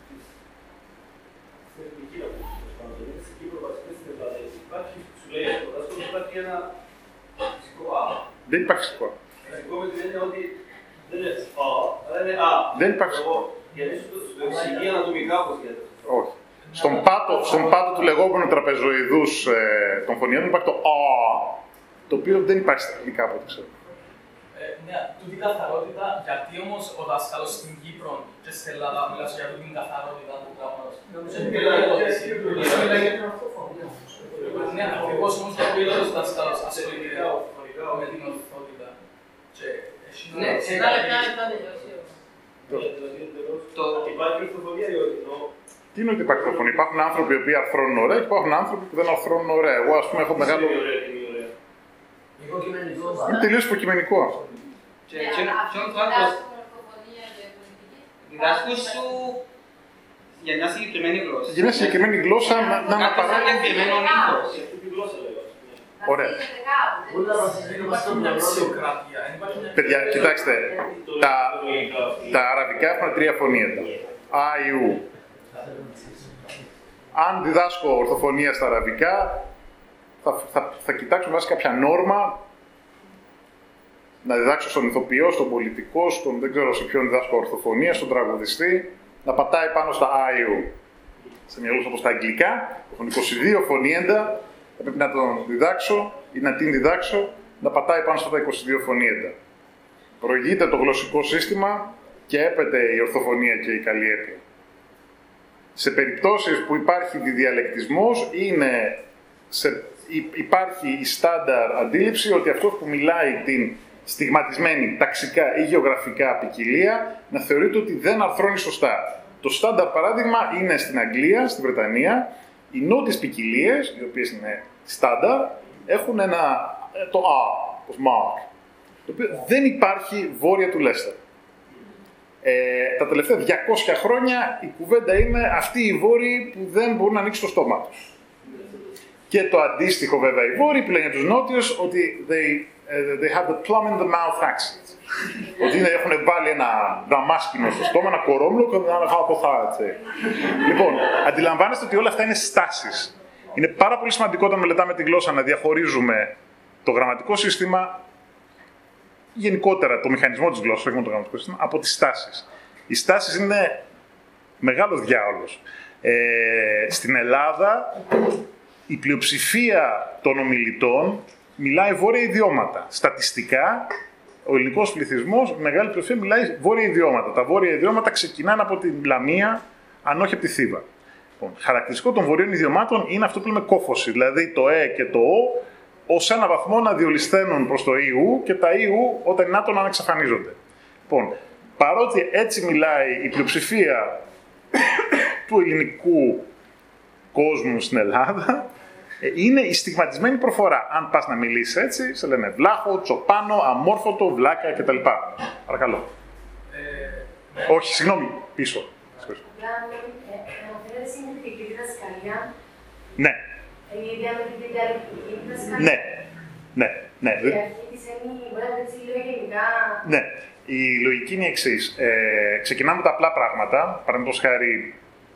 της εθνικής αυτής, στην Κύπρο, βασικά στην Ελλάδα, υπάρχει, σου λέει αυτό, δάσκαλος, υπάρχει ένα φυσικό α. Δεν υπάρχει φυσικό α. Φυσικό με την έννοια ότι δεν είναι α, αλλά είναι α. Δεν υπάρχει φυσικό α. Γιατί σου το εξηγεί ανατομικά όπως γίνεται. Όχι. Στον πάτο, στον πάτο του λεγόμενου τραπεζοειδούς ε, των φωνιών υπάρχει το α, το οποίο δεν υπάρχει στα αγγλικά από ό,τι ξέρω. Ναι, τούτη καθαρότητα, γιατί όμως ο δάσκαλος στην Κύπρο και στην Ελλάδα μιλάς για την καθαρότητα του πράγματος. Ναι, ακριβώς όμως το οποίο ο δάσκαλος ασχολείται με την ορθότητα. Ναι, σε ένα λεπτά λεπτά τελειώσει. Υπάρχει ορθοφωνία ή όχι? Τι είναι ότι υπάρχει ορθοφωνία? Υπάρχουν άνθρωποι που αρθρώνουν ωραία και υπάρχουν άνθρωποι που δεν αρθρώνουν ωραία. Εγώ, ας πούμε, έχω μεγάλο. Είναι τελείως υποκειμενικό αυτό. Και ποιον τρόπος διδάσκουν σου για μια συγκεκριμένη γλώσσα. Για μια συγκεκριμένη γλώσσα να να παράγει. Κάποιο συγκεκριμένο ήχος. Ωραία. Παιδιά, κοιτάξτε, τα, τα αραβικά έχουν τρία φωνήεντα. Α, Ι, Ου. Αν διδάσκω ορθοφωνία στα αραβικά, θα, θα, θα κοιτάξω βάσει κάποια νόρμα να διδάξω στον ηθοποιό, στον πολιτικό, στον δεν ξέρω σε ποιον διδάσκω ορθοφωνία, στον τραγουδιστή, να πατάει πάνω στα άι γιου. Σε μια γλώσσα όπως τα αγγλικά, έχουν είκοσι δύο φωνήεντα, θα πρέπει να τον διδάξω ή να την διδάξω, να πατάει πάνω στα είκοσι δύο φωνήεντα. Προηγείται το γλωσσικό σύστημα και έπεται η ορθοφωνία και η καλλιέργεια. Σε περιπτώσεις που υπάρχει διδιαλεκτισμός, είναι σε, υπάρχει η στάνταρ αντίληψη ότι αυτός που μιλάει την στιγματισμένη ταξικά ή γεωγραφικά ποικιλία να θεωρείται ότι δεν αρθρώνει σωστά. Το στάνταρ παράδειγμα είναι στην Αγγλία, στη Βρετανία, οι νότιες ποικιλίες, οι οποίες είναι στάνταρ, έχουν ένα, το Α, το mark, το οποίο δεν υπάρχει βόρεια του Λέστερ. Ε, τα τελευταία διακόσια χρόνια η κουβέντα είναι αυτοί οι βόρειοι που δεν μπορούν να ανοίξουν το στόμα τους. Και το αντίστοιχο βέβαια οι βόρειοι που λένε για τους νότιους ότι they, uh, they have the plum in the mouth accent. Ότι έχουν βάλει ένα δαμάσκινο στο στόμα, ένα κορόμλο και ένα γαποθά, έτσι. Λοιπόν, αντιλαμβάνεστε ότι όλα αυτά είναι στάσεις. Είναι πάρα πολύ σημαντικό όταν μελετάμε τη γλώσσα να διαχωρίζουμε το γραμματικό σύστημα, γενικότερα το μηχανισμό της γλώσσας, όχι μόνο το γραμματικό σύστημα, από τις στάσεις. Οι στάσεις είναι μεγάλος διάολος. Ε, στην Ελλάδα, η πλειοψηφία των ομιλητών μιλάει βόρεια ιδιώματα. Στατιστικά, ο ελληνικός πληθυσμός, η μεγάλη πλειοψηφία μιλάει βόρεια ιδιώματα. Τα βόρεια ιδιώματα ξεκινάνε από την Λαμία, αν όχι από τη Θήβα. Λοιπόν, χαρακτηριστικό των βορείων ιδιωμάτων είναι αυτό που λέμε κόφωση, δηλαδή το ε και το ο, ως ένα βαθμό να διολυσθένουν προς το ιου και τα ιου όταν είναι άτομα να εξαφανίζονται. Λοιπόν, παρότι έτσι μιλάει η πλειοψηφία του ελληνικού κόσμου στην Ελλάδα, είναι η στιγματισμένη προφορά. Αν πας να μιλήσεις έτσι, σε λένε βλάχο, τσοπάνο, αμόρφωτο, βλάκα κτλ. Παρακαλώ. Ε, Όχι, συγγνώμη, πίσω. Απλά αναφέρεται συντηρητική διδασκαλία. Ναι. Η διαμετρική διαλεκτική διδασκαλία. Ναι. Ναι. Ναι. Η αρχή της είναι, μπορεί να πέτσει λίγο γενικά. Ναι. Η λογική είναι η εξής. Ε, ξεκινάμε τα απλά πράγματα, παραδείγματος χάρη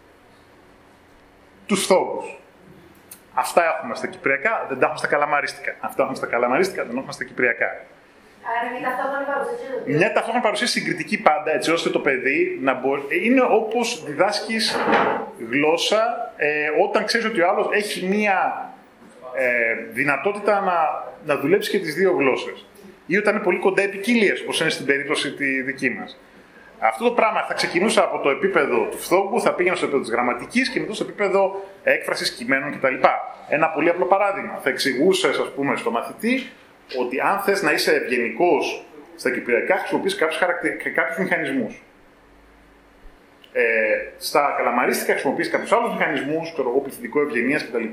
τους φθόγκους. Αυτά έχουμε στα κυπριακά, δεν τα έχουμε στα καλαμαρίστικα. Αυτά έχουμε στα καλαμαρίστικα, δεν έχουμε στα κυπριακά. Άρα μια ταυτόχρονη παρουσίαση. Μια ταυτόχρονη παρουσίαση συγκριτική πάντα, έτσι ώστε το παιδί να μπορεί. Είναι όπως διδάσκεις γλώσσα ε, όταν ξέρεις ότι ο άλλος έχει μία ε, δυνατότητα να, να δουλέψει και τις δύο γλώσσες. Ή όταν είναι πολύ κοντά επικοινίες, όπως είναι στην περίπτωση τη δική μας. Αυτό το πράγμα θα ξεκινούσε από το επίπεδο του φθόγκου, θα πήγαινε στο επίπεδο της γραμματικής και μετά στο επίπεδο έκφρασης κειμένων κτλ. Ένα πολύ απλό παράδειγμα. Θα εξηγούσες, ας πούμε, στο μαθητή ότι αν θες να είσαι ευγενικός στα κυπριακά, χρησιμοποιείς κάποιους, χαρακτε... κάποιους μηχανισμούς. Ε, στα καλαμαρίστικα χρησιμοποιείς κάποιους άλλους μηχανισμούς, ξέρω εγώ, πληθυντικό ευγενίας κτλ.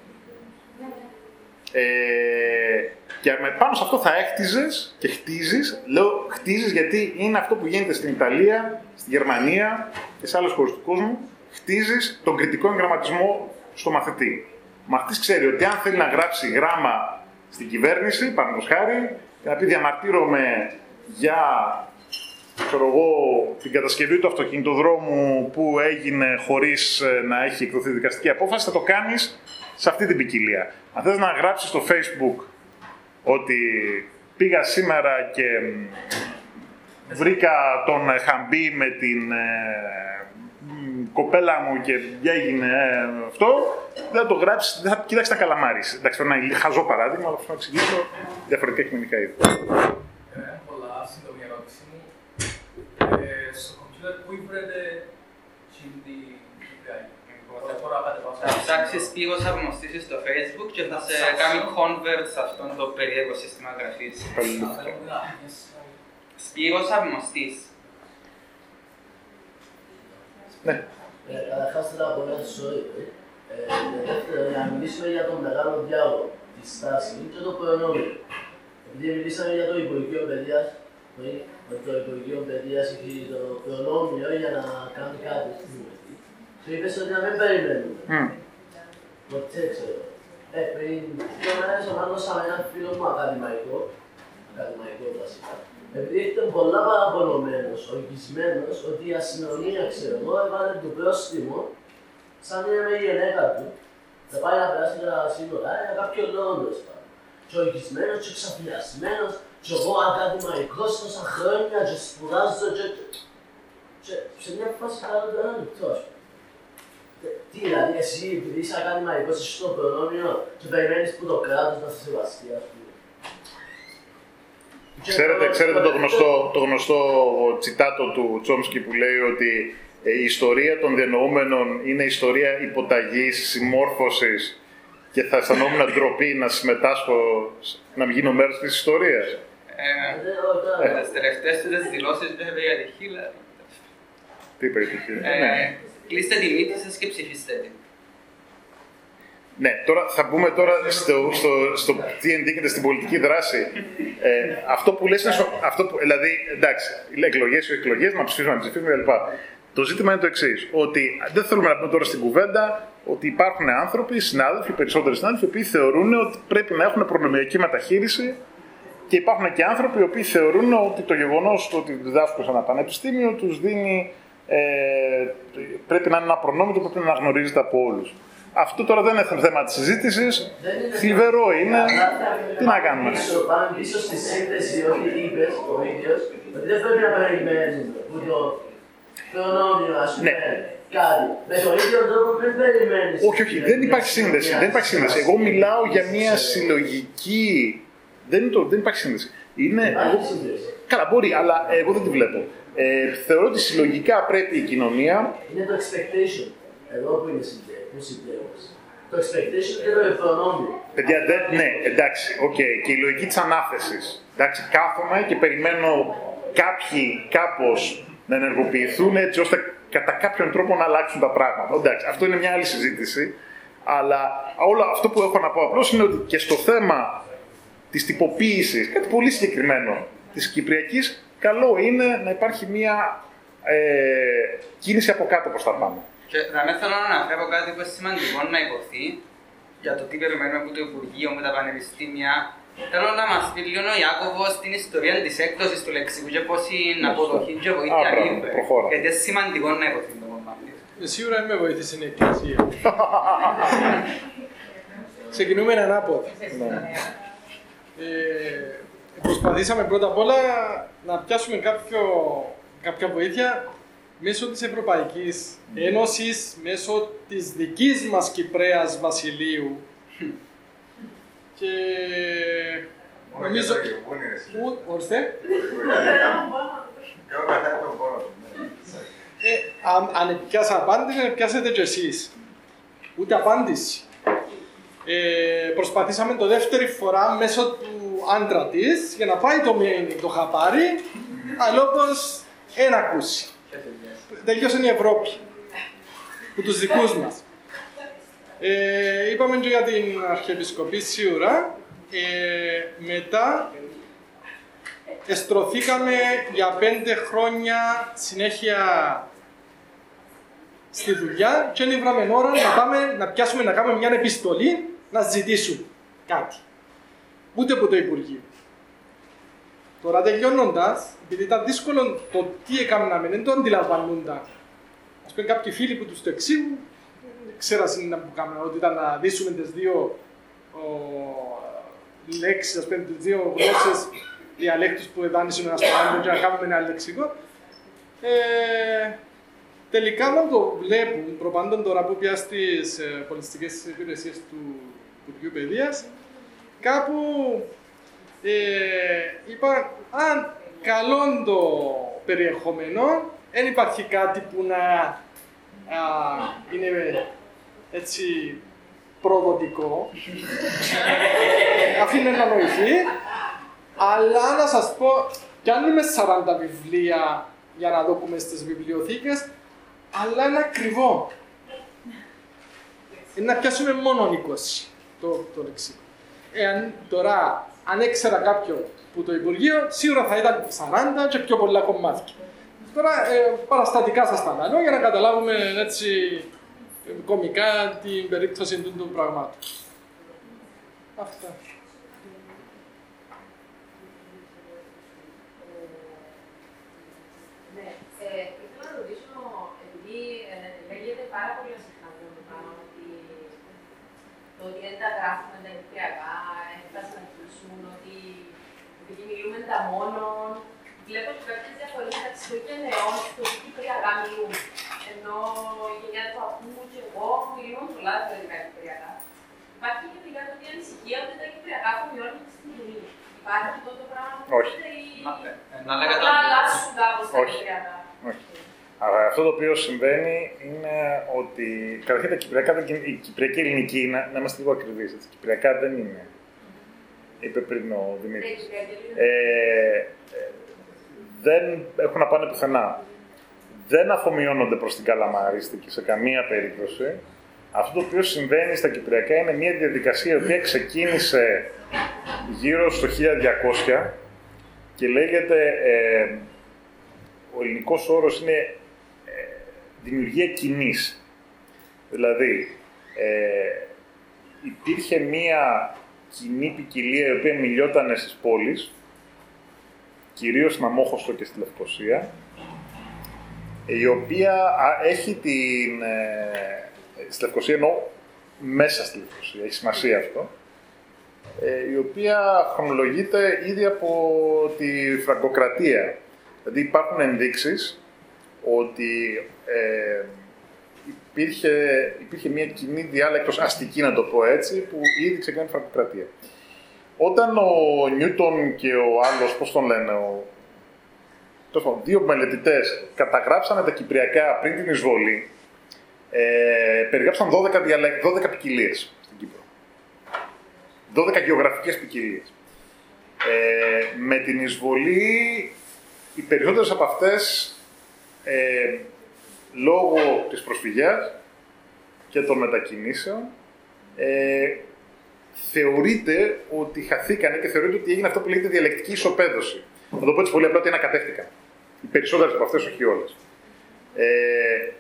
Ε, και με, πάνω σε αυτό θα έχτιζες και χτίζεις. Λέω χτίζεις γιατί είναι αυτό που γίνεται στην Ιταλία, στη Γερμανία και σε άλλες χώρες του κόσμου. Χτίζεις τον κριτικό εγγραμματισμό στο μαθητή. Ο μαθητής ξέρει ότι αν θέλει να γράψει γράμμα στην κυβέρνηση, παραδείγματος χάρη, και να πει διαμαρτύρομαι για ξέρω εγώ, την κατασκευή του αυτοκινητοδρόμου που έγινε χωρίς να έχει εκδοθεί δικαστική απόφαση, θα το κάνεις σε αυτή την ποικιλία. Αν θες να γράψεις στο Facebook ότι πήγα σήμερα και βρήκα τον Χαμπή με την ε, κοπέλα μου και έγινε ε, αυτό, δεν θα το γράψεις, δεν θα κοίταξεις τα καλαμάρις. Εντάξει, είναι ένα χαζό παράδειγμα, αλλά θα εξηγήσω διαφορετικά κειμενικά είδη. Πολλά σύντομη ερώτηση μου. Στο κομπιούτερ πού βρείτε την θα ψάξεις Σπύρος Αρμοστής στο Facebook και θα σε κάνει convert σε αυτόν το περίεργο σύστημα γραφής. Σπύρος Αρμοστής. Ναι. Καταρχάς θέλω να πω ένα σώδικο. Να μιλήσουμε για τον μεγάλο διάολο, τη στάση και το προνόμιο. Επειδή μιλήσαμε για το Υπουργείο Παιδείας, το Υπουργείο Παιδείας έχει το προνόμιο για να κάνει κάτι. Του είπες ότι να μην περιμένουμε. Mm. Ποτέ ξέρω. Ε, πριν δύο μέρες ομάλωσαμε έναν φίλο μου ακαδημαϊκό, ακαδημαϊκό βασικά, επειδή ήταν πολλά παραπονωμένος, οργισμένος, ότι η αστυνομία, ξέρω εγώ, έβαλε το πρόστιμο, σαν είναι με η γυναίκα του, θα πάει να περάσει τα σύνορα για κάποιο λόγο τέλος πάντων. Και οργισμένος και ξαφνιασμένος, και εγώ ακαδημαϊκός τόσα χρόνια και σπουδάζω και, και σε μια φάση κάνω το ένα λεπτό, ας πούμε. Τι, δηλαδή εσύ επειδή είσαι ακαδημαϊκός, είσαι στο προνόμιο και περιμένεις που το κράτος να σε σεβαστεί, ας πούμε. Ξέρετε, ξέρετε το, γνωστό, το γνωστό τσιτάτο του Τσόμσκι που λέει ότι η ιστορία των διανοούμενων είναι ιστορία υποταγής, συμμόρφωσης και θα αισθανόμουν ντροπή να συμμετάσχω, να μην γίνω μέρος της ιστορίας. Ε, τις τελευταίες τις δηλώσεις δεν είπε για τη Χίλα. Τι είπε για τη Χίλα, ναι. Κλείστε τη μύτη σας και ψηφίστε την. Ναι, τώρα θα μπούμε τώρα στο, στο, στο τι ενδείκνεται στην πολιτική δράση. Ε, αυτό που λες είναι, αυτό που, δηλαδή, εντάξει, εκλογές ή εκλογές, να ψηφίσουμε, να ψηφίσουμε κλπ. Το ζήτημα είναι το εξής, ότι δεν θέλουμε να πούμε τώρα στην κουβέντα ότι υπάρχουν άνθρωποι, συνάδελφοι, περισσότεροι συνάδελφοι, οι οποίοι θεωρούν ότι πρέπει να έχουν προνομιακή μεταχείριση και υπάρχουν και άνθρωποι οι οποίοι θεωρούν ότι το γεγονός ότι διδάσκουν σε ένα πανεπιστήμιο τους δίνει, ε, πρέπει να είναι ένα προνόμιο που πρέπει να αναγνωρίζεται από όλους. Αυτό τώρα δεν είναι θέμα της συζήτησης, θλιβερό είναι. Τι να κάνουμε. Πάμε πίσω στη σύνθεση ότι είπες ο ίδιος, ότι δεν πρέπει να περιμένουν που το προνόμιο, ας πούμε, κάτι. Με τον ίδιο τρόπο δεν περιμένεις. Όχι, όχι, δεν υπάρχει σύνδεση. Δεν υπάρχει σύνδεση. Εγώ μιλάω για μια συλλογική. Δεν, το, δεν υπάρχει σύνδεση. Είναι. Εγώ... Καλά, μπορεί, αλλά εγώ δεν τη βλέπω. Ε, θεωρώ ότι συλλογικά πρέπει η κοινωνία. Είναι το expectation. Εδώ που είναι συντέλος. Το expectation και το προνόμιο. Παιδιά, δε, ναι, εντάξει, οκ. Okay. Και η λογική της ανάθεσης. Εντάξει, κάθομαι και περιμένω κάποιοι κάπως να ενεργοποιηθούν έτσι ώστε κατά κάποιον τρόπο να αλλάξουν τα πράγματα. Εντάξει, αυτό είναι μια άλλη συζήτηση. Αλλά όλο αυτό που έχω να πω απλώς είναι ότι και στο θέμα της τυποποίησης, κάτι πολύ συγκεκριμένο της Κυπριακής, καλό είναι να υπάρχει μια ε, κίνηση από κάτω προς τα πάνω. Και θα με θέλω να αναφέρω κάτι που είναι σημαντικό να υποθεί για το τι περιμένουμε από το Υπουργείο με τα πανεπιστήμια. Θέλω να μας πει λίγο ο Ιάκωβος την ιστορία της έκδοσης του λεξικού και πώς είναι αποδοχή και βοήθεια είπε. Γιατί είναι σημαντικό να υποθεί το κομμάτι. Σίγουρα δεν με βοήθησε η εκκλησία. Ξεκινούμε ανάποδα. ε, προσπαθήσαμε πρώτα απ' όλα να πιάσουμε κάποιο, κάποια βοήθεια μέσω της Ευρωπαϊκής Ένωσης, μέσω της δικής μας Κυπρέας Βασιλείου. Και νομίζω... Ορίστε. Αν πιάσα απάντηση, πιάσετε και εσείς. Ούτε απάντηση. Ε, προσπαθήσαμε το δεύτερη φορά μέσω του άντρα της για να πάει το main το χαπάρι, αλλά όπως ένα ακούσει. Τελειώσε η Ευρώπη, που τους δικούς μας. Ε, είπαμε και για την Αρχιεπισκοπή σίγουρα. Ε, μετά εστρωθήκαμε για πέντε χρόνια συνέχεια στη δουλειά και δεν βράμε ώρα να πάμε να πιάσουμε να κάνουμε μια επιστολή να ζητήσουμε κάτι. Ούτε από το Υπουργείο. Τώρα τελειώνοντας, επειδή ήταν δύσκολο το τι έκαναμε, δεν το αντιλαμβανούνταν. Ας πούμε κάποιοι φίλοι που τους το εξήγουν, ξέρασαν να που κάνουμε, ότι ήταν να δείσουμε τις δύο ο, λέξεις, ας πούμε, τις δύο γλώσσες διαλέκτους που εδάνησαν ένας παράδειγμα και να κάνουμε ένα λεξικό. Ε, τελικά, όταν το βλέπουν, προπάντων τώρα που πια στις ε, πολιτιστικές υπηρεσίες του Υπουργείου Παιδείας, κάπου ε, είπα, αν καλό το περιεχόμενο, δεν υπάρχει κάτι που να α, είναι έτσι προδοτικό, αφήνει να νοηθεί, αλλά να σας πω, κι αν είμαι σαράντα βιβλία για να το πούμε στις βιβλιοθήκες, αλλά είναι ακριβό. Είναι να πιάσουμε μόνο είκοσι το, το λεξικό. Εάν τώρα, αν έξερα κάποιον που το Υπουργείο, σίγουρα θα ήταν σαράντα και πιο πολλά κομμάτια. Τώρα, ε, παραστατικά σας τα λέω για να καταλάβουμε έτσι κομικά την περίπτωση του, του πραγμάτου. Αυτά. Ναι, ε, ήθελα να ρωτήσω, επειδή ε, λέγεται πάρα πολύ συχνά το πράγμα, ότι το ότι δεν τα γράφουμε τα Κυπριακά, δεν θα συνεχίσουν, ότι επειδή μιλούμε μεταμόνων. Βλέπω και κάποιες διαφορές μεταξύ των γενεών στο τι κυπριακά μιλούν. Ενώ η γενιά του παππού και εγώ μιλούμε πολλά διαφορετικά κυπριακά. Υπάρχει και τελικά το ότι ανησυχία ότι τα κυπριακά αφομοιώνουν στην κοινή. Υπάρχει αυτό το πράγμα. Όχι. Απλά αλλάσουν κάπως τα κυπριακά. Όχι. Αλλά αυτό το οποίο συμβαίνει είναι ότι καταρχήν τα κυπριακά, η κυπριακή ελληνική, να, να είμαστε λίγο ακριβείς, έτσι, κυπριακά δεν είναι. Είπε πριν ο Δημήτρης. Ε, δεν έχουν να πάνε πουθενά. Δεν αφομοιώνονται προς την καλαμαρίστικη σε καμία περίπτωση. Αυτό το οποίο συμβαίνει στα κυπριακά είναι μια διαδικασία η οποία ξεκίνησε γύρω στο χίλια διακόσια και λέγεται, ε, ο ελληνικός όρος είναι ε, δημιουργία κοινής. Δηλαδή, ε, υπήρχε μια κοινή ποικιλία η οποία μιλιόταν στις πόλεις, κυρίως στην Αμόχωστο και στη Λευκοσία, η οποία έχει την... Ε, στη Λευκοσία εννοώ μέσα στη Λευκοσία, έχει σημασία αυτό, ε, η οποία χρονολογείται ήδη από τη Φραγκοκρατία. Δηλαδή υπάρχουν ενδείξεις ότι ε, υπήρχε, υπήρχε μια κοινή διάλεκτος αστική, να το πω έτσι, που ήδη ξεκινάει τη Φραγκοκρατία. Όταν ο Νιούτον και ο άλλος, πώς τον λένε, ο, τόσο, δύο μελετητές καταγράψανε τα κυπριακά πριν την εισβολή, ε, περιγράψαν δώδεκα, διαλεκ... δώδεκα ποικιλίες στην Κύπρο. δώδεκα γεωγραφικές ποικιλίες. Ε, με την εισβολή, οι περισσότερες από αυτές, ε, λόγω της προσφυγιάς και των μετακινήσεων, ε, θεωρείται ότι χαθήκανε και θεωρείται ότι έγινε αυτό που λέγεται διαλεκτική ισοπαίδωση. Να το πω έτσι πολύ απλά ότι ανακατεύτηκαν. Οι περισσότερες από αυτές, όχι όλες. Ε,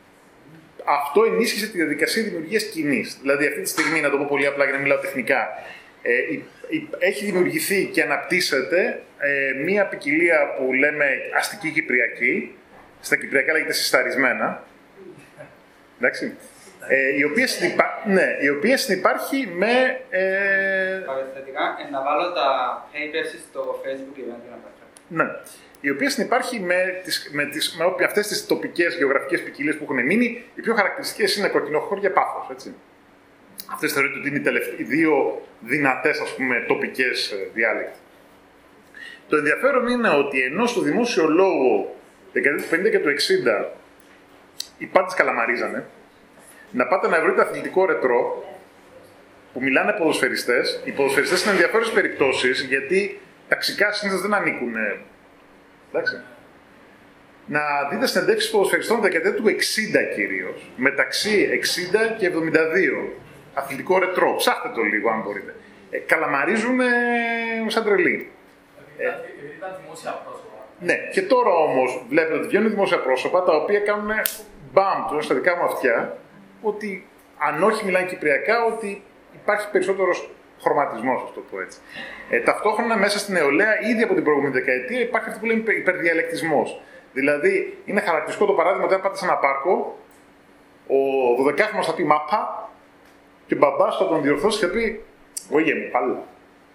αυτό ενίσχυσε τη διαδικασία δημιουργίας κοινής. Δηλαδή, αυτή τη στιγμή, να το πω πολύ απλά για να μιλάω τεχνικά, ε, η, η, έχει δημιουργηθεί και αναπτύσσεται ε, μία ποικιλία που λέμε αστική κυπριακή. Στα κυπριακά λέγεται συσταρισμένα. Εντάξει. Ε, η, οποία συνυπά... ναι, η οποία συνυπάρχει με... Ε... Παραθετικά, να βάλω τα papers στο Facebook για να την απαντήσω. Ναι. Η οποία συνυπάρχει με, τις, με, τις, με αυτές τις τοπικές γεωγραφικές ποικιλίες που έχουν μείνει. Οι πιο χαρακτηριστικές είναι Κοκκινοχώρια, Πάφος, έτσι. Αυτές θεωρείται ότι είναι οι, τελευταί, οι δύο δυνατές, ας πούμε, τοπικές διάλεκτοι. Το ενδιαφέρον είναι ότι ενώ στο δημόσιο λόγο δεκαετία του πενήντα και του εξήντα οι πάντες καλαμαρίζανε, να πάτε να βρείτε αθλητικό ρετρό που μιλάνε ποδοσφαιριστές. Οι ποδοσφαιριστές είναι ενδιαφέρουσες περιπτώσεις γιατί ταξικά συνήθως δεν ανήκουν. Εντάξει. Να δείτε συνεντεύξεις ποδοσφαιριστών δεκαετία του εξήντα κυρίως, μεταξύ εξήντα και εβδομήντα δύο. Αθλητικό ρετρό. Ψάχτε το λίγο αν μπορείτε. Ε, καλαμαρίζουν ε, σαν τρελοί. Ε, ήταν δημόσια πρόσωπα. Ναι, και τώρα όμως βλέπετε ότι βγαίνουν δημόσια πρόσωπα τα οποία κάνουν μπαμ του στα δικά μου αυτιά ότι αν όχι μιλάνε κυπριακά, ότι υπάρχει περισσότερος χρωματισμός, ας το πω έτσι. Ε, ταυτόχρονα μέσα στην νεολαία, ήδη από την προηγούμενη δεκαετία, υπάρχει αυτό που λέμε υπερδιαλεκτισμός. Δηλαδή, είναι χαρακτηριστικό το παράδειγμα ότι αν πάτε σε ένα πάρκο, ο δωδεκάχρονος θα πει μάπα και ο μπαμπάς θα τον διορθώσει και θα πει «Γόγε μου, πάλα».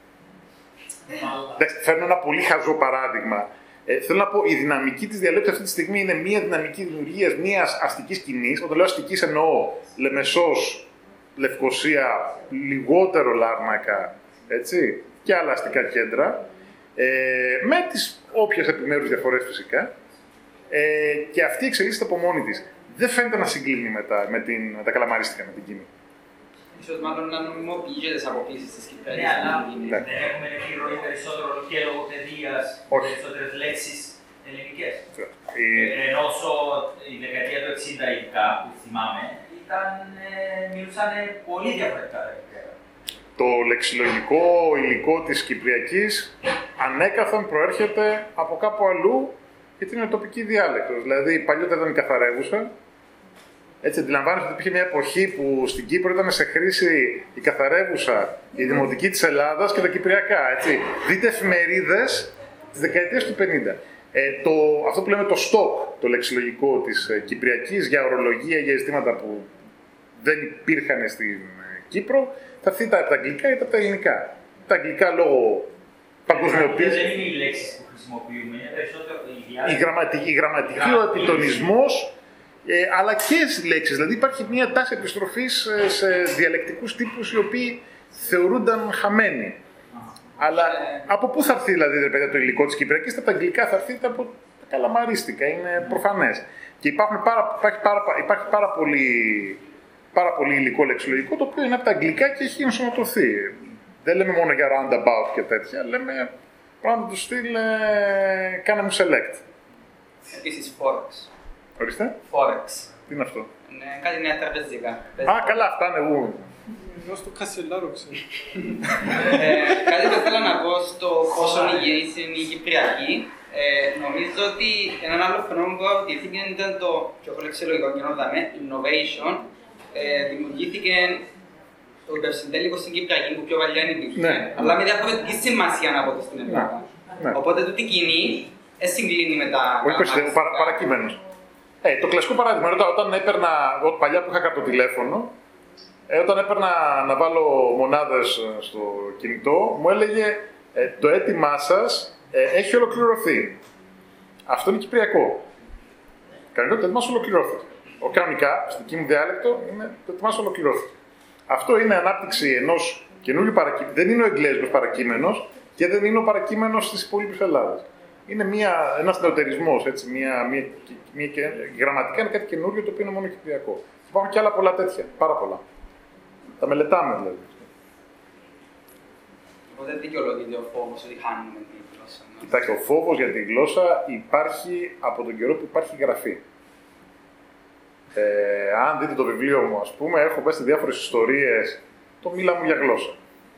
Εντάξει, φέρνω ένα πολύ χαζό παράδειγμα. Ε, θέλω να πω, η δυναμική της διαλέκτου αυτή τη στιγμή είναι μια δυναμική δημιουργίας μιας αστικής σκηνής. Όταν λέω αστικής εννοώ Λεμεσός, Λευκοσία, λιγότερο Λάρνακα, έτσι, και άλλα αστικά κέντρα, ε, με τις όποιες επιμέρους διαφορές φυσικά. Ε, και αυτή εξελίσσεται από μόνη της. Δεν φαίνεται να συγκλίνει με τα, με την, με τα καλαμαρίστικα, με την Κίνη. Ίσως μάλλον να νομιμοποιεί τις αποκλήσεις της Κυπριακής. Ναι, αλλά δεν έχουμε επιρροή περισσότερο και λογοπαιδείας, περισσότερες λέξεις ελληνικές. Η... Ενώ όσο η δεκαετία του εξήντα ειδικά, που θυμάμαι, ήταν, ε, μιλούσαν πολύ διαφορετικά τα Κυπριακά. Το λεξιλογικό υλικό της Κυπριακής ανέκαθεν προέρχεται από κάπου αλλού γιατί είναι τοπική διάλεκτος. Δηλαδή, παλιότερα ήταν η καθαρεύουσα. Έτσι, αντιλαμβάνεσαι ότι υπήρχε μια εποχή που στην Κύπρο ήταν σε χρήση η καθαρεύουσα, η δημοτική της Ελλάδας και τα κυπριακά. Έτσι. Δείτε εφημερίδες της δεκαετίας του πενήντα. Ε, το, αυτό που λέμε το στόκ, το λεξιλογικό της ε, Κυπριακής για ορολογία, για ζητήματα που δεν υπήρχαν στην ε, Κύπρο, θα έρθει τα, τα αγγλικά ή τα, τα ελληνικά. Τα αγγλικά λόγω παγκοσμιοποίηση. Δεν είναι οι λέξεις που χρησιμοποιούμε, είναι περισσότερο η διάρκεια. Η γραμματική, η γραμματική, ο επιτονισμός, ε, αλλά και στις λέξεις. Δηλαδή υπάρχει μια τάση επιστροφής ε, σε διαλεκτικούς τύπους οι οποίοι θεωρούνταν χαμένοι. Αλλά από πού θα έρθει δηλαδή ρε παιδιά, το υλικό της Κυπριακής, από τα αγγλικά θα έρθει από τα καλαμαρίστικα, είναι προφανές. Και υπάρχουν πάρα, υπάρχει, πάρα, υπάρχει πάρα, πολύ, πάρα πολύ υλικό λεξιλογικό το οποίο είναι από τα αγγλικά και έχει ενσωματωθεί. Δεν λέμε μόνο για roundabout και τέτοια, λέμε πράγματα του στυλ ε, κάνε μου select. Επίσης Forex. Ορίστε. Forex. Τι είναι αυτό. Είναι κάτι νέα τραπεζικά. Α, καλά, αυτά είναι εγώ. Εγώ στο Κασελάρο ξέρω. Κάτι που ήθελα να πω στο πόσο υγιής είναι η Κυπριακή. Ε, νομίζω ότι ένα άλλο φαινόμενο που αποκτήθηκε ήταν το πιο λεξιλογικό κοινό δαμέ, innovation. Ε, δημιουργήθηκε το υπερσυντέλικο στην Κυπριακή που πιο παλιά είναι υπήρχε, ναι. αλλά με διαφορετική σημασία από ό,τι στην Ελλάδα. Ναι. Οπότε τούτη κοινή ε, συγκλίνει με τα. Όχι, παρα, παρακείμενος. Ε, το κλασικό παράδειγμα είναι όταν έπαιρνα, παλιά που είχα καρτοτηλέφωνο, ε, όταν έπαιρνα να βάλω μονάδες στο κινητό, μου έλεγε ε, το αίτημά σας ε, έχει ολοκληρωθεί. Αυτό είναι κυπριακό. Κανονικά το αίτημά σου ολοκληρώθηκε. Ο κανονικά, στην δική μου διάλεκτο, είναι το αίτημά σου ολοκληρώθηκε. Αυτό είναι ανάπτυξη ενός καινούριου παρακείμενου. Δεν είναι ο εγγλέζικος παρακείμενος και δεν είναι ο παρακείμενος της υπόλοιπης Ελλάδας. Είναι μια, ένας νεωτερισμός, έτσι, μια, μια, μια, μια, γραμματικά είναι κάτι καινούριο το οποίο είναι μόνο κυπριακό. Υπάρχουν και άλλα πολλά τέτοια, πάρα πολλά. Τα μελετάμε δηλαδή. Οπότε δεν δικαιολογείται ο φόβος ότι χάνουμε τη γλώσσα. Κοιτάξτε, ο φόβος για τη γλώσσα υπάρχει από τον καιρό που υπάρχει γραφή. Ε, αν δείτε το βιβλίο μου, ας πούμε, έχω πέσει διάφορες ιστορίες, το μίλα μου για γλώσσα.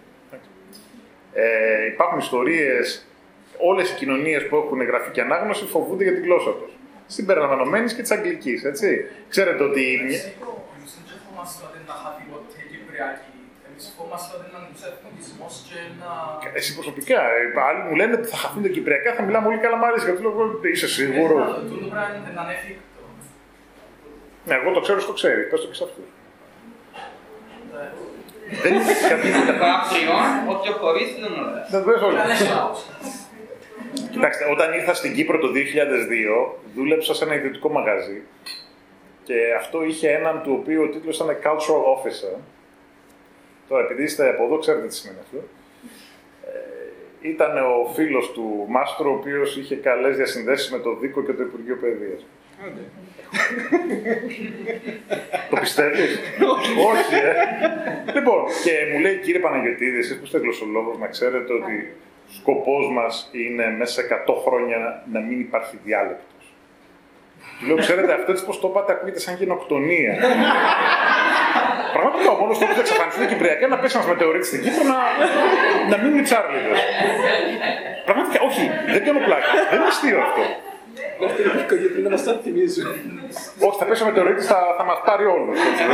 Ε, υπάρχουν ιστορίες, όλες οι κοινωνίες που έχουν γραφή και ανάγνωση φοβούνται για τη γλώσσα τους. Συμπεριλαμβανομένης και της αγγλικής, έτσι. Ξέρετε ότι... Εμείς δεν φοβόμαστε να χαθεί ποτέ η Κυπριακή. Εμείς φοβόμαστε να τους εθνικισμός και να... Εσύ προσωπικά, άλλοι μου λένε ότι θα χαθούν τα Κυπριακά, θα μιλάμε όλοι καλαμάρισκα. Του λέω, είσαι σίγουρο. Το πράγμα είναι ανέφικτο. Ναι, εγώ το ξέρω, το ξέρει. Πες το και σε αυτούς. Δεν είναι κάτι... Ό,τι ο χωρίς είναι όλα. Δεν το όλα. Κοιτάξτε, όταν ήρθα στην Κύπρο το δύο χιλιάδες δύο, δούλεψα σε ένα ιδιωτικό μαγαζί και αυτό είχε έναν του οποίου ο τίτλος ήταν Cultural Officer. Τώρα, επειδή είστε από εδώ, ξέρετε τι σημαίνει αυτό. Ε, ήταν ο φίλος του μάστρου, ο οποίος είχε καλές διασυνδέσεις με το Δίκο και το Υπουργείο Παιδείας. Το πιστεύεις? Όχι, ε. Λοιπόν, και μου λέει, κύριε Παναγιωτίδη, εσείς που είστε γλωσσολόγος, να ξέρετε ότι σκοπός μας είναι μέσα σε εκατό χρόνια να μην υπάρχει διάλεκτος. Του λέω, ξέρετε, αυτό έτσι πως το είπατε ακούγεται σαν γενοκτονία. Πραγματικά, ο μόνος τρόπος να εξαφανιστούν οι Κυπριακοί να πέσει ένας μετεωρίτη στην Κύπρο να, να μείνουν οι Τσάρλιδες. Πραγματικά, όχι, δεν κάνω πλάκα. Δεν είναι αστείο αυτό. Γιατί να μας τα θυμίζουν. Όχι, θα πέσει ο μετεωρίτη, θα, θα μας πάρει όλους.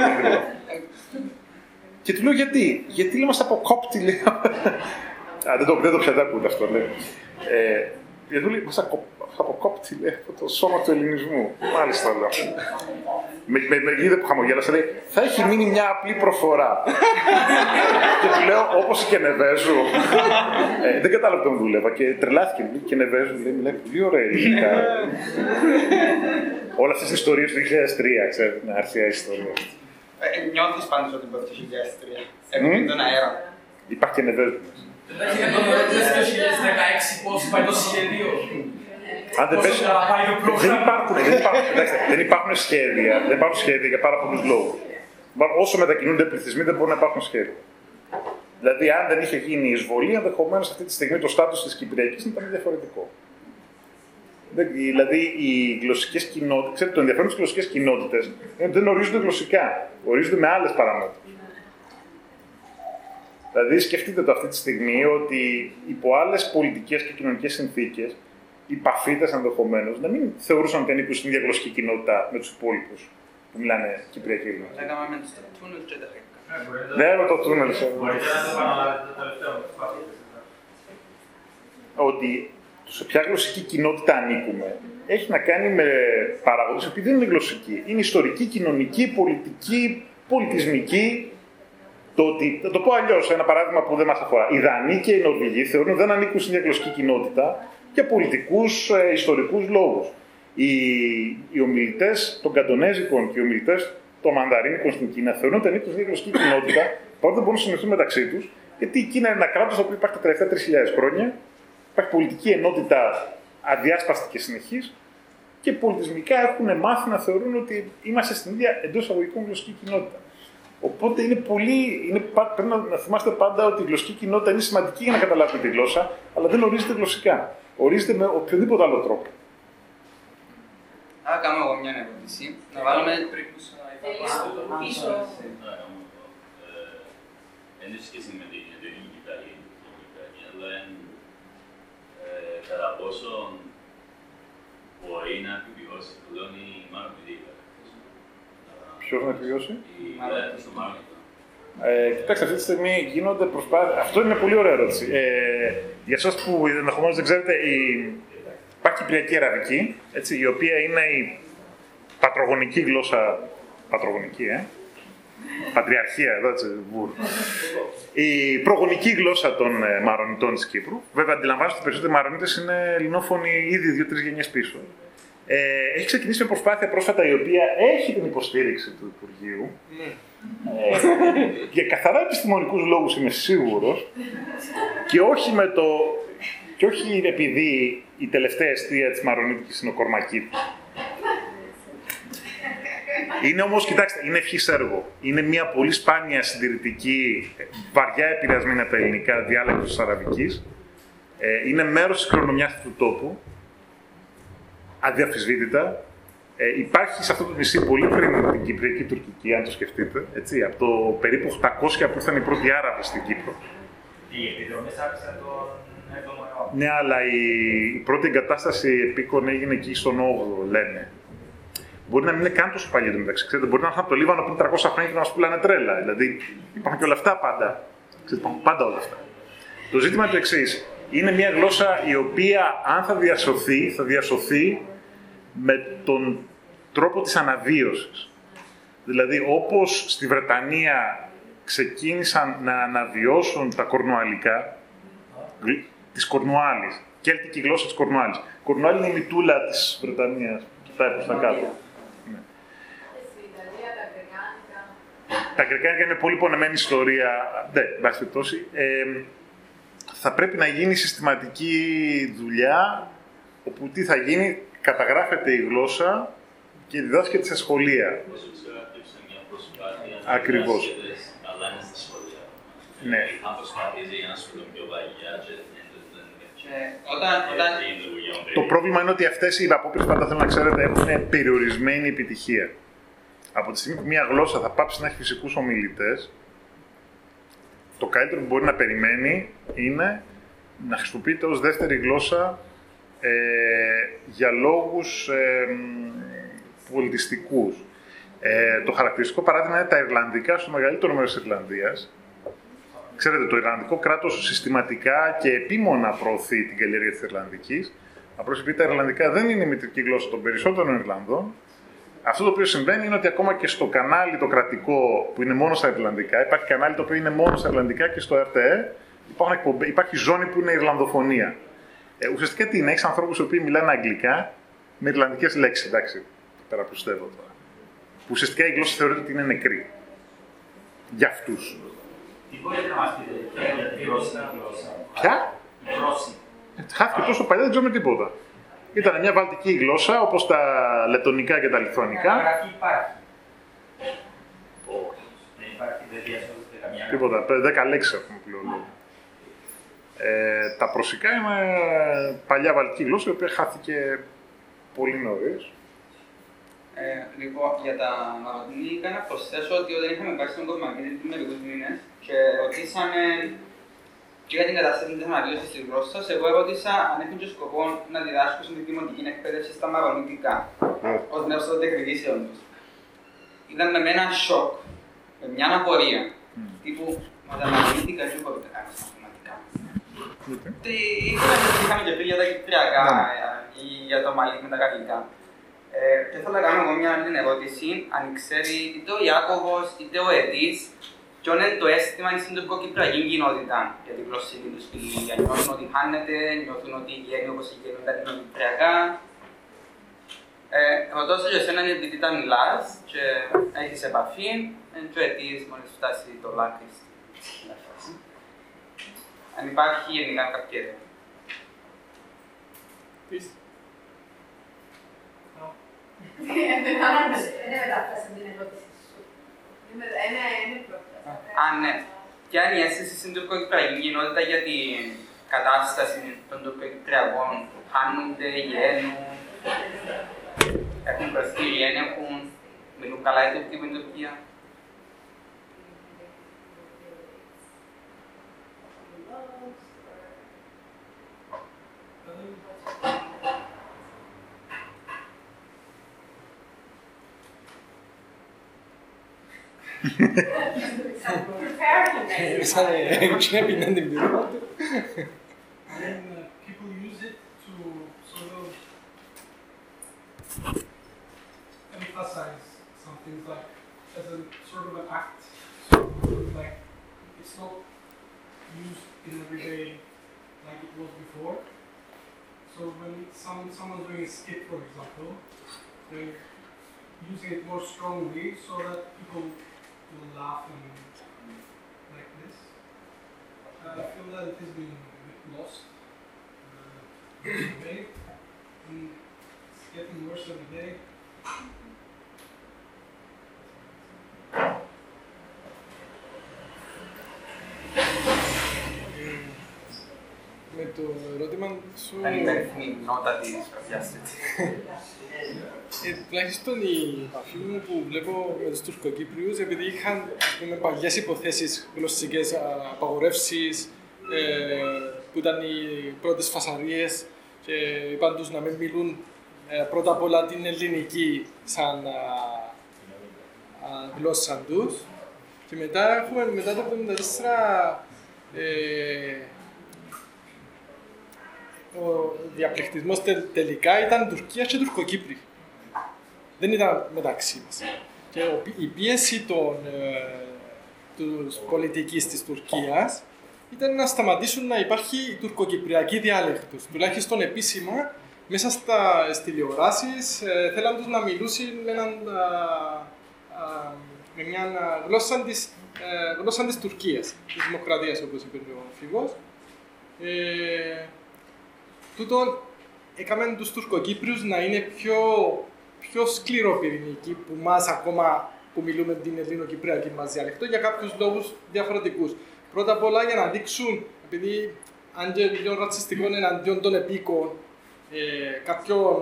Και του λέω γιατί. Γιατί λέει, μας αποκόπτει, λέει. Α, δεν το, δεν το πιατάκουνε αυτό, λέει. Ε, γιατί του λέει, μας αποκόπτει, λέει, από το σώμα του ελληνισμού. Μάλιστα, λέω. Με, με, με είδε που χαμογέλασε, λέει, θα έχει μείνει μια απλή προφορά. Και του λέω, όπως η Κενεβέζου. ε, δεν κατάλαβα τον δούλευα και τρελάθηκε. Λέει, Κενεβέζου, λέει, μιλάει πολύ ωραία ελληνικά. Όλα αυτές τις ιστορίες του δύο χιλιάδες τρία, ξέρετε, είναι αρχαία ιστορία. Ε, νιώθεις πάντως ότι μπορεί το δύο χιλιάδες τρία. Έχουμε τον αέρα. Υπάρχει Κενεβέζου μέσα. Εντάξει, για τον ερώτηση το δύο χιλιάδες δεκαέξι πώς πάει το σχέδιο. Αν δεν, πες, δεν, υπάρχουν, δεν, υπάρχουν, δεν υπάρχουν σχέδια, δεν υπάρχουν σχέδια για πάρα πολλούς λόγους. Όσο μετακινούνται οι πληθυσμοί δεν μπορεί να υπάρχουν σχέδια. Δηλαδή, αν δεν είχε γίνει η εισβολή, ενδεχομένως αυτή τη στιγμή το στάτους της Κυπριακής ήταν διαφορετικό. Δηλαδή, οι γλωσσικές κοινότητες, ξέρετε, το ενδιαφέρον στις γλωσσικές κοινότητες δεν ορίζονται γλωσσικά, ορίζονται με άλλες παραμέτρους. Δηλαδή, σκεφτείτε το αυτή τη στιγμή ότι υπό άλλες πολιτικές και κοινωνικές συνθήκες, οι παφίτες ενδεχομένως να μην θεωρούσαν ότι ανήκουν στην ίδια γλωσσική κοινότητα με τους υπόλοιπους που μιλάνε Κυπριακή γλώσσα. Λέγαμε με το τούνελ και τα χέκα. Ναι, με το τούνελ. Μπορείτε να το επαναλάβετε το τελευταίο με τις παφίτες. Ότι σε ποια γλωσσική κοινότητα ανήκουμε έχει να κάνει με παραγόντες που δεν είναι γλωσσικοί. Είναι ιστορική, κοινωνική, πολιτική, πολιτισμική. Το ότι, θα το πω αλλιώς, ένα παράδειγμα που δεν μας αφορά. Οι Δανείοι και οι Νορβηγοί θεωρούν ότι δεν ανήκουν στην γλωσσική κοινότητα για πολιτικούς, ε, ιστορικούς λόγους. Οι, οι ομιλητές των Καντονέζικων και οι ομιλητές των Μανδαρίνικων στην Κίνα θεωρούν ότι ανήκουν στην γλωσσική κοινότητα, παρότι δεν μπορούν να συνεχθούν μεταξύ τους, γιατί η Κίνα είναι ένα κράτος που υπάρχει τα τελευταία τρεις χιλιάδες χρόνια, υπάρχει πολιτική ενότητα αδιάσπαστη και συνεχής, και πολιτισμικά έχουν μάθει να θεωρούν ότι είμαστε στην ίδια εντός εισαγωγικών γλωσσική κοινότητα. Οπότε είναι πολύ, είναι, πρέπει να θυμάστε πάντα ότι η γλωσσική κοινότητα είναι σημαντική για να καταλάβετε τη γλώσσα, αλλά δεν ορίζεται γλωσσικά. Ορίζεται με οποιοδήποτε άλλο τρόπο. Άρα κάνω εγώ μια ερώτηση. Να βάλουμε τρίπους πίσω. Δεν έχει σχέση με την εταιρική Ιταλία, αλλά κατά πόσο μπορεί να επιβιώσει πλέον η Μαρονιτίκα. Ποιος να επιβιώσει? Η Μαρονιτίκα στο Μαρονιτίκα. Ε, κοιτάξτε, αυτή τη στιγμή γίνονται προσπάθειες. Αυτό είναι μια πολύ ωραία ερώτηση. Ε, για εσάς που ενδεχομένως δεν ξέρετε, η... υπάρχει κυπριακή αραβική, έτσι, η οποία είναι η πατρογονική γλώσσα. Πατρογονική, ε. Πατριαρχία, εδώ έτσι, βούρ. Η προγονική γλώσσα των ε, Μαρονιτών της Κύπρου. Βέβαια, αντιλαμβάνεστε ότι οι περισσότεροι Μαρονίτες είναι ελληνόφωνοι ήδη δύο-τρεις γενιές πίσω. Ε, έχει ξεκινήσει μια προσπάθεια πρόσφατα η οποία έχει την υποστήριξη του Υπουργείου. Ε, για καθαρά επιστημονικούς λόγους είμαι σίγουρος. Και όχι, με το, και όχι επειδή η τελευταία αιστεία της Μαρονίτικης είναι ο Κορμακίτης. Είναι όμως, κοιτάξτε, είναι ευχής έργο. Είναι μια πολύ σπάνια συντηρητική, βαριά επηρεασμένη από τα ελληνικά διάλεκτος της αραβικής. Ε, είναι μέρος της κληρονομιάς του τόπου. Αδιαφυσβήτητα. Ε, υπάρχει σε αυτό το νησί πολύ πριν την Κυπριακή Τουρκική, αν το σκεφτείτε. Έτσι, από το περίπου οκτακόσια που ήρθαν οι πρώτοι Άραβες στην Κύπρο. Οι επιδρομές άφησαν τον έβδομο αιώνα. Ναι, αλλά η, η πρώτη εγκατάσταση επίκων έγινε εκεί στον όγδοο, λένε. Μπορεί να μην είναι καν τόσο παλιό το μεταξύ. Ξέρετε, μπορεί να έρθουν από το Λίβανο πριν τριακόσια χρόνια και να μας πουλάνε τρέλα. Δηλαδή, υπάρχουν και όλα αυτά πάντα. Ξέρετε, υπάρχουν πάντα όλα αυτά. Το ζήτημα είναι το εξής. Είναι μια γλώσσα η οποία, αν θα διασωθεί, θα διασωθεί με τον τρόπο της αναβίωσης. Δηλαδή, όπως στη Βρετανία ξεκίνησαν να αναβιώσουν τα κορνουαλικά, της Κορνουάλης, κέλτικη γλώσσα της Κορνουάλης. Κορνουάλη είναι η μητούλα της Βρετανίας, κοιτάει προς τα κάτω. Ναι. Τα γκρικάνικα είναι πολύ πονεμένη ιστορία. Ναι, εν πάση περιπτώσει. Ε, θα πρέπει να γίνει συστηματική δουλειά, όπου τι θα γίνει, καταγράφεται η γλώσσα και διδάσκεται σε σχολεία. Ακριβώς. Αλλά είναι στα σχολεία. Ναι. Αν προσπαθείς για να ασχολούν πιο βαγιά και το πρόβλημα είναι ότι αυτές οι απόπειρες, πάντα θέλω να ξέρετε, έχουν περιορισμένη επιτυχία. Από τη στιγμή που μια γλώσσα θα πάψει να έχει φυσικούς ομιλητές, το καλύτερο που μπορεί να περιμένει είναι να χρησιμοποιείται ως δεύτερη γλώσσα ε, για λόγους ε, πολιτιστικούς. Ε, το χαρακτηριστικό παράδειγμα είναι τα Ιρλανδικά στο μεγαλύτερο μέρος της Ιρλανδίας. Ξέρετε, το Ιρλανδικό κράτος συστηματικά και επίμονα προωθεί την καλλιέργεια της Ιρλανδικής. Απλώς επειδή τα Ιρλανδικά δεν είναι η μητρική γλώσσα των περισσότερων Ιρλανδών, αυτό το οποίο συμβαίνει είναι ότι ακόμα και στο κανάλι το κρατικό που είναι μόνο στα Ιρλανδικά, υπάρχει κανάλι το οποίο είναι μόνο στα Ιρλανδικά και στο Ερ Ντι Ε υπάρχει ζώνη που είναι Ιρλανδοφωνία. Ε, ουσιαστικά τι είναι, έχεις ανθρώπους οι οποίοι μιλάνε αγγλικά με ιρλανδικές λέξεις, εντάξει, περαπλουστεύω τώρα. Που ουσιαστικά η γλώσσα θεωρείται ότι είναι νεκρή. Για αυτούς. Τι μπορείτε να μας πείτε για τη γλώσσα? Ποια? Η γλώσσα. Χάθηκε τόσο παλιά, δεν ξέρουμε τίποτα. Ήταν μια βαλτική γλώσσα, όπως τα λετονικά και τα λιθουανικά. Η γραφή υπάρχει. Όχι. Δεν υπάρχει, δεν διασώζεται καμιά. Τίποτα, δέκα λέξεις έχουμε πλέον. Ε, τα προσικά είναι παλιά βαλτική γλώσσα, η οποία χάθηκε πολύ νωρίς. Ε, λοιπόν, για τα Μαρονιτικά να προσθέσω ότι όταν είχαμε πάει στον Κορμακίτη πριν μερικούς μήνες και ρωτήσαμε και για την κατάσταση της αναβίωσης της γλώσσας, εγώ ερώτησα αν έχουν και σκοπό να διδάσκουν στην δημοτική εκπαίδευση στα Μαρονιτικά, ως μέρος των εκδικήσεων τους. Ήταν με ένα σοκ, με μια απορία, τύπου «Μα τα Μαρονιτικά δεν μπορείτε να κάνετε στα μαθηματικά». Τι είχαμε και πριν για τα κυπριακά ή για το Μαλίκ με τα γαλλικά. Ε, και θέλω να κάνω εγώ μια άλλη ερώτηση, αν ξέρει είτε ο Ιάκωβος είτε ο Εδής ποιο είναι το αίσθημα στην τουρκοκυπριακή κοινότητα για την γλωσσική τους ποικιλία. Νιώθουν ότι χάνεται, νιώθουν ότι γέννει όπως γέννουν τα ελληνοκυπριακά. Ε, εγώ τόσο για εσένα επειδή τα μιλάς και έχεις επαφή, και αιτίες μόλις φτάσει το λάκκι στην φάση. Αν υπάρχει γενικά κάποια ιδέα. Πεις. Δεν μετάφρασα την ερώτηση σου. Είναι πρόταση. Α, ναι. Ποια είναι η αίσθηση στην τουρκοκυπριακή κοινότητα για την κατάσταση των τουρκοκυπριακών? Χάνονται, γέννουν, έχουν προσφύγει, έχουν, μιλούν καλά οι Τούρκοι με την Τουρκία. People use it to sort of emphasize some things like as a sort of an act. So like it's not used in every day like it was before. So when some someone's doing a skit, for example, they're using it more strongly so that people will laugh and like this. Uh, I feel that it has been a bit lost uh, every day, and it's getting worse every day. Με το ερώτημα σου... Αν υπάρχει νότα της καρδιάς έτσι. Ε, τουλάχιστον η επαφή μου που βλέπω με τους Τουρκοκύπριους, επειδή είχαν παγιές υποθέσεις γλωσσικές απαγορεύσεις, ε, που ήταν οι πρώτες φασαρίες και είπαν τους να μην μιλούν ε, πρώτα απ' όλα την ελληνική σαν α, α, γλώσσα τους. Και μετά έχουμε μετά το εβδομήντα τέσσερα ε, ο διαπληκτισμός τε, τελικά ήταν Τουρκία και Τουρκοκύπροι. Δεν ήταν μεταξύ μας. Και η πίεση των, ε, τους πολιτικής της Τουρκίας ήταν να σταματήσουν να υπάρχει η τουρκοκυπριακή διάλεκτος. Τουλάχιστον επίσημα, μέσα στα τηλεοράσεις, ε, θέλαν τους να μιλούσουν με, έναν, α, α, με μια γλώσσα της, ε, γλώσσα της Τουρκίας, της Δημοκρατίας, όπως είπε ο Φίβος. Ε, τούτο έκαμε τους Τουρκοκύπριους να είναι πιο, πιο σκληροπυρηνικοί που μας ακόμα που μιλούμε την ελληνοκυπριακή μας διάλεκτο για κάποιους λόγους διαφορετικούς. Πρώτα απ' όλα για να δείξουν, επειδή αν και λίγο ρατσιστικό εναντίον των επίκων, ε, κάποιον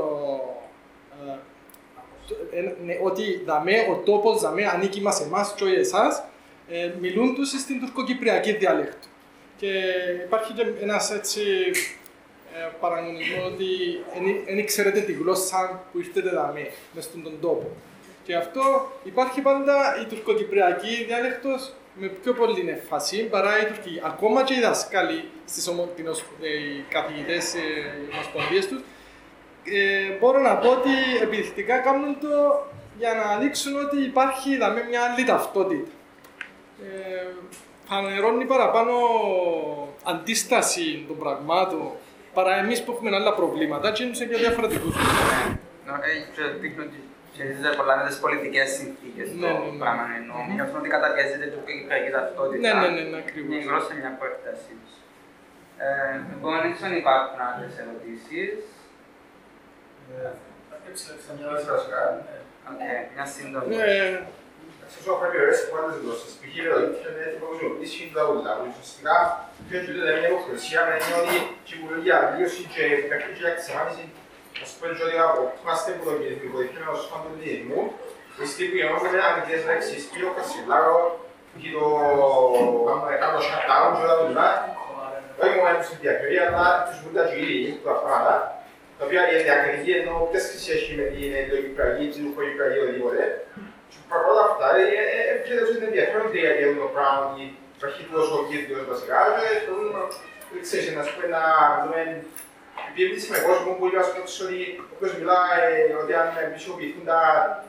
ε, ε, ε, ότι δαμέ, ο τόπος δαμέ ανήκει μας εμάς και όχι εσάς, ε, μιλούν τους στην τουρκοκυπριακή διάλεκτο. Και υπάρχει και ένας έτσι ε, παραγωνισμό ότι δεν ξέρετε τη γλώσσα που ήρθετε δαμέ, μες στον τόπο. Και αυτό υπάρχει πάντα η τουρκοκυπριακή διάλεκτος με πιο πολύ έμφαση παρά η τουρκική. Ακόμα και οι δασκάλοι στις ομο... οι καθηγητές, οι ομοσπονδίες τους, ε, μπορώ να πω ότι επιδεικτικά κάνουν το για να δείξουν ότι υπάρχει δαμέ μια άλλη ταυτότητα. Ε, φανερώνει παραπάνω αντίσταση των πραγμάτων παρά εμείς που έχουμε άλλα προβλήματα και είναι για διαφορετικούς. Σχετίζεται πολλά με τις πολιτικές συνθήκες το πράγμα εννοώ. Νιώθουν ότι καταπιέζεται η τουρκοκυπριακή ταυτότητα. Ναι, ναι, ναι, ακριβώς. Είναι η γλώσσα μια προέκτασή τους. Λοιπόν, δεν ξέρω αν υπάρχουν άλλες ερωτήσεις. Οκ, μια σύντομη. Όσο έχω επιρροές από άλλες γλώσσες, π.χ. το ίντερνετ που χρησιμοποιήσει είναι τα ούλα, που ουσιαστικά φαίνεται μια υποχρεσία να είναι ότι η κουλογία αλλίωση και παιχνίδια εξαμάνιση. Ας πούμε ότι είμαστε που το υποδεχτούμε ως φαντολισμού, βρίσκει που γεννόμαστε αμυντικές λέξεις, πιο κασιλάρο, και το κάνω shutdown και όλα δουλειά, όχι μόνο στην διακριτή, αλλά τους βούντα και οι τα πράγματα, τα οποία η διακριτή ενώ ούτε σχέση με την ελληνοκυπριακή, την τουρκοκυπριακή, οτιδήποτε. Παρ' όλα αυτά, έρχεται ότι είναι ενδιαφέρον για το πράγμα ότι υπάρχει τόσο κύρδιος βασικά και ξέρεις, να πούμε να δούμε. Επειδή με κόσμο που είπα ότι όποιος μιλάει ότι αν επισιοποιηθούν τα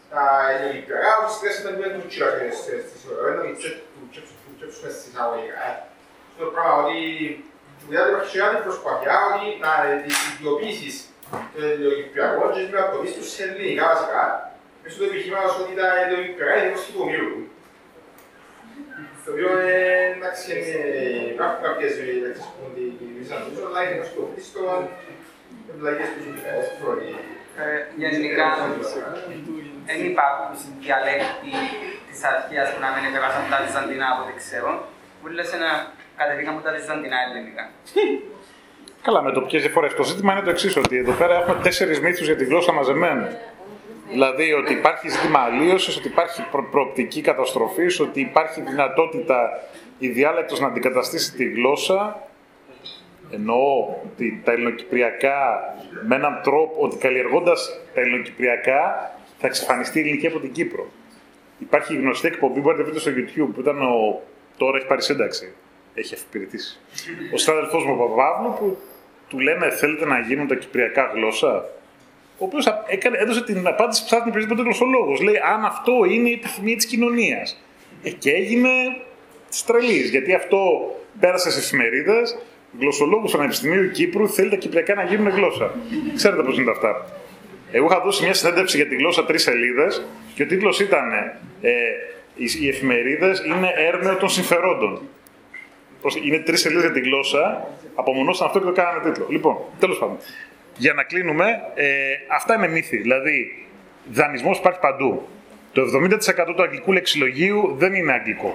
τα ελληνικά, ουσιαστικά ήταν μια τουρκία στις ώρες, να μην τσέψουμε στις αγωγικά. Στο πράγμα ότι μετά υπάρχει και άλλη προσπάθεια ότι να ιδιοποιήσεις το ελληνοκυπριακό και να το πεις τους ελληνικά βασικά, μέσω του επιχείρηματος ότι τα ελληνοκυπριακά είναι δημόσιο του ομίλου. Στο οποίο εντάξει υπάρχουν κάποιες λέξεις που δημιουργήσαν τους, αλλά είναι στο χρήστο, ευλαγίες του κοινωνικού. Γενικά, δεν υπάρχουν διαλέκτοι της αρχαίας που να μην επέβασαν τα βυζαντινά από ό,τι ξέρω. Μπορείς να κατεβήκαν από τα βυζαντινά ελληνικά. Καλά, με τοπικές διαφορές. Το ζήτημα είναι το εξής, ότι εδώ πέρα έχουμε τέσσερις μύθους για τη γλώσσα μαζεμένους. Δηλαδή ότι υπάρχει ζήτημα αλλίωσης, ότι υπάρχει προ- προοπτική καταστροφής, ότι υπάρχει δυνατότητα η διάλεκτος να αντικαταστήσει τη γλώσσα. Εννοώ ότι τα ελληνοκυπριακά με έναν τρόπο, ότι καλλιεργώντας τα ελληνοκυπριακά θα εξαφανιστεί η ελληνική από την Κύπρο. Υπάρχει γνωστή εκπομπή, μπορείτε να βρείτε στο YouTube, που ήταν ο. Τώρα έχει πάρει σύνταξη. Έχει αφιπηρετήσει. Ο συνάδελφός μου ο Παπαύλου, που του λένε θέλετε να γίνουν τα κυπριακά γλώσσα. Ο οποίος έδωσε την απάντηση που θα την οποιοδήποτε γλωσσολόγος. Λέει αν αυτό είναι η επιθυμία της κοινωνίας. Ε, και έγινε της τρελής, γιατί αυτό πέρασε στις εφημερίδες. Γλωσσολόγος του Πανεπιστημίου Κύπρου θέλει τα κυπριακά να γίνουν γλώσσα. Ξέρετε πώς είναι αυτά. Εγώ είχα δώσει μια συνέντευξη για τη γλώσσα τρεις σελίδες και ο τίτλος ήταν ε, οι εφημερίδες είναι έρμεο των συμφερόντων. Είναι τρεις σελίδες για τη γλώσσα, απομονώσαν αυτό και το κάνανε τίτλο. Λοιπόν, τέλος πάντων. Για να κλείνουμε, ε, αυτά είναι μύθοι. Δηλαδή, δανεισμός υπάρχει παντού. Το εβδομήντα τοις εκατό του αγγλικού λεξιλογίου δεν είναι αγγλικό.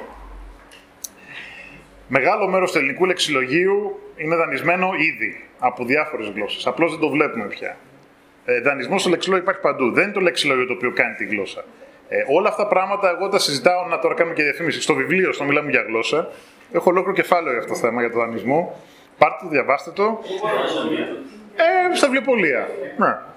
Μεγάλο μέρος του ελληνικού λεξιλογίου είναι δανεισμένο ήδη από διάφορες γλώσσες. Απλώς δεν το βλέπουμε πια. Ε, δανεισμός στο λεξιλόγιο υπάρχει παντού. Δεν είναι το λεξιλόγιο το οποίο κάνει τη γλώσσα. Ε, όλα αυτά τα πράγματα εγώ τα συζητάω, να τώρα κάνουμε και διαφήμιση. Στο βιβλίο, στο Μιλάμε για γλώσσα, έχω ολόκληρο κεφάλαιο για αυτό το θέμα, για το δανεισμό. Πάρτε το, διαβάστε το. Ε, στα βιβλιοπωλεία. Ναι.